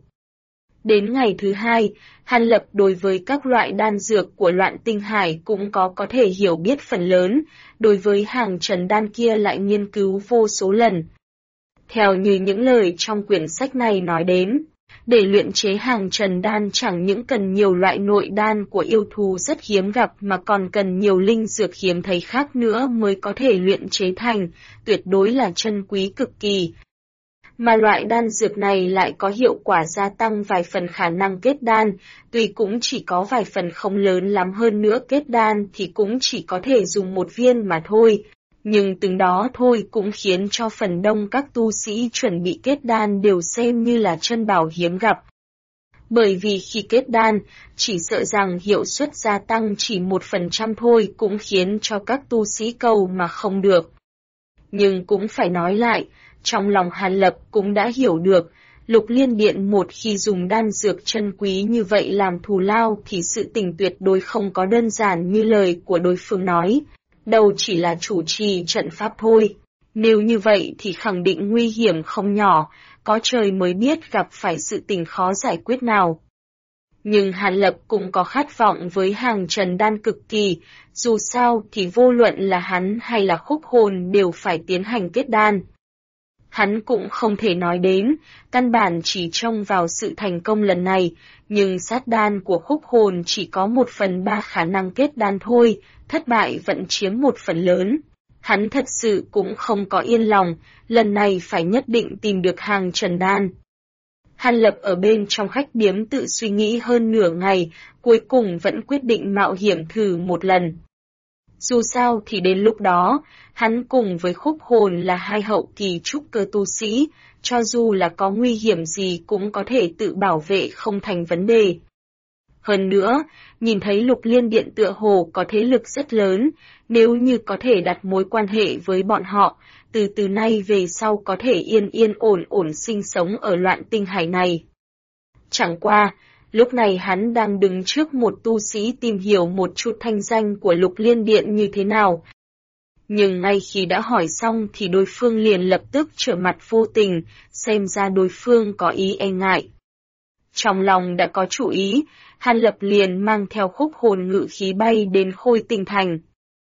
Đến ngày thứ hai, Hàn Lập đối với các loại đan dược của Loạn Tinh Hải cũng có thể hiểu biết phần lớn, đối với hàng trần đan kia lại nghiên cứu vô số lần. Theo như những lời trong quyển sách này nói đến, để luyện chế hàng trần đan chẳng những cần nhiều loại nội đan của yêu thú rất hiếm gặp mà còn cần nhiều linh dược hiếm thấy khác nữa mới có thể luyện chế thành, tuyệt đối là chân quý cực kỳ. Mà loại đan dược này lại có hiệu quả gia tăng vài phần khả năng kết đan, tuy cũng chỉ có vài phần không lớn lắm, hơn nữa kết đan thì cũng chỉ có thể dùng một viên mà thôi. Nhưng từng đó thôi cũng khiến cho phần đông các tu sĩ chuẩn bị kết đan đều xem như là chân bảo hiếm gặp. Bởi vì khi kết đan, chỉ sợ rằng hiệu suất gia tăng chỉ 1% thôi cũng khiến cho các tu sĩ cầu mà không được. Nhưng cũng phải nói lại, trong lòng Hàn Lập cũng đã hiểu được, Lục Liên Điện một khi dùng đan dược chân quý như vậy làm thù lao thì sự tình tuyệt đối không có đơn giản như lời của đối phương nói, đâu chỉ là chủ trì trận pháp thôi. Nếu như vậy thì khẳng định nguy hiểm không nhỏ, có trời mới biết gặp phải sự tình khó giải quyết nào. Nhưng Hàn Lập cũng có khát vọng với hàng trần đan cực kỳ, dù sao thì vô luận là hắn hay là Khúc Hồn đều phải tiến hành kết đan. Hắn cũng không thể nói đến, căn bản chỉ trông vào sự thành công lần này, nhưng sát đan của Khúc Hồn chỉ có 1/3 khả năng kết đan thôi, thất bại vẫn chiếm 1 phần lớn. Hắn thật sự cũng không có yên lòng, lần này phải nhất định tìm được hàng trần đan. Hàn Lập ở bên trong khách điếm tự suy nghĩ hơn nửa ngày, cuối cùng vẫn quyết định mạo hiểm thử một lần. Dù sao thì đến lúc đó, hắn cùng với Khúc Hồn là hai hậu kỳ trúc cơ tu sĩ, cho dù là có nguy hiểm gì cũng có thể tự bảo vệ không thành vấn đề. Hơn nữa, nhìn thấy Lục Liên Điện tựa hồ có thế lực rất lớn, nếu như có thể đặt mối quan hệ với bọn họ, từ nay về sau có thể yên yên ổn ổn sinh sống ở Loạn Tinh Hải này. Chẳng qua, lúc này hắn đang đứng trước một tu sĩ tìm hiểu một chút thanh danh của Lục Liên Điện như thế nào. Nhưng ngay khi đã hỏi xong thì đối phương liền lập tức trở mặt vô tình, xem ra đối phương có ý e ngại. Trong lòng đã có chủ ý, Hàn Lập liền mang theo Khúc Hồn ngự khí bay đến Khôi Tinh Thành.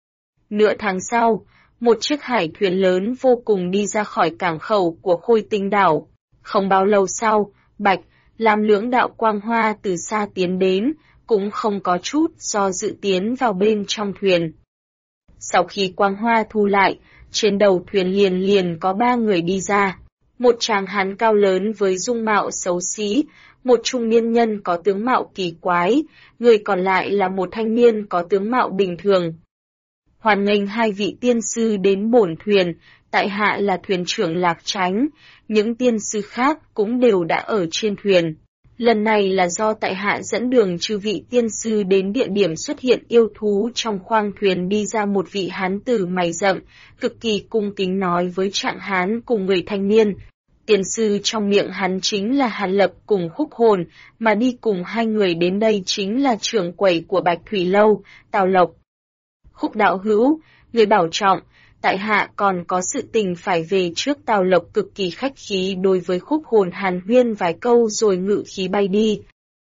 Nửa tháng sau, một chiếc hải thuyền lớn vô cùng đi ra khỏi cảng khẩu của Khôi Tinh đảo. Không bao lâu sau, Bạch, Lam lưỡng đạo quang hoa từ xa tiến đến, cũng không có chút do dự tiến vào bên trong thuyền. Sau khi quang hoa thu lại, trên đầu thuyền liền có 3 người đi ra. Một tráng hán cao lớn với dung mạo xấu xí, một trung niên nhân có tướng mạo kỳ quái, người còn lại là một thanh niên có tướng mạo bình thường. Hoan nghênh hai vị tiên sư đến bổn thuyền, tại hạ là thuyền trưởng Lạc Chánh, những tiên sư khác cũng đều đã ở trên thuyền. Lần này là do tại hạ dẫn đường chư vị tiên sư đến địa điểm xuất hiện yêu thú trong khoang thuyền, đi ra một vị hán tử mày rậm, cực kỳ cung kính nói với trạng hán cùng người thanh niên. Tiên sư trong miệng hắn chính là Hàn Lập cùng Khúc Hồn, mà đi cùng hai người đến đây chính là trưởng quầy của Bạch Thủy Lâu, Tào Lộc. Khúc đạo hữu, người bảo trọng, tại hạ còn có sự tình phải về trước. Tào Lộc cực kỳ khách khí đối với Khúc Hồn hàn huyên vài câu rồi ngự khí bay đi.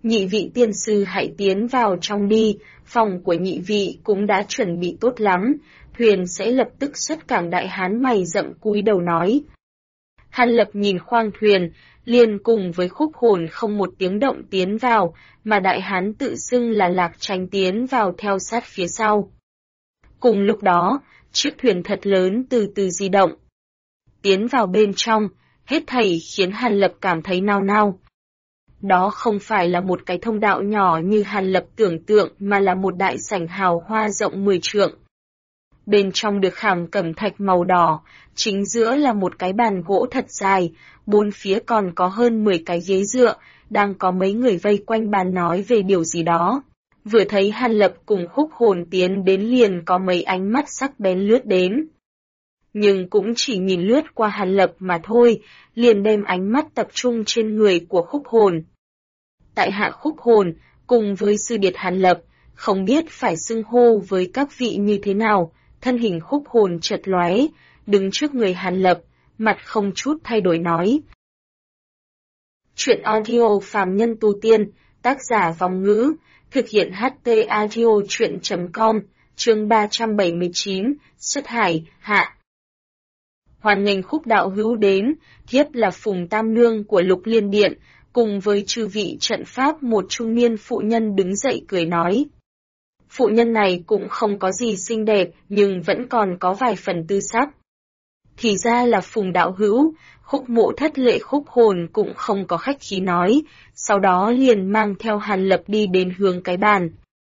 nhị vị tiên sư hãy tiến vào trong đi, phòng của nhị vị cũng đã chuẩn bị tốt lắm, thuyền sẽ lập tức xuất cảng. Đại hán mày rậm cúi đầu nói. Hàn Lập nhìn khoang thuyền, liền cùng với Khúc Hồn không một tiếng động tiến vào, mà đại hán tự xưng là Lạc Tranh tiến vào theo sát phía sau. Cùng lúc đó, chiếc thuyền thật lớn từ từ di động. Tiến vào bên trong, hết thảy khiến Hàn Lập cảm thấy nao nao. Đó không phải là một cái thông đạo nhỏ như Hàn Lập tưởng tượng mà là một đại sảnh hào hoa rộng 10 trượng. Bên trong được khảm cẩm thạch màu đỏ, chính giữa là một cái bàn gỗ thật dài, bốn phía còn có hơn 10 cái ghế dựa, đang có mấy người vây quanh bàn nói về điều gì đó. Vừa thấy Hàn Lập cùng Khúc Hồn tiến đến liền có mấy ánh mắt sắc bén lướt đến. Nhưng cũng chỉ nhìn lướt qua Hàn Lập mà thôi, liền đem ánh mắt tập trung trên người của Khúc Hồn. Tại hạ Khúc Hồn, cùng với sư điệt Hàn Lập, không biết phải xưng hô với các vị như thế nào, thân hình Khúc Hồn chợt lóe, đứng trước người Hàn Lập, mặt không chút thay đổi nói. Chuyện audio phàm nhân tu tiên, tác giả Vong Ngữ, thực hiện HT audio chuyện.com, chương 379, xuất hải, hạ. Hoan nghênh Khúc đạo hữu đến, thiếp là Phùng Tam Nương của Lục Liên Điện, cùng với chư vị trận pháp. Một trung niên phụ nhân đứng dậy cười nói. Phụ nhân này cũng không có gì xinh đẹp, nhưng vẫn còn có vài phần tư sắc. Thì ra là Phùng đạo hữu. Khúc Mộ thất lễ Khúc Hồn cũng không có khách khí nói, sau đó liền mang theo Hàn Lập đi đến hướng cái bàn.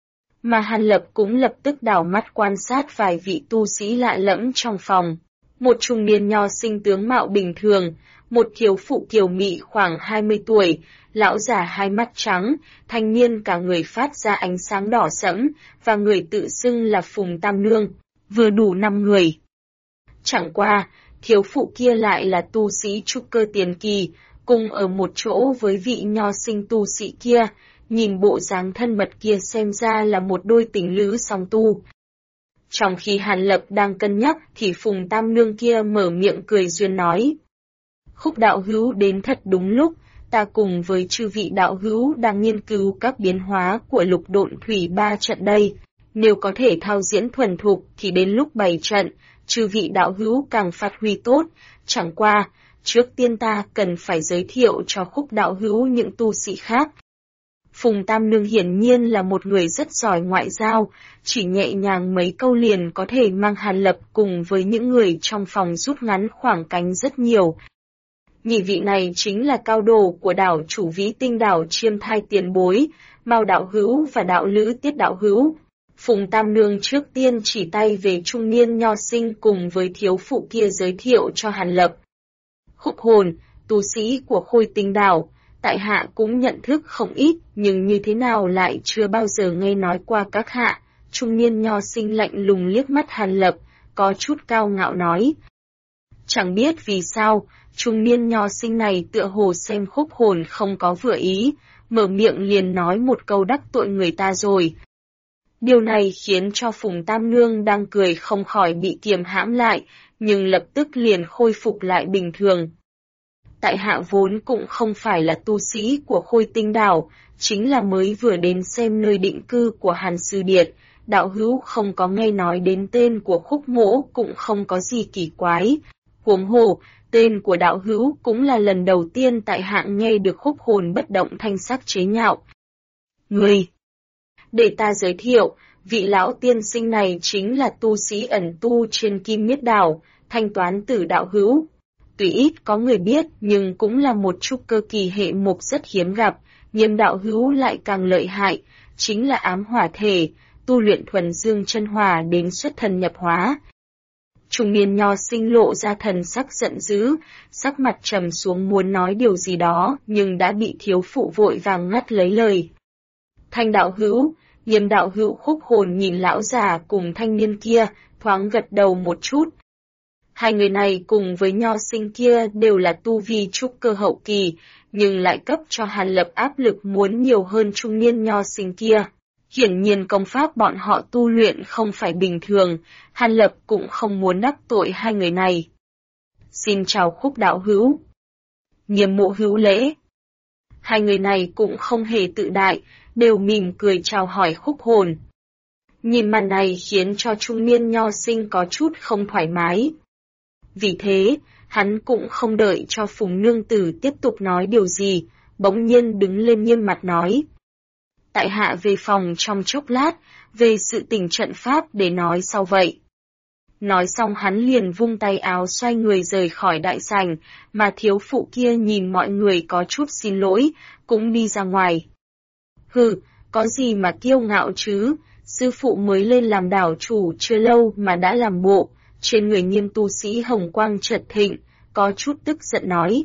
Mà Hàn Lập cũng lập tức đảo mắt quan sát vài vị tu sĩ lạ lẫm trong phòng. Một trung niên nho sinh tướng mạo bình thường, một thiếu phụ kiều mị khoảng 20 tuổi, lão già hai mắt trắng, thanh niên cả người phát ra ánh sáng đỏ sẫm, và người tự xưng là Phùng Tam Nương, vừa đủ 5 người. Chẳng qua, thiếu phụ kia lại là tu sĩ trúc cơ tiền kỳ, cùng ở một chỗ với vị nho sinh tu sĩ kia, nhìn bộ dáng thân mật kia xem ra là một đôi tình lữ song tu. Trong khi Hàn Lập đang cân nhắc thì Phùng Tam Nương kia mở miệng cười duyên nói. Khúc đạo hữu đến thật đúng lúc, ta cùng với chư vị đạo hữu đang nghiên cứu các biến hóa của Lục Độn Thủy ba trận đây. Nếu có thể thao diễn thuần thục thì đến lúc bày trận, chư vị đạo hữu càng phát huy tốt. Chẳng qua, trước tiên ta cần phải giới thiệu cho Khúc đạo hữu những tu sĩ khác. Phùng Tam Nương hiển nhiên là một người rất giỏi ngoại giao, chỉ nhẹ nhàng mấy câu liền có thể mang Hàn Lập cùng với những người trong phòng rút ngắn khoảng cách rất nhiều. Nhị vị này chính là cao đồ của đảo chủ Vĩ Tinh đảo Chiêm Thai tiền bối, Mao đạo hữu và đạo lữ Tiết đạo hữu. Phùng Tam Nương trước tiên chỉ tay về trung niên nho sinh cùng với thiếu phụ kia giới thiệu cho Hàn Lập. Khúc Hồn, tu sĩ của Khôi Tinh đảo, tại hạ cũng nhận thức không ít, nhưng như thế nào lại chưa bao giờ nghe nói qua các hạ. Trung niên nho sinh lạnh lùng liếc mắt Hàn Lập, có chút cao ngạo nói. Chẳng biết vì sao, trung niên nho sinh này tựa hồ xem Khúc Hồn không có vừa ý, mở miệng liền nói một câu đắc tội người ta rồi. Điều này khiến cho Phùng Tam Nương đang cười không khỏi bị kiềm hãm lại, nhưng lập tức liền khôi phục lại bình thường. Tại hạ vốn cũng không phải là tu sĩ của Khôi Tinh đảo, chính là mới vừa đến xem nơi định cư của Hàn Sư Điệt, đạo hữu không có nghe nói đến tên của Khúc Mỗ cũng không có gì kỳ quái. Huống hồ, tên của đạo hữu cũng là lần đầu tiên tại hạ nghe được Khúc Hồn bất động thanh sắc chế nhạo. Người! Để ta giới thiệu, vị lão tiên sinh này chính là tu sĩ ẩn tu trên Kim Miết đảo, Thanh Toán Tử đạo hữu. Tuy ít có người biết nhưng cũng là một trúc cơ kỳ hệ mộc rất hiếm gặp, Nghiêm đạo hữu lại càng lợi hại, chính là ám hỏa thể, tu luyện thuần dương chân hỏa đến xuất thần nhập hóa. Trung niên nho sinh lộ ra thần sắc giận dữ, sắc mặt trầm xuống muốn nói điều gì đó nhưng đã bị thiếu phụ vội vàng ngắt lấy lời. Thanh đạo hữu, Nghiêm đạo hữu. Khúc Hồn nhìn lão già cùng thanh niên kia, thoáng gật đầu một chút. Hai người này cùng với nho sinh kia đều là tu vi trúc cơ hậu kỳ, nhưng lại cấp cho Hàn Lập áp lực muốn nhiều hơn trung niên nho sinh kia. Hiển nhiên công pháp bọn họ tu luyện không phải bình thường, Hàn Lập cũng không muốn đắc tội hai người này. Xin chào Khúc đạo hữu. Nghiêm mộ hữu lễ. Hai người này cũng không hề tự đại, đều mỉm cười chào hỏi Khúc Hồn. Nhìn màn này khiến cho trung niên nho sinh có chút không thoải mái. Vì thế, hắn cũng không đợi cho Phùng nương tử tiếp tục nói điều gì, bỗng nhiên đứng lên nghiêm mặt nói. Tại hạ về phòng trong chốc lát, về sự tình trận pháp để nói sau vậy. Nói xong hắn liền vung tay áo xoay người rời khỏi đại sảnh, mà thiếu phụ kia nhìn mọi người có chút xin lỗi, cũng đi ra ngoài. Hừ, có gì mà kiêu ngạo chứ, sư phụ mới lên làm đảo chủ chưa lâu mà đã làm bộ, trên người Nghiêm tu sĩ hồng quang chợt thịnh, có chút tức giận nói.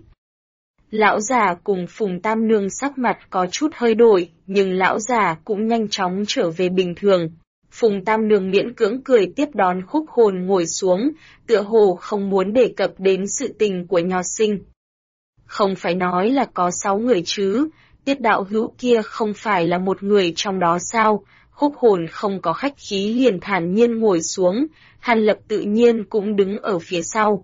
Lão già cùng Phùng Tam Nương sắc mặt có chút hơi đổi, nhưng lão già cũng nhanh chóng trở về bình thường. Phùng Tam Nương miễn cưỡng cười tiếp đón Khúc Hồn ngồi xuống, tựa hồ không muốn đề cập đến sự tình của nho sinh. Không phải nói là có 6 người chứ, Tiết đạo hữu kia không phải là một người trong đó sao? Khúc Hồn không có khách khí liền thản nhiên ngồi xuống, Hàn Lập tự nhiên cũng đứng ở phía sau.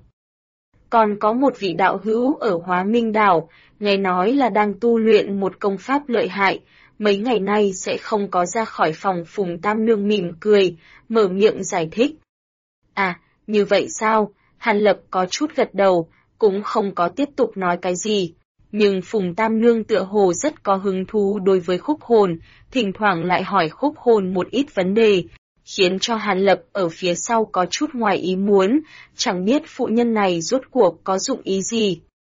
Còn có một vị đạo hữu ở Hóa Minh Đảo, nghe nói là đang tu luyện một công pháp lợi hại, mấy ngày nay sẽ không có ra khỏi phòng. Phùng Tam Nương mỉm cười, mở miệng giải thích. À, như vậy sao? Hàn Lập có chút gật đầu, cũng không có tiếp tục nói cái gì. Nhưng Phùng Tam Nương tựa hồ rất có hứng thú đối với Khúc Hồn, thỉnh thoảng lại hỏi Khúc Hồn một ít vấn đề, khiến cho Hàn Lập ở phía sau có chút ngoài ý muốn, chẳng biết phụ nhân này rốt cuộc có dụng ý gì.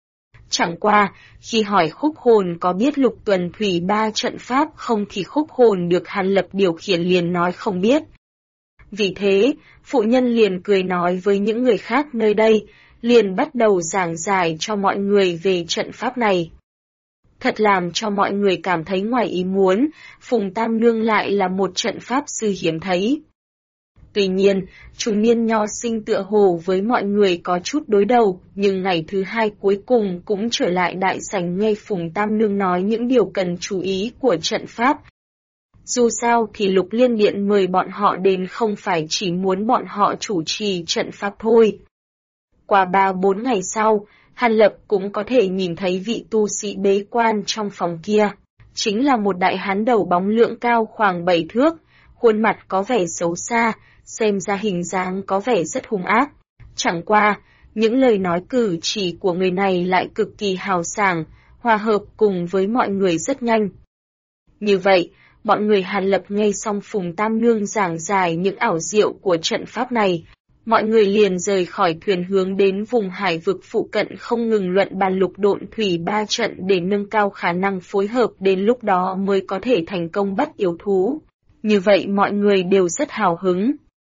Chẳng qua, khi hỏi Khúc Hồn có biết Lục Tuần Thủy Ba trận pháp không thì Khúc Hồn được Hàn Lập điều khiển liền nói không biết. Vì thế, phụ nhân liền cười nói với những người khác nơi đây, liền bắt đầu giảng giải cho mọi người về trận pháp này. Thật làm cho mọi người cảm thấy ngoài ý muốn, Phùng Tam Nương lại là một trận pháp sư hiếm thấy. Tuy nhiên, trung niên nho sinh tựa hồ với mọi người có chút đối đầu, nhưng ngày thứ hai cuối cùng cũng trở lại đại sảnh nghe Phùng Tam Nương nói những điều cần chú ý của trận pháp. Dù sao thì Lục Liên Điện mời bọn họ đến không phải chỉ muốn bọn họ chủ trì trận pháp thôi. Qua 3-4 ngày sau, Hàn Lập cũng có thể nhìn thấy vị tu sĩ bế quan trong phòng kia. Chính là một đại hán đầu bóng lượng cao khoảng 7 thước, khuôn mặt có vẻ xấu xa, xem ra hình dáng có vẻ rất hung ác. Chẳng qua, những lời nói cử chỉ của người này lại cực kỳ hào sảng, hòa hợp cùng với mọi người rất nhanh. Như vậy, bọn người Hàn Lập nghe xong Phùng Tam Nương giảng giải những ảo diệu của trận pháp này, mọi người liền rời khỏi thuyền hướng đến vùng hải vực phụ cận không ngừng luận bàn Lục Độn Thủy Ba trận để nâng cao khả năng phối hợp, đến lúc đó mới có thể thành công bắt yêu thú. Như vậy mọi người đều rất hào hứng.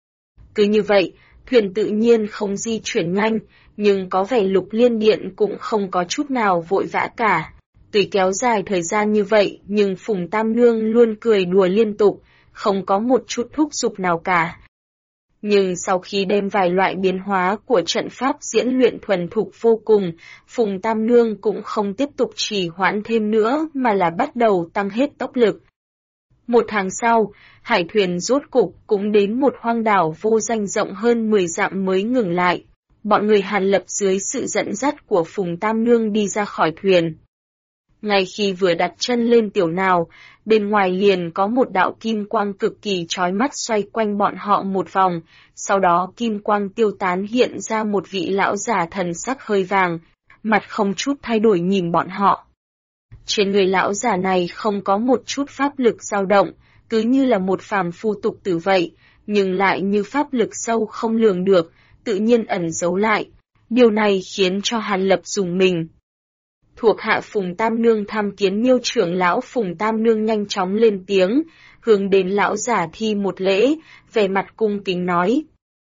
Cứ như vậy, thuyền tự nhiên không di chuyển nhanh, nhưng có vẻ Lục Liên Điện cũng không có chút nào vội vã cả. Tuy kéo dài thời gian như vậy, nhưng Phùng Tam Nương luôn cười đùa liên tục, không có một chút thúc giục nào cả. Nhưng sau khi đem vài loại biến hóa của trận pháp diễn luyện thuần thục vô cùng, Phùng Tam Nương cũng không tiếp tục trì hoãn thêm nữa mà là bắt đầu tăng hết tốc lực. Một tháng sau, hải thuyền rốt cục cũng đến một hoang đảo vô danh rộng hơn 10 dặm mới ngừng lại. Bọn người Hàn Lập dưới sự dẫn dắt của Phùng Tam Nương đi ra khỏi thuyền. Ngay khi vừa đặt chân lên tiểu nào, bên ngoài liền có một đạo kim quang cực kỳ chói mắt xoay quanh bọn họ một vòng, sau đó kim quang tiêu tán hiện ra một vị lão già thần sắc hơi vàng, mặt không chút thay đổi nhìn bọn họ. Trên người lão già này không có một chút pháp lực dao động, cứ như là một phàm phu tục tử vậy, nhưng lại như pháp lực sâu không lường được, tự nhiên ẩn giấu lại. Điều này khiến cho Hàn Lập rùng mình. Thuộc hạ Phùng Tam Nương tham kiến Miêu trưởng lão. Phùng Tam Nương nhanh chóng lên tiếng, hướng đến lão giả thi một lễ, vẻ mặt cung kính nói.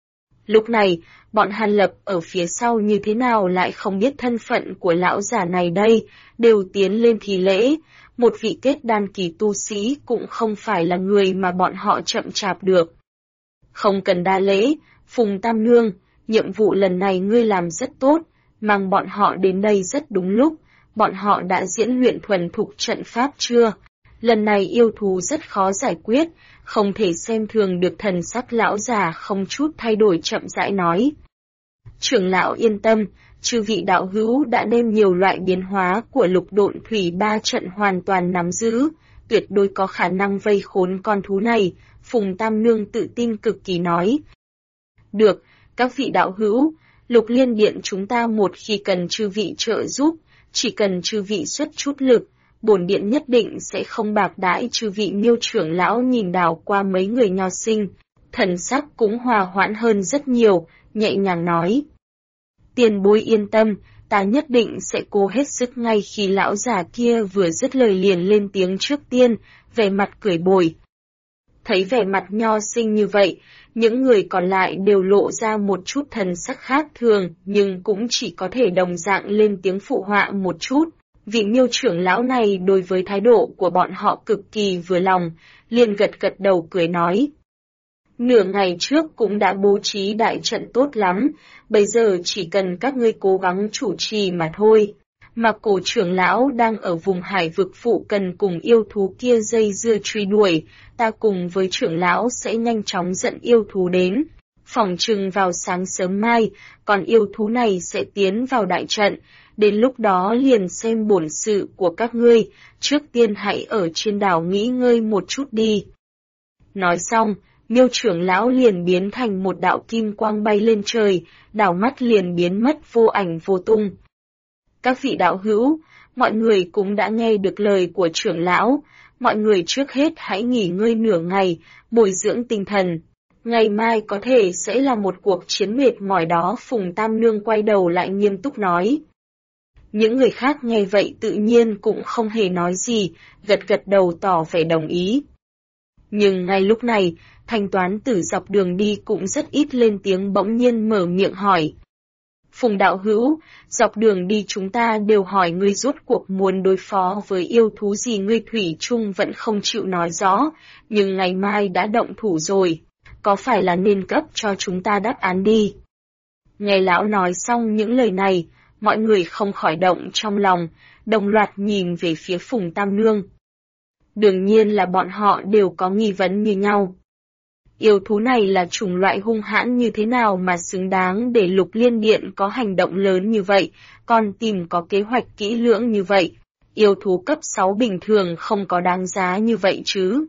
Lúc này, bọn Hàn Lập ở phía sau như thế nào lại không biết thân phận của lão giả này đây, đều tiến lên thi lễ. Một vị kết đan kỳ tu sĩ cũng không phải là người mà bọn họ chậm chạp được. Không cần đa lễ, Phùng Tam Nương, nhiệm vụ lần này ngươi làm rất tốt, mang bọn họ đến đây rất đúng lúc. Bọn họ đã diễn luyện thuần thục trận pháp chưa? Lần này yêu thú rất khó giải quyết, không thể xem thường được. Thần sắc lão già không chút thay đổi chậm rãi nói. Trưởng lão yên tâm, chư vị đạo hữu đã đem nhiều loại biến hóa của lục độn thủy ba trận hoàn toàn nắm giữ, tuyệt đối có khả năng vây khốn con thú này, Phùng Tam Nương tự tin cực kỳ nói. Được, các vị đạo hữu, Lục Liên Điện chúng ta một khi cần chư vị trợ giúp, chỉ cần chư vị xuất chút lực, bổn điện nhất định sẽ không bạc đãi chư vị. Miêu trưởng lão nhìn đảo qua mấy người nho sinh, thần sắc cũng hòa hoãn hơn rất nhiều, nhẹ nhàng nói. Tiền bối yên tâm, ta nhất định sẽ cố hết sức. Ngay khi lão già kia vừa dứt lời liền lên tiếng trước tiên, vẻ mặt cười bồi. Thấy vẻ mặt nho sinh như vậy, những người còn lại đều lộ ra một chút thần sắc khác thường, nhưng cũng chỉ có thể đồng dạng lên tiếng phụ họa một chút. Vị Miêu trưởng lão này đối với thái độ của bọn họ cực kỳ vừa lòng, liền gật gật đầu cười nói. Nửa ngày trước cũng đã bố trí đại trận tốt lắm, bây giờ chỉ cần các ngươi cố gắng chủ trì mà thôi. Mà Cổ trưởng lão đang ở vùng hải vực phụ cần cùng yêu thú kia dây dưa truy đuổi, ta cùng với trưởng lão sẽ nhanh chóng dẫn yêu thú đến. Phỏng chừng vào sáng sớm mai, còn yêu thú này sẽ tiến vào đại trận, đến lúc đó liền xem bổn sự của các ngươi, trước tiên hãy ở trên đảo nghỉ ngơi một chút đi. Nói xong, Miêu trưởng lão liền biến thành một đạo kim quang bay lên trời, đảo mắt liền biến mất vô ảnh vô tung. Các vị đạo hữu, mọi người cũng đã nghe được lời của trưởng lão, mọi người trước hết hãy nghỉ ngơi nửa ngày, bồi dưỡng tinh thần. Ngày mai có thể sẽ là một cuộc chiến mệt mỏi đó. Phùng Tam Nương quay đầu lại nghiêm túc nói. Những người khác nghe vậy tự nhiên cũng không hề nói gì, gật gật đầu tỏ vẻ đồng ý. Nhưng ngay lúc này, Thanh Toán Tử dọc đường đi cũng rất ít lên tiếng, bỗng nhiên mở miệng hỏi. Phùng đạo hữu, dọc đường đi chúng ta đều hỏi ngươi rốt cuộc muốn đối phó với yêu thú gì, ngươi thủy chung vẫn không chịu nói rõ, nhưng ngày mai đã động thủ rồi, có phải là nên cấp cho chúng ta đáp án đi? Nghe lão nói xong những lời này, mọi người không khỏi động trong lòng, đồng loạt nhìn về phía Phùng Tam Nương. Đương nhiên là bọn họ đều có nghi vấn như nhau. Yêu thú này là chủng loại hung hãn như thế nào mà xứng đáng để Lục Liên Điện có hành động lớn như vậy, còn tìm có kế hoạch kỹ lưỡng như vậy. Yêu thú cấp 6 bình thường không có đáng giá như vậy chứ.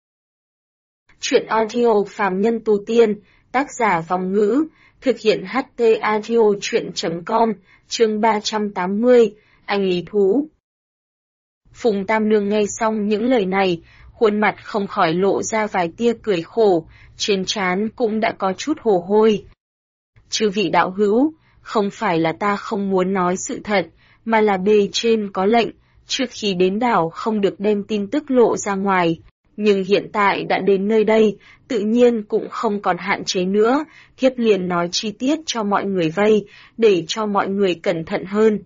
Chuyện audio phàm nhân tu tiên, tác giả Vòng Ngữ, thực hiện HT audio chuyện.com, chương 380, anh lý thú. Phùng Tam Nương nghe xong những lời này, khuôn mặt không khỏi lộ ra vài tia cười khổ, trên trán cũng đã có chút hồ hôi. Chư vị đạo hữu, không phải là ta không muốn nói sự thật, mà là bề trên có lệnh, trước khi đến đảo không được đem tin tức lộ ra ngoài. Nhưng hiện tại đã đến nơi đây, tự nhiên cũng không còn hạn chế nữa, thiếp liền nói chi tiết cho mọi người vây, để cho mọi người cẩn thận hơn.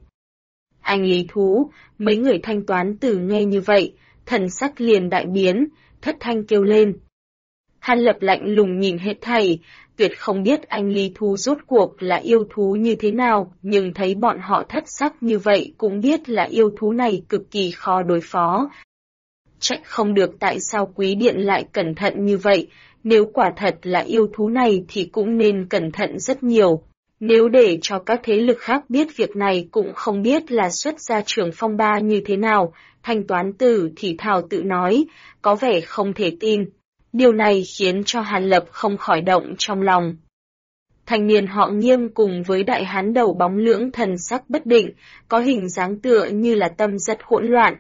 Anh lý thú, mấy người Thanh Toán Tử nghe như vậy, thần sắc liền đại biến, thất thanh kêu lên. Hàn Lập lạnh lùng nhìn hết thảy, tuyệt không biết anh lý thú rốt cuộc là yêu thú như thế nào, nhưng thấy bọn họ thất sắc như vậy cũng biết là yêu thú này cực kỳ khó đối phó. Trách không được tại sao Quý Điện lại cẩn thận như vậy, nếu quả thật là yêu thú này thì cũng nên cẩn thận rất nhiều. Nếu để cho các thế lực khác biết việc này cũng không biết là xuất ra trường phong ba như thế nào, Thanh Toán Tử thì thào tự nói, có vẻ không thể tin. Điều này khiến cho Hàn Lập không khỏi động trong lòng. Thanh niên họ Nghiêm cùng với đại hán đầu bóng lưỡng thần sắc bất định, có hình dáng tựa như là tâm rất hỗn loạn.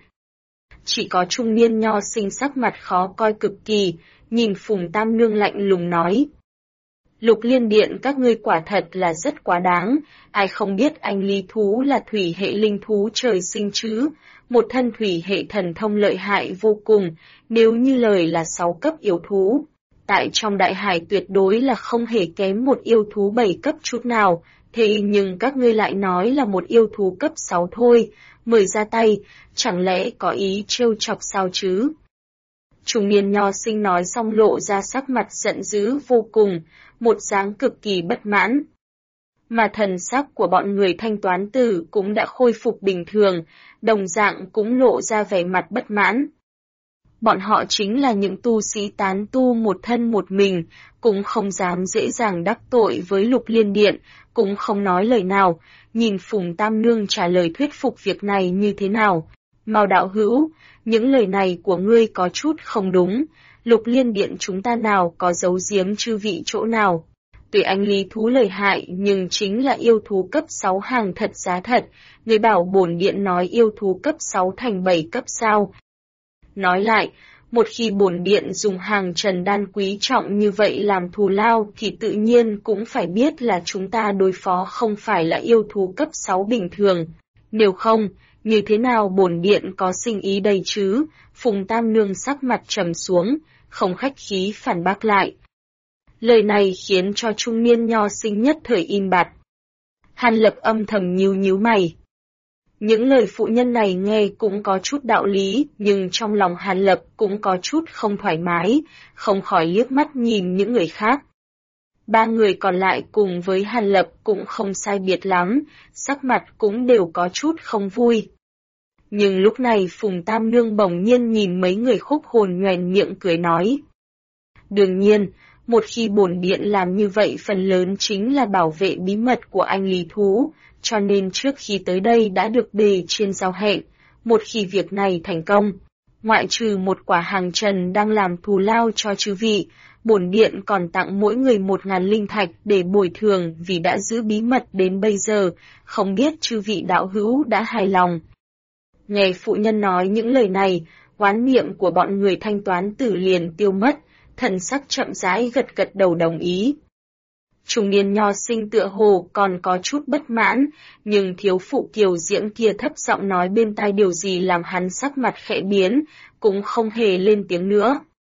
Chỉ có trung niên nho sinh sắc mặt khó coi cực kỳ, nhìn Phùng Tam Nương lạnh lùng nói. Lục Liên Điện các ngươi quả thật là rất quá đáng, ai không biết anh lý thú là thủy hệ linh thú trời sinh chứ, một thân thủy hệ thần thông lợi hại vô cùng, nếu như lời là 6 cấp yêu thú. Tại trong đại hải tuyệt đối là không hề kém một yêu thú 7 cấp chút nào, thế nhưng các ngươi lại nói là một yêu thú cấp 6 thôi, mời ra tay, chẳng lẽ có ý trêu chọc sao chứ? Trung niên nho sinh nói xong lộ ra sắc mặt giận dữ vô cùng, một dáng cực kỳ bất mãn. Mà thần sắc của bọn người Thanh Toán Tử cũng đã khôi phục bình thường, đồng dạng cũng lộ ra vẻ mặt bất mãn. Bọn họ chính là những tu sĩ tán tu một thân một mình, cũng không dám dễ dàng đắc tội với Lục Liên Điện, cũng không nói lời nào, nhìn Phùng Tam Nương trả lời thuyết phục việc này như thế nào. Mao đạo hữu, những lời này của ngươi có chút không đúng, Lục Liên Điện chúng ta nào có giấu giếm chư vị chỗ nào. Tuy anh lý thú lời hại nhưng chính là yêu thú cấp 6 hàng thật giá thật, người bảo bổn điện nói yêu thú cấp 6 thành 7 cấp sao. Nói lại, một khi bổn điện dùng hàng trần đan quý trọng như vậy làm thù lao thì tự nhiên cũng phải biết là chúng ta đối phó không phải là yêu thú cấp 6 bình thường. Nếu không, như thế nào bổn điện có sinh ý đây chứ? Phùng Tam Nương sắc mặt trầm xuống, không khách khí phản bác lại. Lời này khiến cho trung niên nho sinh nhất thời im bặt. Hàn Lập âm thầm nhíu nhíu mày. Những lời phụ nhân này nghe cũng có chút đạo lý, nhưng trong lòng Hàn Lập cũng có chút không thoải mái, không khỏi liếc mắt nhìn những người khác. Ba người còn lại cùng với Hàn Lập cũng không sai biệt lắm, sắc mặt cũng đều có chút không vui. Nhưng lúc này Phùng Tam Nương bỗng nhiên nhìn mấy người Khúc Hồn nhoẻn miệng cười nói. Đương nhiên, một khi bổn điện làm như vậy phần lớn chính là bảo vệ bí mật của anh lý thú, cho nên trước khi tới đây đã được đề trên giao hẹn, một khi việc này thành công, ngoại trừ một quả hàng trần đang làm thù lao cho chư vị, bổn điện còn tặng mỗi người 1.000 linh thạch để bồi thường vì đã giữ bí mật đến bây giờ, không biết chư vị đạo hữu đã hài lòng. Nghe phụ nhân nói những lời này, oán niệm của bọn người Thanh Toán Tử liền tiêu mất, thần sắc chậm rãi gật gật đầu đồng ý. Trung niên nho sinh tựa hồ còn có chút bất mãn, nhưng thiếu phụ kiều diễm kia thấp giọng nói bên tai điều gì làm hắn sắc mặt khẽ biến, cũng không hề lên tiếng nữa.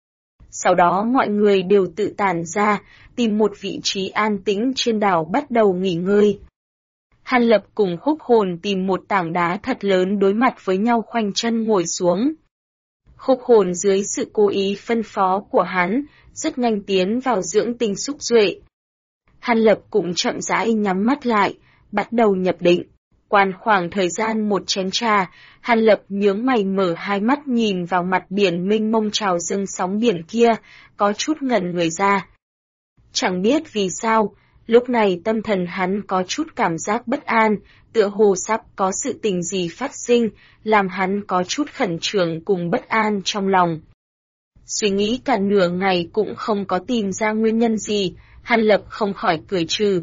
Sau đó mọi người đều tự tản ra, tìm một vị trí an tĩnh trên đảo bắt đầu nghỉ ngơi. Hàn Lập cùng Khúc Hồn tìm một tảng đá thật lớn đối mặt với nhau khoanh chân ngồi xuống. Khúc Hồn dưới sự cố ý phân phó của hắn, rất nhanh tiến vào dưỡng tinh xúc duệ. Hàn Lập cũng chậm rãi nhắm mắt lại, bắt đầu nhập định. Quan khoảng thời gian một chén trà, Hàn Lập nhướng mày mở hai mắt nhìn vào mặt biển mênh mông trào dâng sóng biển kia, có chút ngẩn người ra. Chẳng biết vì sao, lúc này tâm thần hắn có chút cảm giác bất an, tựa hồ sắp có sự tình gì phát sinh, làm hắn có chút khẩn trương cùng bất an trong lòng. Suy nghĩ cả nửa ngày cũng không có tìm ra nguyên nhân gì, Hàn Lập không khỏi cười trừ.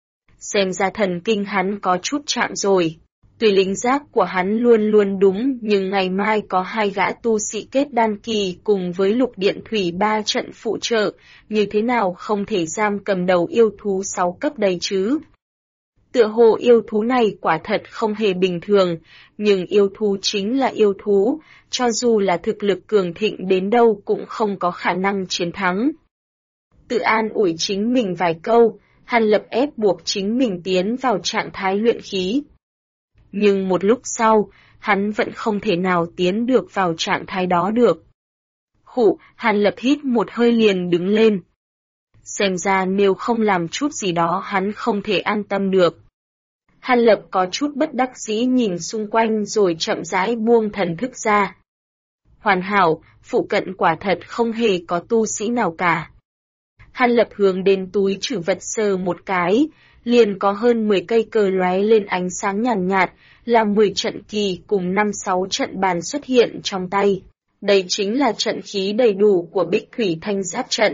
Xem ra thần kinh hắn có chút chạm rồi. Tuy linh giác của hắn luôn luôn đúng, nhưng ngày mai có 2 gã tu sĩ kết đan kỳ cùng với Lục Điện Thủy 3 trận phụ trợ, như thế nào không thể giam cầm đầu yêu thú 6 cấp đây chứ? Tựa hồ yêu thú này quả thật không hề bình thường, nhưng yêu thú chính là yêu thú, cho dù là thực lực cường thịnh đến đâu cũng không có khả năng chiến thắng. Tự an ủi chính mình vài câu, Hàn Lập ép buộc chính mình tiến vào trạng thái luyện khí. Nhưng một lúc sau, hắn vẫn không thể nào tiến được vào trạng thái đó được. Khụ, Hàn Lập hít một hơi liền đứng lên. Xem ra nếu không làm chút gì đó hắn không thể an tâm được. Hàn Lập có chút bất đắc dĩ nhìn xung quanh rồi chậm rãi buông thần thức ra. Hoàn hảo, phụ cận quả thật không hề có tu sĩ nào cả. Hàn Lập hướng đến túi trữ vật sờ một cái, liền có hơn 10 cây cờ lóe lên ánh sáng nhàn nhạt, là 10 trận kỳ cùng 5-6 trận bàn xuất hiện trong tay. Đây chính là trận khí đầy đủ của Bích Thủy Thanh Giáp trận.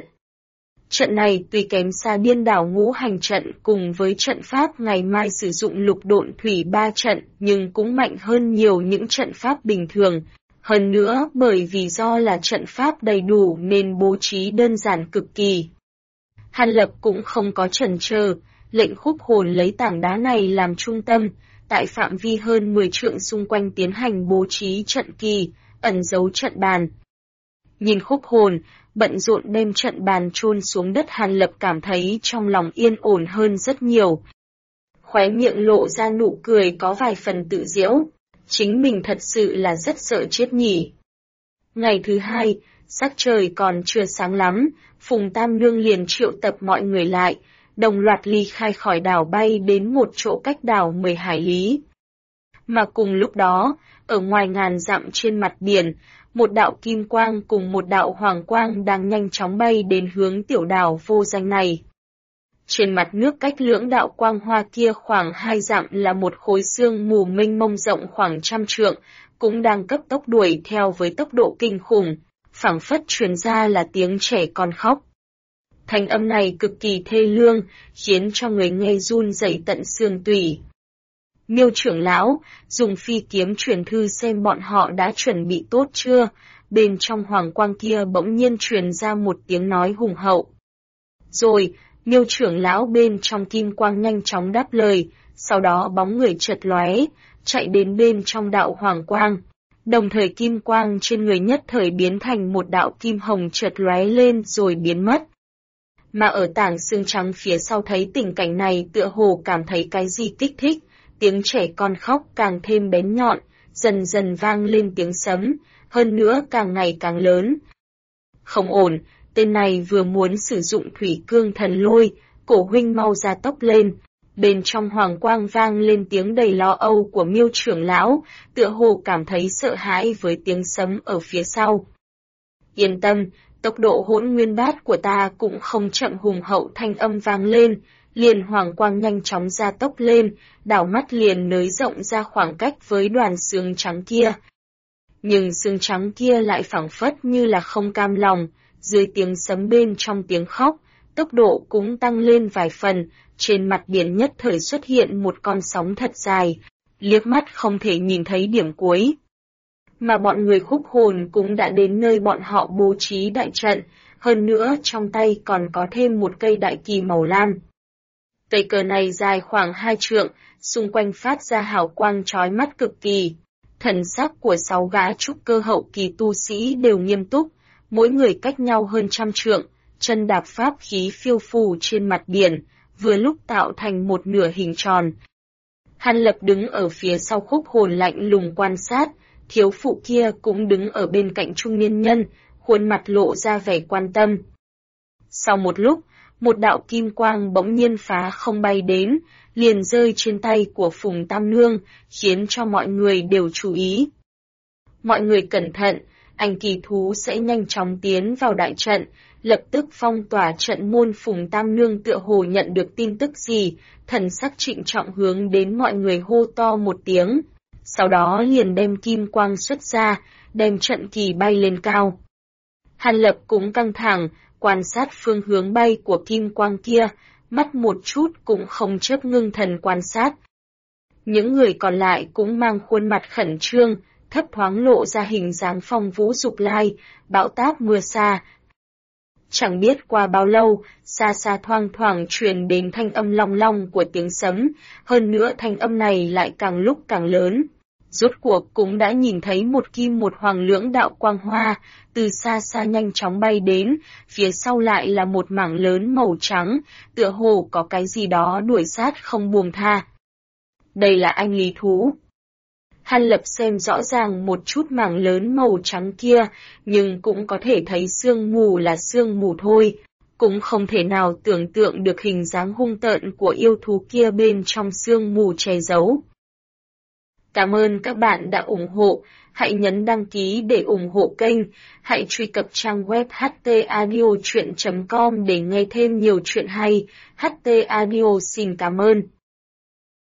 Trận này tuy kém xa Điên Đảo Ngũ Hành trận cùng với trận pháp ngày mai sử dụng Lục Độn Thủy 3 trận, nhưng cũng mạnh hơn nhiều những trận pháp bình thường. Hơn nữa, bởi vì do là trận pháp đầy đủ nên bố trí đơn giản cực kỳ. Hàn Lập cũng không có chần chờ, lệnh Khúc Hồn lấy tảng đá này làm trung tâm, tại phạm vi hơn 10 trượng xung quanh tiến hành bố trí trận kỳ, ẩn giấu trận bàn. Nhìn Khúc Hồn, bận rộn đem trận bàn chôn xuống đất, Hàn Lập cảm thấy trong lòng yên ổn hơn rất nhiều. Khóe miệng lộ ra nụ cười có vài phần tự giễu, chính mình thật sự là rất sợ chết nhỉ. Ngày thứ 2, sắc trời còn chưa sáng lắm, Phùng Tam Nương liền triệu tập mọi người lại, đồng loạt ly khai khỏi đảo bay đến một chỗ cách đảo 10 hải lý. Mà cùng lúc đó, ở ngoài ngàn dặm trên mặt biển, một đạo kim quang cùng một đạo hoàng quang đang nhanh chóng bay đến hướng tiểu đảo vô danh này. Trên mặt nước cách lưỡng đạo quang hoa kia khoảng 2 dặm là một khối sương mù mênh mông rộng khoảng 100 trượng, cũng đang cấp tốc đuổi theo với tốc độ kinh khủng, phảng phất truyền ra là tiếng trẻ con khóc. Thanh âm này cực kỳ thê lương, khiến cho người nghe run rẩy tận xương tủy. Miêu trưởng lão, dùng phi kiếm truyền thư xem bọn họ đã chuẩn bị tốt chưa, bên trong hoàng quang kia bỗng nhiên truyền ra một tiếng nói hùng hậu. Rồi, Miêu trưởng lão bên trong kim quang nhanh chóng đáp lời, sau đó bóng người chợt lóe, chạy đến bên trong đạo hoàng quang. Đồng thời kim quang trên người nhất thời biến thành một đạo kim hồng chợt lóe lên rồi biến mất. Mà ở tảng xương trắng phía sau thấy tình cảnh này tựa hồ cảm thấy cái gì kích thích, tiếng trẻ con khóc càng thêm bén nhọn, dần dần vang lên tiếng sấm, hơn nữa càng ngày càng lớn. Không ổn, tên này vừa muốn sử dụng thủy cương thần lôi, cổ huynh mau ra tốc lên. Bên trong hoàng quang vang lên tiếng đầy lo âu của Miêu trưởng lão, tựa hồ cảm thấy sợ hãi với tiếng sấm ở phía sau. Yên tâm, tốc độ hỗn nguyên bát của ta cũng không chậm, hùng hậu thanh âm vang lên, liền hoàng quang nhanh chóng ra tốc lên, đảo mắt liền nới rộng ra khoảng cách với đoàn xương trắng kia. Nhưng xương trắng kia lại phảng phất như là không cam lòng, dưới tiếng sấm bên trong tiếng khóc, tốc độ cũng tăng lên vài phần, trên mặt biển nhất thời xuất hiện một con sóng thật dài, liếc mắt không thể nhìn thấy điểm cuối. Mà bọn người Khúc Hồn cũng đã đến nơi bọn họ bố trí đại trận, hơn nữa trong tay còn có thêm một cây đại kỳ màu lam. Cây cờ này dài khoảng 2 trượng, xung quanh phát ra hào quang chói mắt cực kỳ. Thần sắc của 6 gã trúc cơ hậu kỳ tu sĩ đều nghiêm túc, mỗi người cách nhau hơn 100 trượng, chân đạp pháp khí phiêu phù trên mặt biển, vừa lúc tạo thành một nửa hình tròn. Hàn Lập đứng ở phía sau Khúc Hồn lạnh lùng quan sát, thiếu phụ kia cũng đứng ở bên cạnh trung niên nhân, khuôn mặt lộ ra vẻ quan tâm. Sau một lúc, một đạo kim quang bỗng nhiên phá không bay đến, liền rơi trên tay của Phùng Tam Nương, khiến cho mọi người đều chú ý. Mọi người cẩn thận, anh kỳ thú sẽ nhanh chóng tiến vào đại trận, lập tức phong tỏa trận môn. Phùng Tam Nương tựa hồ nhận được tin tức gì, thần sắc trịnh trọng hướng đến mọi người hô to một tiếng, sau đó liền đem kim quang xuất ra, đem trận kỳ bay lên cao. Hàn Lập cũng căng thẳng, quan sát phương hướng bay của kim quang kia, mắt một chút cũng không chớp, ngưng thần quan sát. Những người còn lại cũng mang khuôn mặt khẩn trương, thấp thoáng lộ ra hình dáng phong vũ dục lai, bão táp mưa xa. Chẳng biết qua bao lâu, xa xa thoang thoảng truyền đến thanh âm long long của tiếng sấm, hơn nữa thanh âm này lại càng lúc càng lớn. Rốt cuộc cũng đã nhìn thấy một kim một hoàng lưỡng đạo quang hoa, từ xa xa nhanh chóng bay đến, phía sau lại là một mảng lớn màu trắng, tựa hồ có cái gì đó đuổi sát không buông tha. Đây là anh lý thú. Hàn Lập xem rõ ràng một chút mảng lớn màu trắng kia, nhưng cũng có thể thấy sương mù là sương mù thôi, cũng không thể nào tưởng tượng được hình dáng hung tợn của yêu thú kia bên trong sương mù che giấu. Cảm ơn các bạn đã ủng hộ, hãy nhấn đăng ký để ủng hộ kênh, hãy truy cập trang web htaudio.com để nghe thêm nhiều chuyện hay. HT Audio xin cảm ơn.